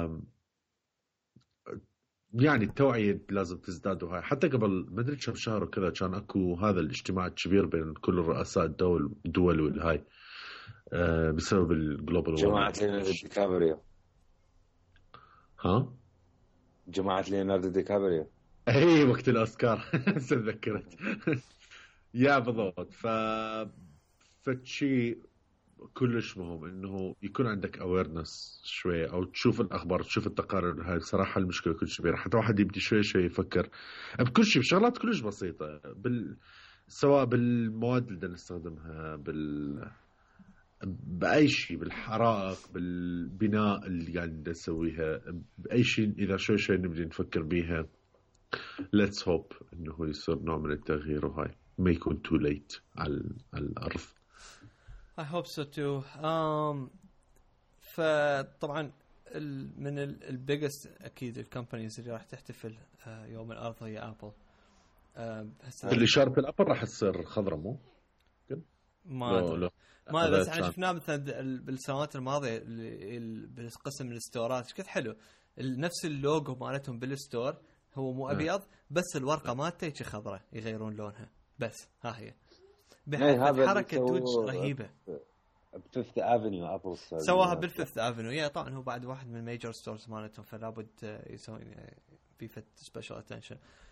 يعني التوعية لازم تزداد وهاي. حتى قبل ما ادري كم شهر وكذا كان اكو هذا الاجتماع الكبير بين كل الرؤساء الدول الدول والهاي أه بسبب الجلوبال جماعة ليوناردو دي كابريو. ها جماعة ليوناردو دي كابريو اي وقت الاوسكار تذكرت يا بالضبط. ف فشي كلش مهم انه يكون عندك awareness شوية او تشوف الاخبار تشوف التقارير. هاي صراحة المشكلة كلش كبيرة حتى واحد يبدي شوي شوي يفكر بكل شيء بشغلات كلش بسيطة بال... سواء بالمواد اللي نستخدمها بال بأي شيء بالحرائق بالبناء اللي قاعد نسويها بأي شيء إذا شوي شوي نبدي نفكر بيها let's hope إنه يصير نوع من التغيير وهاي ما يكون too late على الأرض. I hope so too. Um, فطبعا ال من البيجست أكيد الكمبانيز اللي راح تحتفل uh, يوم الأرض هي أبل. uh, اللي شارب الأبل راح تصير خضرة مو؟ ما لا ما بس احنا شفناه مثلا بالسنوات الماضيه بالقسم الاستورات ايش كثر حلو نفس اللوجو مالتهم بالستور هو مو ابيض بس الورقه مالته هيك خضراء يغيرون لونها بس ها هي بحركه توج رهيبه. بفيفث افنيو ابل سواها بالفيفث افنيو يا طبعا هو بعد واحد من الميجر ستورز مالتهم فلا بد يسوون بيفت سبيشال اتنشن.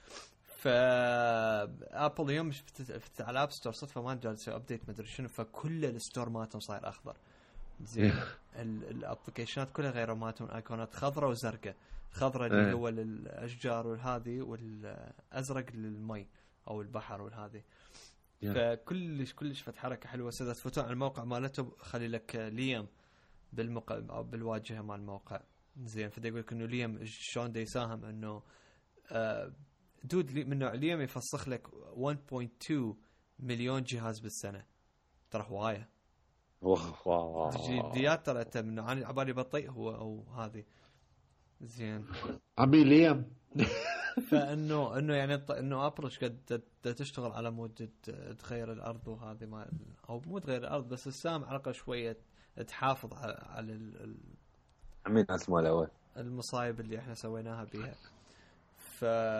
فابل اليوم فتت على الاب ستور صدفه ما جالس يسوي ابديت ما ادري شنو فكل الستور مالتهم صاير اخضر زين الابلكيشنات كلها غير مالتهم ايقونات خضراء وزرقاء. خضراء اللي هو للاشجار والهذه والازرق للمي او البحر والهذه فكلش كلش فت حركه حلوه. اذا تفوتون على الموقع مالتهم خلي لك ليام بالموقع او بالواجهه مال الموقع زين فدا يقول لك انه ليام شلون دا يساهم انه آه دود من نوع اليوم يفسخ لك واحد فاصلة اثنين مليون جهاز بالسنة ترى هواية واو جديات ترى انت من عن عبالي بطيء هو او هذه زين عمي ليام فانه انه يعني انه ابل ايش قد تشتغل على مود تغير الارض وهذه ما او مو تغير الارض بس السام على الاقل شويه تحافظ على على ال عمي ناس مال اول المصايب اللي احنا سويناها بيها. ف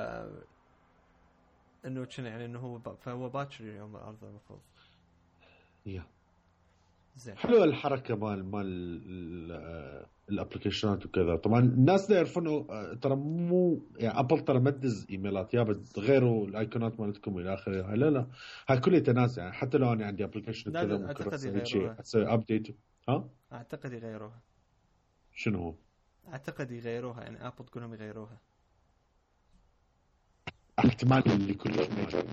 انه كان يعني انه هو ب... فهو باكر يوم الارض المفروض يا زين حلوه الحركه مال مال الابلكيشنات وكذا. طبعا الناس دا يعرفون ترى مو يعني ابل ترى ما تدز ايميلات يا بس غيروا الايقونات مالتكم الى اخره. لا لا هاي كلها تناسى يعني حتى لو انا عندي ابلكيشن كذا ممكن اسوي ابديت. ها اعتقد يغيروها. شنو هو؟ اعتقد يغيروها يعني ابل تقولهم يغيروها احتمال اللي كله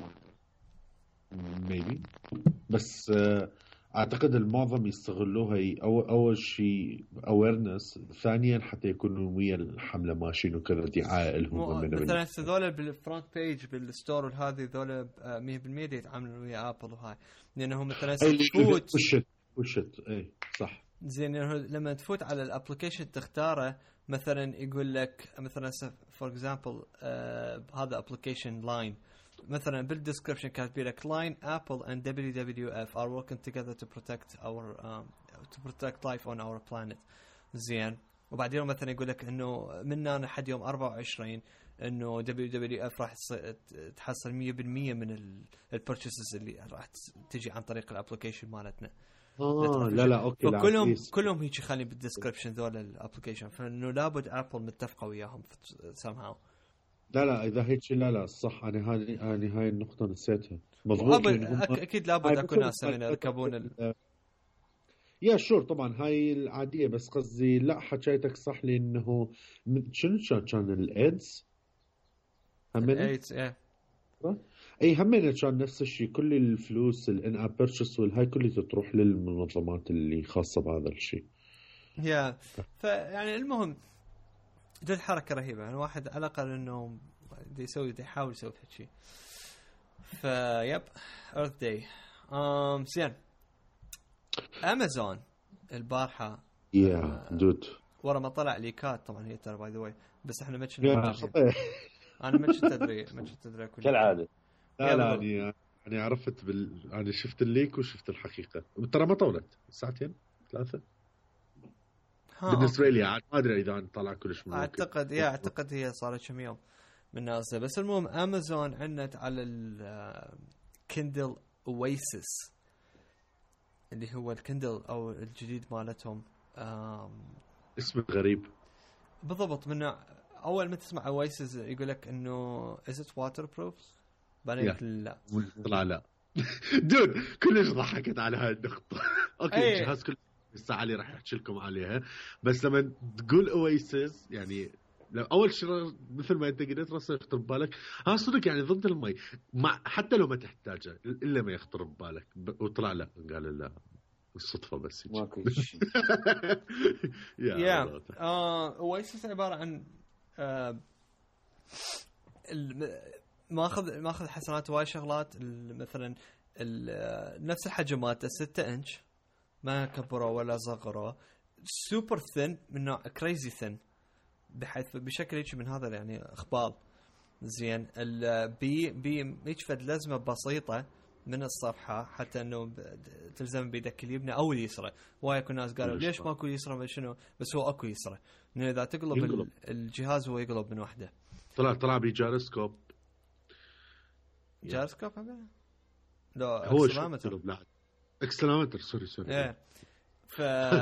ميبي بس اعتقد المعظم يستغلوها أو اول شيء اويرنس ثانيا حتى يكونوا ويا الحمله ماشيين وكذا دعايه لهم مثلا هذول بالفرونت بيج بالستور وهذه ذول مية بالمية يتعاملون ويا ابل وهاي لانهم مثلا تفوت وشت وشت اي صح زين لما تفوت على الابلكيشن تختاره مثلا يقول لك مثلا فور اكزامبل هذا ابلكيشن لاين مثلا بالديسكربشن كاتب لك لاين ابل and دبليو دبليو اف are working together to protect our um, to protect life on our planet زين وبعدين مثلا يقول لك انه من لحد يوم أربعة وعشرين انه دبليو دبليو اف راح تحصل مية بالمية من البيرتشيسز اللي راح تجي عن طريق الابلكيشن مالتنا. آه لا لا اوكي فكلهم كلهم هيك خلي بالديسكربشن ذول الابلكيشن فانه لابد ابل متفقه وياهم somehow لا لا اذا هيك لا لا صح. انا هاي انا هاي النقطه نسيتها. مضبوط. أك... اكيد لابد اكو ناس من يركبون ال... يا شور طبعا هاي العاديه، بس قصدي لا حكيتك صح، لانه شنو كان الايدز الايدز ايه اي همين كان نفس الشيء. كل الفلوس الان اب بيرتشيس والهاي كلها تروح للمنظمات اللي خاصه بهذا الشيء. يا فيعني المهم جد حركه رهيبه. يعني واحد على الاقل انه دي يسوي دي يحاول يسوي هالشيء. فيب ايرث داي ام زين. امازون البارحه يا دود ورا ما طلع ليكات طبعا هي ترى باي ذا واي، بس احنا ما كنا انا ما كنت ادري ما كنت ادري كالعاده. لا لا يعني يعني عرفت بال يعني شفت الليك وشفت الحقيقه، ترى ما طولت ساعتين ثلاثه بالنسبه لي. ما ادري اذا طلع كلش ممكن. اعتقد يا اعتقد هي صارت كم يوم من نازله. بس المهم امازون عنت على الكندل اويسس اللي هو الكندل او الجديد مالتهم. اسم غريب بالضبط. من اول ما تسمع اويسس يقول لك انه is it waterproof بعدين لا طلع لا. دود كلش ضحكت على هاي النقطه. اوكي أيه. الجهاز كل الساعه اللي راح احكي لكم عليها، بس لما تقول اويسس يعني لو اول شيء مثل ما انت قلت راسه يخطر ببالك ها صدق يعني ضد المي، مع حتى لو ما تحتاجه الا ما يخطر ببالك. وطلع لا قال لا الصدفه بس ماكو شيء. يا اه اويسس عباره عن آه ماخذ ماخذ حسنات وايد شغلات. مثلا نفس الحجم مالته ستة انش ما كبره ولا صغره، سوبر ثين من نوع كريزي ثين بحيث بشكل هيك من هذا يعني اخبال زين. البي بي يجفد لزمه بسيطه من الصفحه حتى انه تلزم بيدك اليمنى او اليسرى. وايد كل ناس قالوا ليش ماكو يسرى ما شنو، بس هو اكو يسرى. انه اذا تقلب ينقلب. الجهاز هو يقلب من وحده. طلع طلع بجيروسكوب. جيروسكوب هذا لا هو اكسلامتر. لا اكسلامتر سوري سوري ايه. ف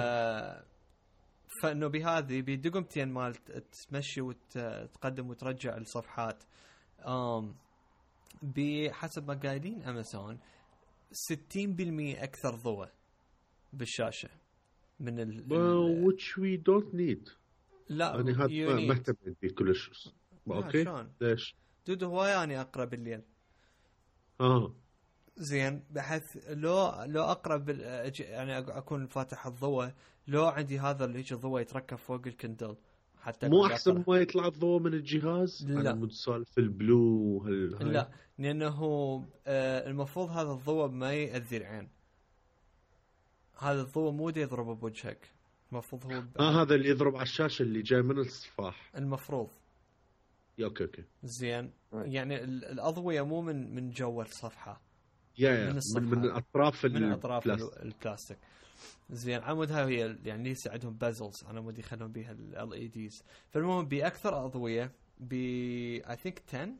فانه بهذه بدقمتين مال تمشي وتقدم وترجع الصفحات. ام بحسب ما قايلين امازون ستين بالمئة اكثر ضوء بالشاشه من ال well, which we don't need. لا يعني هذا ما اهتم به كلش. اوكي ليش دود هو يعني اقرب الليل اه زين بحيث لو لو اقرب يعني اكون فاتح الضوء لو عندي هذا اللي هيك الضوء يتركب فوق الكندل حتى مو احسن ما يطلع الضوء من الجهاز. لا انا متسالف البلو هال لا لانه آه المفروض هذا الضوء ما يأذي العين. هذا الضوء مو دي يضرب بوجهك. المفروض هو اه هذا اللي يضرب على الشاشه اللي جاي من الصفاح المفروض. اوكي اوكي زين. يعني الاضويه مو من من جو الصفحه يا يا من, من اطراف من اطراف البلاستيك. زين عمود هاي هي يعني يساعدهم بازلز على مود يخلون بها ال إي ديز. فالمهم باكثر اضويه ب اي ثينك عشرة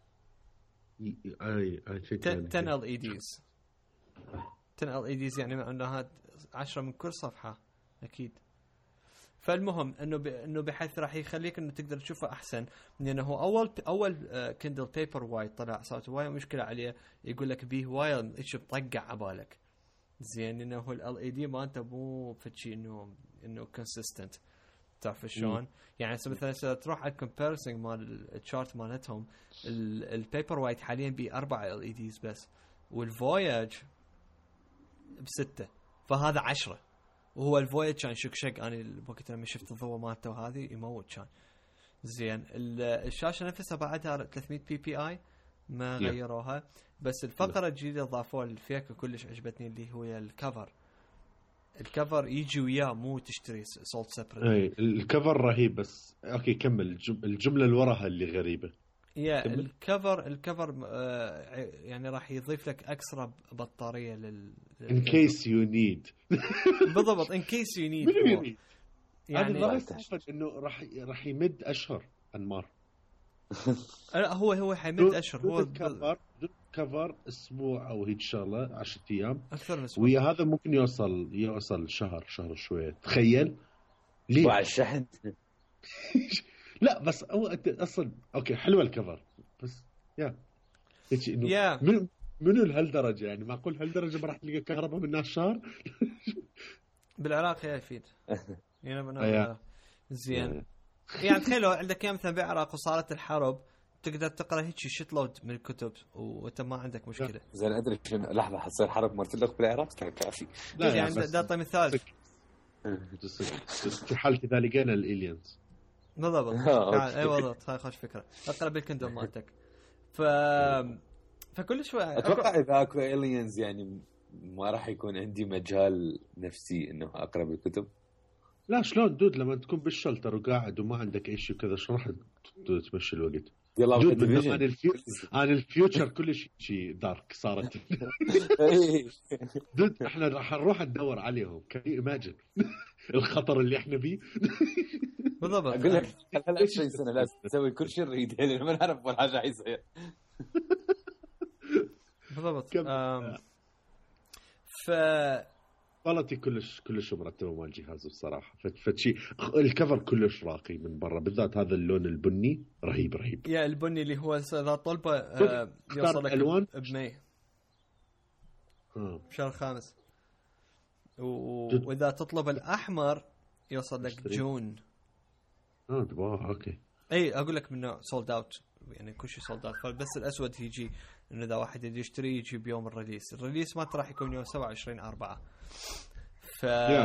اي اي ثينك عشرة ال إي ديز عشرة ال إي ديز يعني معناها عشرة من كل صفحه اكيد. فالمهم انه ب... انه بحيث راح يخليك انه تقدر تشوفه احسن. لانه هو اول اول كندل بيبر وايد طلع صارت وايد مشكله عليه. يقول لك بيه وايد ايش بطقع عبالك زين. انه هو ال إي دي ما انت مو فشي انه انه كونسيستنت تعرف شلون. يعني مثلا تروح على الكومباريسنج مال الشارت مالتهم البيبر وايد حاليا بأربعة ال إي ديز بس والفوياج بستة فهذا عشرة. وهو الفويد كان شكشك انا الوقت لما شفت الضوء مالته وهذه يموت كان زين. الشاشه نفسها بعدها ثلاثمية بي بي اي ما غيروها. بس الفقره الجديده ضافوها الفيك كلش عجبتني اللي هو الكفر. الكفر يجي وياه مو تشتري سولت سيبريت. اي الكفر رهيب. بس اوكي كمل الجمله اللي وراها اللي غريبه. يا الكفر الكفر آه يعني راح يضيف لك اكسترا بطاريه لل in case you need. بالضبط in case you need. يعني هذا انه راح راح يمد اشهر انمار. لا هو هو حيمد اشهر. هو كفر كفر اسبوع او هيك شغله عشرة ايام اكثر من اسبوع. ويا هذا ممكن يوصل يوصل شهر شهر شويه. تخيل ليه على الشحن. لا بس هو اصلا اوكي حلوه الكفر بس يا هيك انه yeah. من منو لهالدرجه يعني معقول هالدرجه ما راح تلقى كهرباء من الشهر بالعراق يا يفيد يعني زين يعني تخيل لو عندك ايام مثلا بالعراق وصارت الحرب تقدر تقرا هيك شيت لود من الكتب وانت ما عندك مشكله. زين ادري شنو لحظه حتصير حرب مرتلك بالعراق كافي. لا يعني دا اعطي مثال في حال اذا لقينا الالينز بالضبط. اي بالضبط هاي خوش فكره اقرا بالكندوم مالتك. ف فكل شوي اتوقع اذا اكو الينز يعني ما راح يكون عندي مجال نفسي انه اقرا بالكتب. لا شلون دود لما تكون بالشلتر وقاعد وما عندك اي شيء كذا شو راح تمشي الوقت؟ دود من انا الفيوتشر انا الفيوتشر كل شيء دارك صارت. دود احنا راح نروح ندور عليهم كان ايماجن الخطر اللي احنا فيه. بالضبط اقول لك هلا عشرين سنه لازم تسوي كل شيء نريده لان ما نعرف ولا حاجه حيصير. بالضبط. ف كواليتي كلش كلش مرتبه مال الجهاز بصراحه. فشي الكفر كلش راقي من برا بالذات هذا اللون البني رهيب رهيب. يا البني اللي هو اذا طلبه آه يوصل لك بمي بشهر خامس و... واذا تطلب الاحمر يوصل لك جون. اه تبغاه اوكي. اي اقول لك منه سولد اوت يعني كل شيء سولد اوت. فبس الاسود يجي انه اذا واحد يجي يشتري يجي بيوم الريليس. الريليس ما راح يكون يوم سبعة وعشرين أربعة. ف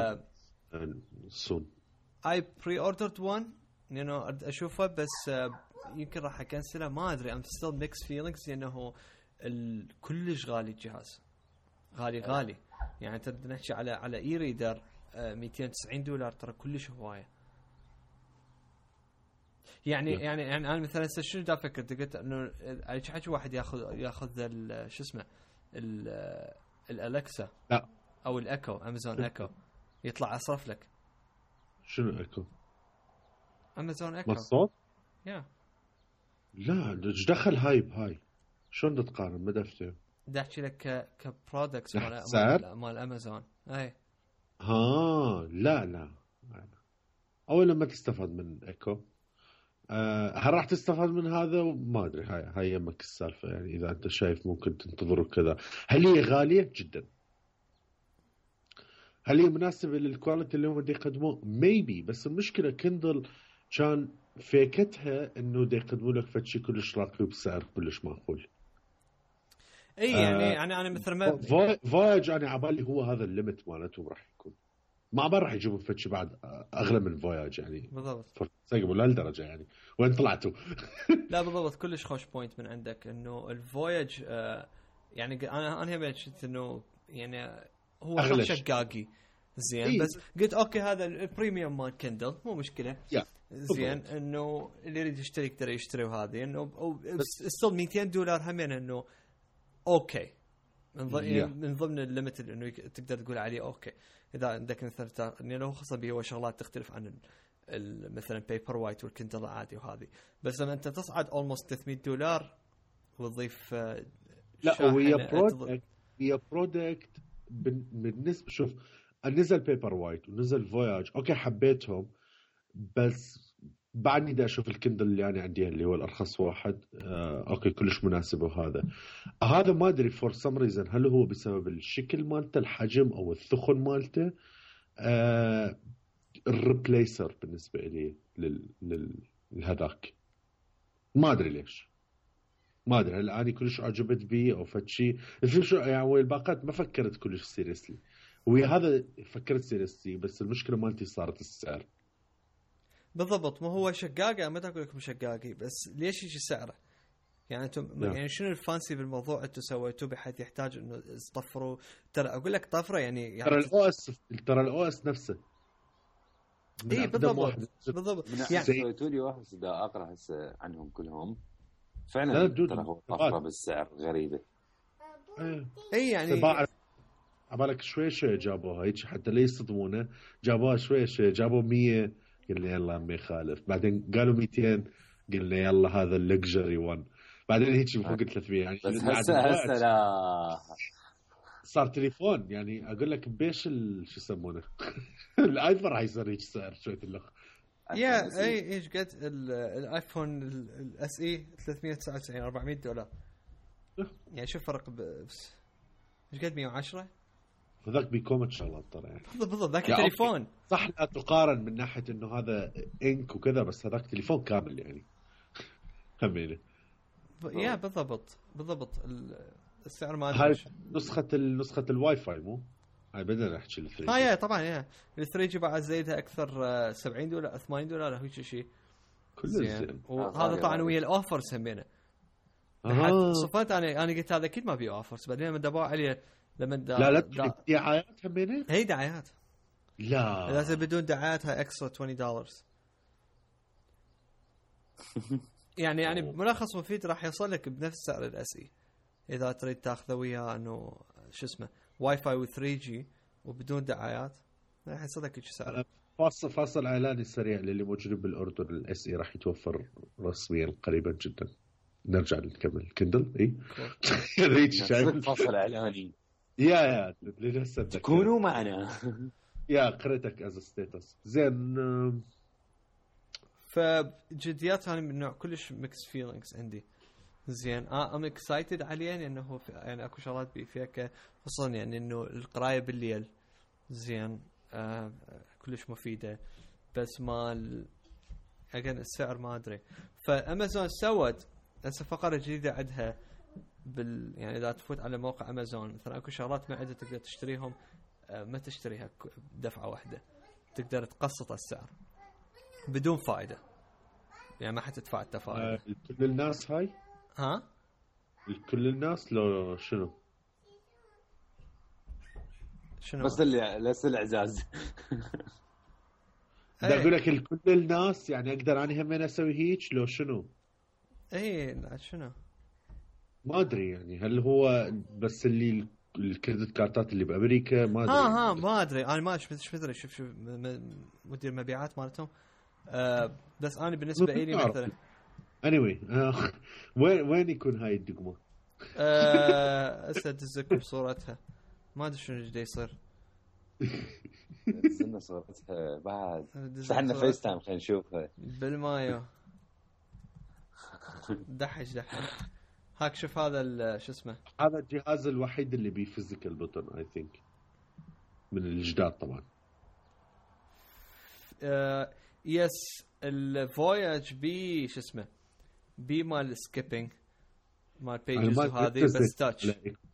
سون اي بري اوردرد وان لانه اشوفه بس يمكن راح اكنسله ما ادري. ام ستيل ميكس فيلينجز لانه كلش غالي الجهاز غالي غالي يعني تبدا نحكي على على اي ريدر مئتين وتسعين دولار ترى كلش هوايه يعني yeah. يعني يعني انا مثلا شنو دا فكرت قلت انه ايش حكي واحد ياخذ ياخذ شو اسمه الالكسا لا او الايكو امازون ايكو يطلع اصرف لك. شنو ايكو؟ امازون ايكو الصوت يا yeah. لا ايش دخل هايب هاي شلون تقارن ما دفتر دا احكي لك كبرودكتس مال مال امازون. اي ها لا لا اول لما تستفاد من ايكو أه هل راح تستفاد من هذا ما ادري. هاي هاي يمك السالفه يعني اذا انت شايف ممكن تنتظر كذا. هل هي غاليه جدا؟ هل هي مناسبه للكواليتي اللي هم بدي يقدموه؟ ميبي. بس المشكله كندل كان فيكتها انه بدي يقدموا لك فشي كلش راقي بسعر كلش معقول. اي يعني يعني انا مثل ما فوياج انا عبالي هو هذا الليمت مالتهم راح يكون ما ما راح يجيبوا فتش بعد اغلى من فوياج يعني. بالضبط سيقبوا لهالدرجه يعني وين طلعتوا؟ لا بالضبط كلش خوش بوينت من عندك انه الفوياج آه يعني انا انا هم شفت انه يعني هو شقاقي زين. إيه؟ بس قلت اوكي هذا البريميوم مال كندل مو مشكله yeah. زين انه اللي يريد يشتري يقدر يشتري. وهذه انه استل مئتين دولار همين انه اوكي من ضمن yeah. من ضمن الليميتد انه تقدر تقول عليه اوكي اذا عندك مثلا انه لو خاصه به هو شغلات تختلف عن مثلا بيبر وايت والكندل العادي وهذه. بس لما انت تصعد almost ثلاثمية دولار وتضيف لا وهي برودكت هي برودكت بالنسبه شوف نزل بيبر وايت ونزل فوياج اوكي حبيتهم بس بعدني دا اشوف الكندل اللي انا عندي اللي هو الارخص واحد آه، اوكي كلش مناسب. وهذا هذا ما ادري فور سم ريزن هل هو بسبب الشكل مالته الحجم او الثخن مالته آه، الريبليسر بالنسبه لي لل لهذاك ما ادري ليش ما ادري هل اني كلش عجبت بيه او فشي يعني الباقات ما فكرت كلش سيريسلي. وهي هذا فكرت سيريسلي بس المشكله مالتي صارت السعر. بالضبط ما هو شقاقه ما تقول لكم شقاقي بس ليش يجي سعره يعني انتم yeah. يعني شنو الفانسي بالموضوع انتم سويتوه بحيث يحتاج انه تطفروا. ترى اقول لك طفره يعني, يعني ترى الاو اس ترى الاو اس نفسه اي بالضبط بالضبط يعني سويتوا لي واحد اذا اقرا هسه عنهم كلهم فعلا ترى هو طفره بالسعر غريبه. اي يعني عبالك شوي شوي جابوها هيك حتى لا يصدمونه جابوها شوي شوي جابوا مية قلنا يلا ما يخالف. بعدين قالوا مئتين قلنا يلا هذا اللكجري وان. بعدين هيك فوق ثلاثمية يعني بس هسه هسه لا صار تليفون يعني اقول لك بيش شو يسمونه الايفون راح يصير هيك سعر شويه اللخ يا اي ايش قد الايفون الاس اي ثلاثمية وتسعة وتسعين أربعمية دولار يعني شوف فرق بس ايش قد مية وعشرة هذاك بيكون ان شاء الله ترى يعني بالضبط بالضبط ذاك التليفون صح لا تقارن من ناحيه انه هذا انك وكذا بس هذاك تليفون كامل يعني همينه يا بالضبط بالضبط السعر ما هاي نسخه نسخه الواي فاي مو هاي بدنا نحكي ال ثري جي اه يا طبعا يا ال ثري جي بعد زيدها اكثر سبعين دولار ثمانين دولار هيك شيء كل زين وهذا طبعا ويا الاوفر سمينا آه. صفات انا انا قلت هذا اكيد ما بي اوفرز بعدين لما دبوا عليه لما دا لا لا دا دعايات همينه هي دعايات لا لازم بدون دعايات هاي اكسترا عشرين دولار يعني يعني ملخص مفيد راح يوصل لك بنفس سعر الاس اي اذا تريد تاخذه وياه انه شو اسمه واي فاي و ثري جي وبدون دعايات راح يوصل لك سعر. فاصل فاصل اعلاني سريع للي موجودين بالاردن الاس اي راح يتوفر رسميا قريبا جدا. نرجع نكمل كندل اي ريت شايف فاصل اعلاني يا يا لسه تكونوا معنا يا قريتك از ستاتس زين. فجديات هذه من نوع كلش ميكس فيلينجز عندي زين اه ام اكسايتد عليه لانه يعني اكو شغلات فيها خصوصا يعني انه القرايه بالليل زين آه كلش مفيده بس مال اجين السعر ما ادري. فامازون سوت هسه فقره جديده عندها بال يعني اذا تفوت على موقع امازون مثلا اكو شغلات ما عندها تقدر تشتريهم آه ما تشتريها دفعه واحده تقدر تقسط السعر بدون فائده يعني ما حتدفع التفاعل. آه كل الناس هاي ها كل الناس لو شنو شنو بس اللي لسه الاعزاز بدي اقول لك كل الناس يعني اقدر انا هم اسوي هيك لو شنو اي شنو ما ادري يعني هل هو بس اللي الكريدت كارتات اللي بامريكا ما ادري ها ها ما ادري انا ما ايش مدري شوف شوف مدير مبيعات مالتهم أه بس انا بالنسبه لي مثلا anyway uh, وين وين يكون هاي الدقمه ااا اسدزكم صورتها ما ادري شنو جدي يصير نزلنا صورتها بعد صحنا فيس تايم خلينا نشوفها بالمايو دحش دحش هاك شوف هذا شو اسمه هذا الجهاز الوحيد اللي بيه فيزيكال بوتن اي ثينك من الجداد طبعا. آه يس الفوياج بي شو اسمه بي مال سكيبينج مال بيجز وهذه بس تاتش.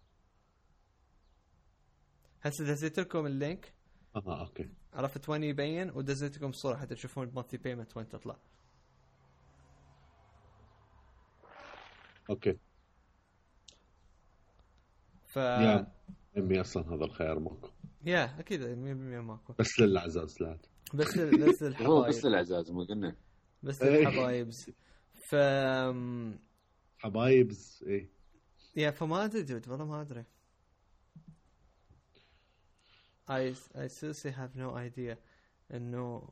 هسه دزيت لكم اللينك اه اوكي عرفت وين يبين ودزيت لكم صوره حتى تشوفون المونثلي بيمنت وين تطلع. اوكي ف يا امي اصلا هذا الخيار ماكو يا اكيد مية بالمية ماكو بس للعزاز لا بس بس الحبايب بس للعزاز مو قلنا بس الحبايبز ف حبايبز ايه يا فما ادري والله ما ادري. I I seriously have no idea انه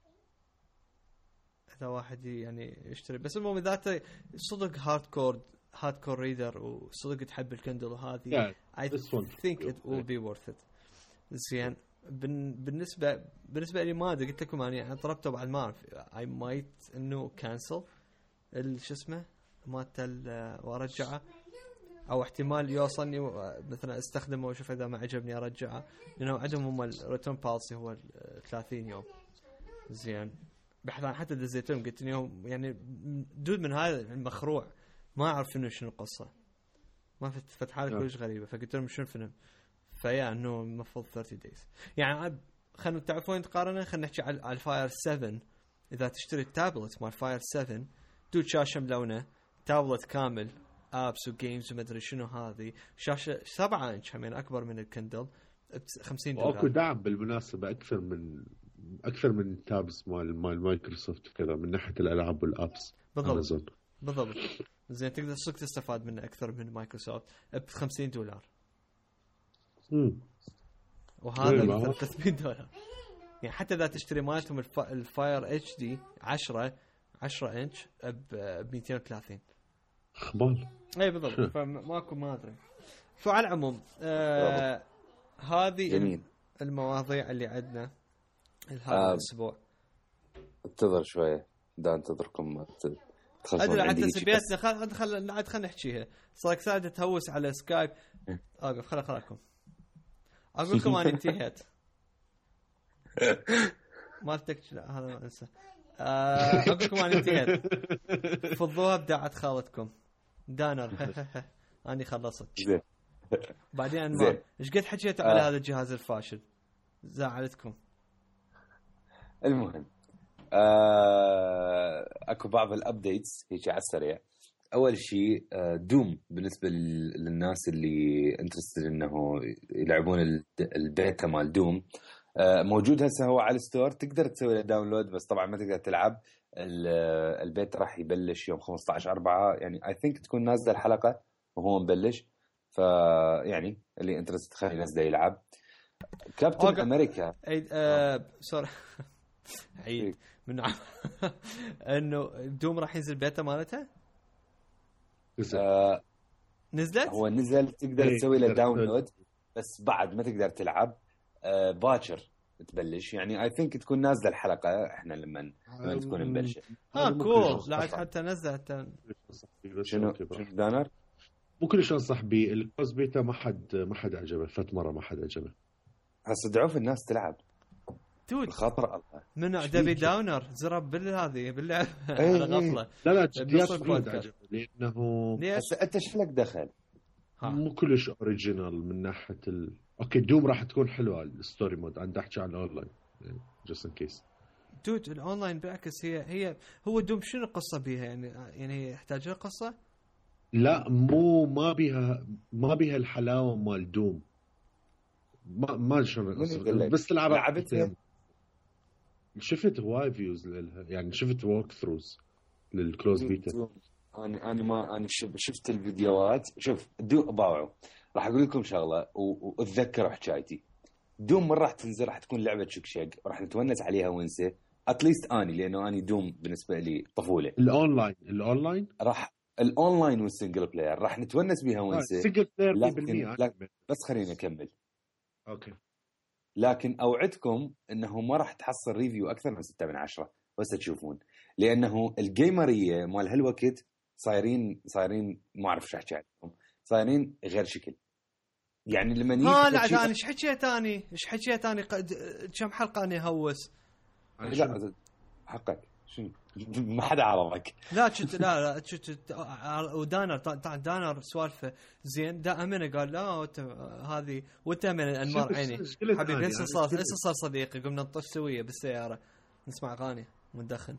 اذا واحد يعني يشتري بس المهم اذا صدق هارد كور هارد كور ريدر وصدق تحب الكندل وهذه yeah, I think it will be worth it. زين بالنسبه بالنسبه لي ما ادري قلت لكم انا طلبته بعد ما اعرف I might انه كانسل شو اسمه مالته وارجعه او احتمال يوصلني مثلا استخدمه واشوف اذا ما عجبني ارجعه لانه عندهم هم الريتيرن بالسي هو ثلاثين يوم. زين بحثا حتى دزيتهم قلت لهم يعني دود من هذا المخروع ما اعرف انه شنو القصه ما فتح حالك كلش غريبه فقلت لهم شنو فيلم فيا انه المفروض ثلاثين دايز يعني خلينا تعرفون تقارنه خلينا نحكي على الفاير سفن. اذا تشتري التابلت مال فاير سفن دود شاشه ملونه تابلت كامل ابس وجيمز وما ادري شنو هذه شاشه سبعة انش همين اكبر من الكندل ب خمسين دولار. واكو دعم بالمناسبه اكثر من اكثر من تابس مال مال مايكروسوفت كذا من ناحيه الالعاب والابس بالضبط بالضبط. زين تقدر صدق تستفاد منه اكثر من مايكروسوفت ب خمسين دولار امم وهذا ب ثلاثمية دولار يعني حتى اذا تشتري مالتهم الف... الفاير اتش دي عشرة عشرة انش ب مئتين وثلاثين خبال اي بالضبط فماكو ما ادري. فعلى العموم آه هذه المواضيع اللي عندنا هذا آه الاسبوع. انتظر شويه دا انتظركم ادري حتى سبياتنا خل خل خل نحكيها صار ساعه تهوس على سكايب اوقف خل خلاكم اقول لكم انا انتهيت ما تكش لا هذا ما انسى اقول لكم انا انتهيت فضوها بدعه خالتكم دانر اني خلصت بعدين ما ايش قد حكيت على هذا الجهاز الفاشل زعلتكم. المهم آه، اكو بعض الابديتس هيك على السريع. اول شيء آه، دوم بالنسبه للناس اللي انترستد انه يلعبون البيتا مال دوم آه، موجود هسه هو على الستور، تقدر تسوي له داونلود بس طبعا ما تقدر تلعب. البيت راح يبلش يوم خمسة عشر أربعة يعني اي ثينك تكون نازله الحلقه وهو مبلش، فيعني اللي انترست خليه ينزله يلعب. كابتن امريكا عيد آه سوري عيد من انه دوم راح ينزل بيتا مالته آه نزلت هو نزل تقدر تسوي له داونلود بس بعد ما تقدر تلعب آه باكر تبلش يعني اي ثينك تكون نازله الحلقه احنا لما لما تكون مبلشه. ها كول لا حتى نزل حتى شنو دانر مو كلش انصح به الكوز بيتا ما حد ما حد عجبه فت مره ما حد عجبه هسه ضعف الناس تلعب دود خاطر الله من ديفيد داونر زرب بالهذه باللعب ايه على غفله. لا لا جديات ما عجبه لانه هسه انت ايش لك دخل مو كلش اوريجينال من ناحيه ال... اوكي دوم راح تكون حلوه الستوري مود عند احكي عن الاونلاين جست ان كيس دود الاونلاين بعكس هي هي هو دوم شنو القصه بيها يعني يعني يحتاج لها قصه لا مو ما بيها ما بيها الحلاوه مال دوم ما ما شنو بس تلعب لعبتها شفت هواي فيوز لها يعني شفت ووك ثروز للكلوز بيتا انا انا ما انا شفت الفيديوهات شوف دو باوعوا راح اقول لكم شغله واتذكروا حكايتي دوم مره راح تنزل راح تكون لعبه شكشق وراح نتونس عليها ونسى اتليست اني لانه اني دوم بالنسبه لي طفوله. الاونلاين الاونلاين راح الاونلاين والسنجل بلاير راح نتونس بها ونسى السنجل بلاير لكن, لكن بس خلينا نكمل اوكي. لكن اوعدكم انه ما راح تحصل ريفيو اكثر من ستة من عشرة بس تشوفون لانه الجيمريه مال هالوقت صايرين صايرين ما اعرف ايش احكي عنهم صايرين غير شكل يعني لما نيجي ها لا ثاني ايش حكيت ثاني ايش حكيت ثاني كم حلقه اني هوس لا حقك شنو ما حدا عرفك لا شفت لا لا شفت ودانر دانر سوالفه زين دائما قال لا هذه وانت من انمار عيني حبيبي هسه صار هسه صار صديقي قمنا نطش سويه بالسياره نسمع اغاني وندخن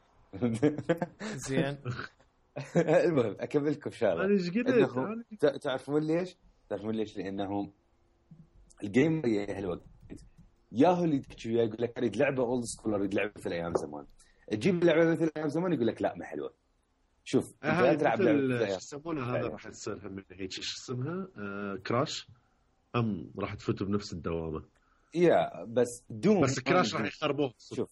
زين. المهم اكمل لكم شغله انا ايش قلت تعرفون ليش تعرفون ليش لانه الجيم هي الوقت ياهو اللي تحكي وياه يقول لك اريد لعبه اولد سكول اريد لعبه في الايام زمان تجيب لعبه مثل ايام زمان يقول لك لا ما حلوه. شوف انت تلعب لعبه شو يسمونها هذا راح تصير هم هيك ايش اسمها آه كراش ام راح تفوتوا بنفس الدوامه يا بس دوم بس كراش راح يخربوه. شوف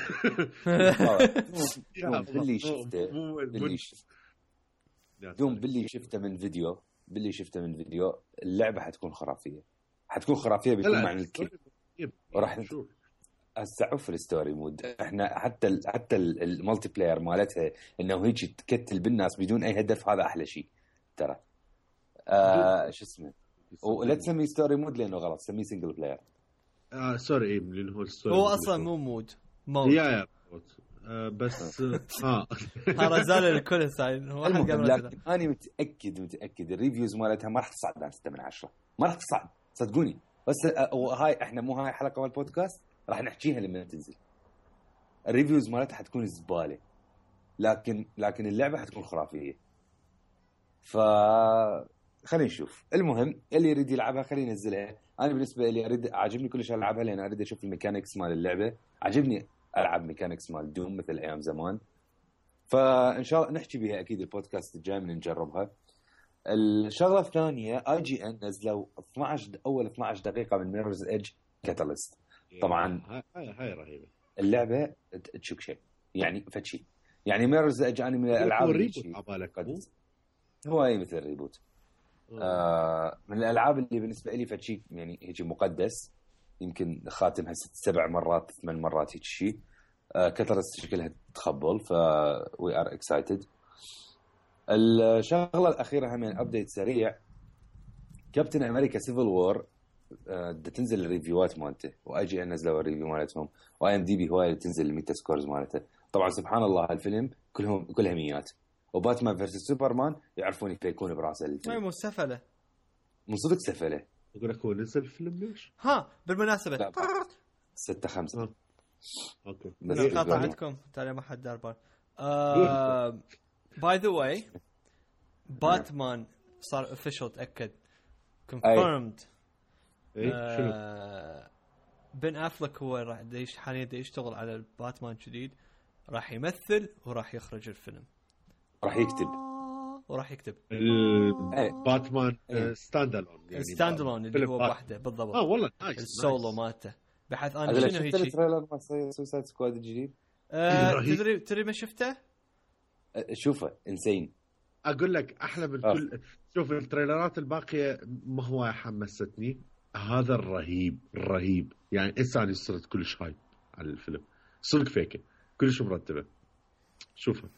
باللي شفته باللي شفته دوم باللي شفته من فيديو باللي شفته من فيديو اللعبه حتكون خرافيه حتكون خرافيه بيكون معنى الكل وراح استعف الستوري مود. احنا حتى ال حتى المالتي بلاير مالتها انه هيك تكتل بالناس بدون اي هدف هذا احلى شيء ترى. آه شو اسمه ولا تسميه ستوري مود لانه غلط سميه سنجل بلاير. اه سوري لانه هو الستوري هو اصلا مو مود مود يا يا آه بس اه هذا زال الكل ساين هو لكن انا متاكد متاكد الريفيوز مالتها ما راح تصعد عن ستة من عشرة ما راح تصعد صدقوني. بس وهاي احنا مو هاي حلقه مال البودكاست راح نحكيها لما تنزل. الريفيوز مالتها حتكون زباله لكن لكن اللعبه حتكون خرافيه. ف خلينا نشوف. المهم اللي يريد يلعبها خلينا ينزلها. انا بالنسبه لي اريد عاجبني كلش العبها لان اريد اشوف الميكانكس مال اللعبه. عاجبني العب ميكانكس مال دوم مثل ايام زمان. فان شاء الله نحكي بها اكيد البودكاست الجاي من نجربها. الشغله الثانيه اي جي ان نزلوا اثنعش اول اثنعش دقيقه من ميرورز ايدج كاتاليست. طبعا هاي هاي رهيبه اللعبه تشوك شيء يعني فتشي يعني ميرورز ايدج انا من الالعاب اللي هو اي مثل ريبوت آه من الالعاب اللي بالنسبه لي فتشي يعني هيك مقدس يمكن خاتمها ست سبع مرات ثمان مرات هيك شيء كاترست شكلها تخبل ف we are excited. الشغلة الأخيرة هم أبديت سريع. كابتن أمريكا سيفل وور بدها تنزل الريفيوات مالته واي جي ان نزلوا الريفيو مالتهم واي ام دي بي هواي تنزل الميتا سكورز مالته. طبعا سبحان الله هالفيلم كلهم كلها ميات. وباتمان فيرسس سوبرمان يعرفون يفيكون براسه الفيلم. اي مو سفله من صدق سفله. اقول لك هو نزل الفيلم ليش؟ ها بالمناسبه ستة خمسة آه. اوكي بس قاطعتكم ترى ما حد دار بال. باي ذا واي باتمان صار اوفيشال تاكد confirmed. ايه شنو؟ آه بن أفلك هو راح ديش حاليا دا يشتغل على الباتمان جديد، راح يمثل وراح يخرج الفيلم، راح يكتب وراح يكتب باتمان ستاند الون يعني ستاند الون اللي هو وحده بالضبط. اه والله نايس السولو مالته. بحث انا شنو هيك التريلر مال سوسايد سكواد الجديد. آه تدري تدري ما شفته؟ شوفه انسين. اقول لك احلى من كل. شوف التريلرات الباقيه ما هو حمستني، هذا الرهيب الرهيب يعني. إنسان صرت كلش هايب على الفيلم صدق فيكه كلش مرتبه. شوفه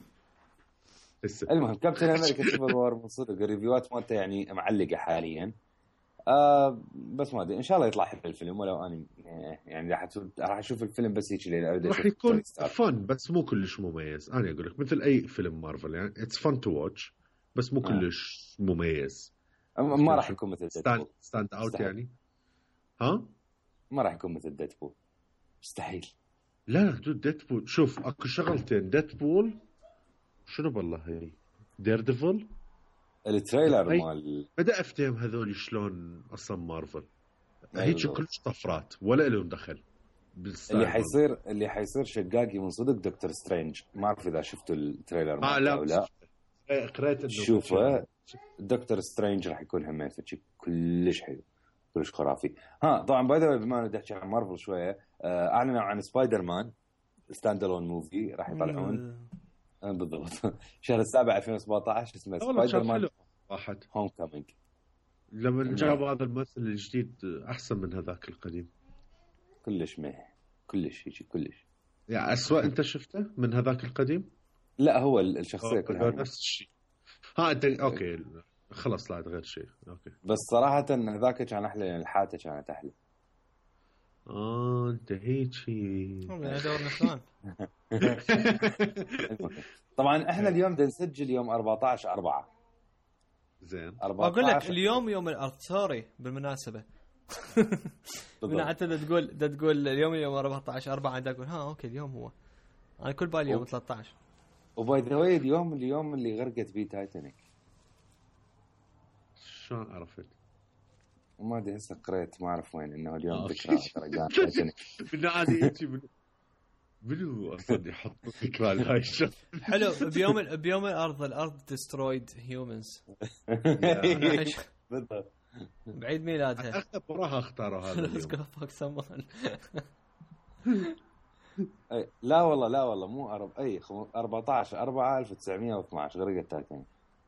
المهم كابتن امريكا سيفل وور من صدق الريفيوات مالته يعني معلقه حاليا. آه بس ما ادري ان شاء الله يطلع حلو الفيلم. ولو اني يعني راح راح اشوف الفيلم بس هيك لين راح يكون فن بس مو كلش مميز. انا اقول لك مثل اي فيلم مارفل يعني اتس فن تو واتش بس مو كلش آه. مميز. ما راح يكون مثل ستاند, ستاند اوت يعني. ها ما راح يكون مثل ديدبول مستحيل. لا دود ديدبول شوف اكو شغلتين. ديدبول شنو بالله هي دير ديفل التريلر مال بدا افتهم هذول شلون اصلا مارفل هيك كلش طفرات ولا لهم دخل اللي حيصير اللي حيصير شقاقي من صدق دكتور سترينج. ما اعرف اذا شفتوا التريلر مال لا او لا. قريت انه شوفه دكتور سترينج راح يكون هم شيء كلش حلو كلش خرافي. ها طبعا باي ذا بما انه نحكي عن مارفل شويه اعلنوا عن سبايدر مان ستاند الون موفي راح يطلعون بالضبط شهر السابع ألفين وسبعطعش اسمه سبايدر مان واحد هوم كامينج. لما جابوا هذا الممثل الجديد احسن من هذاك القديم كلش مه كلش هيك كلش يعني أسوأ. انت شفته من هذاك القديم؟ لا هو الشخصيه كلها نفس الشيء. ها انت اوكي خلص لا غير شيء اوكي. بس صراحه هذاك كان احلى لان الحاته كانت احلى. اه انت هيك شيء دور نسوان. طبعا احنا اليوم بدنا نسجل يوم أربعطعش أربعة. زين اقول لك اليوم يوم الارض سوري بالمناسبه. من حتى تقول دا تقول اليوم يوم أربعطعش أربعة دا اقول ها اوكي اليوم هو انا كل بالي يوم ثلاثة عشر. وباي ذا واي اليوم اليوم اللي غرقت بيه تايتانيك. شلون عرفت؟ وما ادري هسه قريت ما اعرف وين انه اليوم ذكرى غرقان تايتانيك. بالعادي هيك بلو اصلا يحط فكره هاي الشغله. حلو بيوم بيوم الارض الارض ديسترويد هيومنز بالضبط بعيد ميلادها. اخذ وراها اختاروا هذا ليتس جو فوك سمان. اي لا والله لا والله مو أرب... اي أربعطعش أربعة ألف وتسعمية واثناشر غرقت تايتانيك.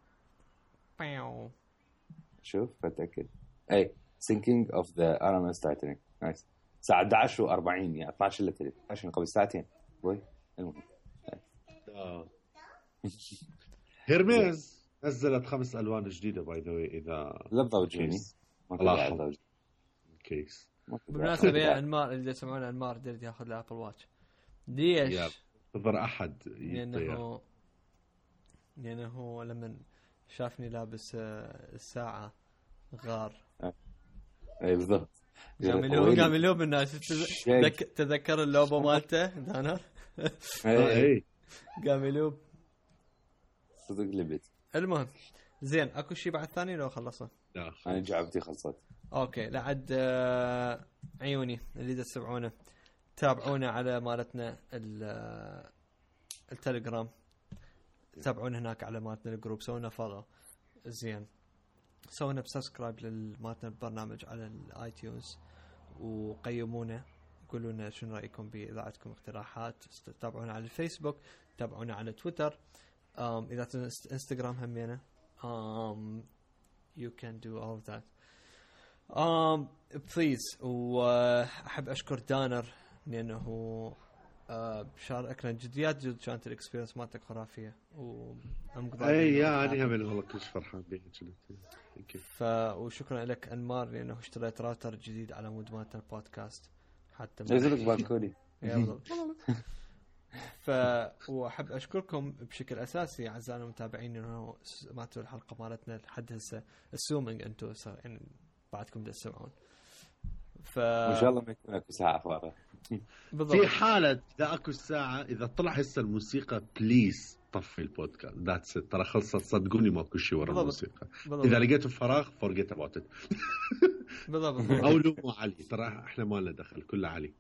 شوف فتاكد اي sinking of the ار ام اس Titanic. نايس الساعة أحد عشر وأربعين يعني اثناشر الا ثلث عشان قبل ساعتين. وي المهم اه هيرميز نزلت خمس الوان جديده باي ذا واي. اذا لبضه وجهني لاحظ كيس بالمناسبه يا انمار اللي يسمعون انمار دير ياخذ الابل واتش ليش تظهر احد لانه لانه هو لما شافني لابس الساعه غار. اي بالضبط قام يلوم قام يلوم الناس. تذكر اللوبه مالته دانر. اي قام يلوم صدق لبت. المهم زين اكو شيء بعد ثاني لو خلصنا؟ لا انا جعبتي خلصت. اوكي لا عاد آه عيوني اللي تسمعونه تابعونا على مالتنا التليجرام. تابعونا هناك على مالتنا الجروب. سوينا فولو زين. سوينا بسبسكرايب لمالتنا البرنامج على الاي تيونز وقيمونا قولوا لنا شنو رايكم باذاعتكم اقتراحات. تابعونا على الفيسبوك تابعونا على تويتر. um, اذا انستغرام همينا um, you can do all of that um, please. واحب اشكر دانر لانه بشاركنا جديات جد كانت الاكسبيرينس مالتك خرافيه وامقضى اي يعني هم والله كلش فرحان بيك ف وشكرا لك انمار لانه اشتريت راوتر جديد على مود مالت البودكاست حتى جزلك باركولي ف واحب اشكركم بشكل اساسي اعزائنا المتابعين انه سمعتوا الحلقه مالتنا لحد هسه السومنج انتم يعني بعدكم تسمعون ف ان شاء الله ما يكون اكو ساعه فارغه في حاله اذا اكو ساعه اذا طلع هسه الموسيقى بليز طفي البودكاست ذاتس ترى خلصت صدقوني ماكو شيء ورا الموسيقى بالضبط. اذا لقيتوا فراغ فورجيت اباوت ات بالضبط او لوموا علي ترى احنا ما لنا دخل كله علي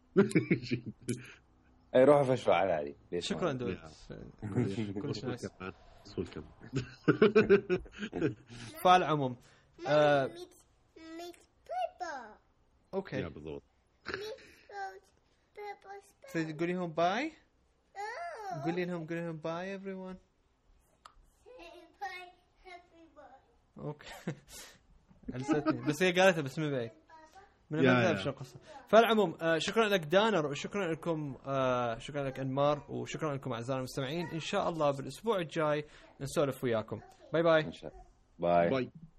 اي روحوا فشوا على علي شكرا دول كلش نايس فالعموم اوكي يا بالضبط تقولي لهم باي قولي لهم قولي لهم باي everyone اوكي لساتني بس هي قالتها بس مو باي من ما تعرف شو القصه. فالعموم آه شكرا لك دانر وشكرا لكم آه شكرا لك انمار وشكرا لكم اعزائنا المستمعين. ان شاء الله بالاسبوع الجاي نسولف وياكم. باي باي باي باي.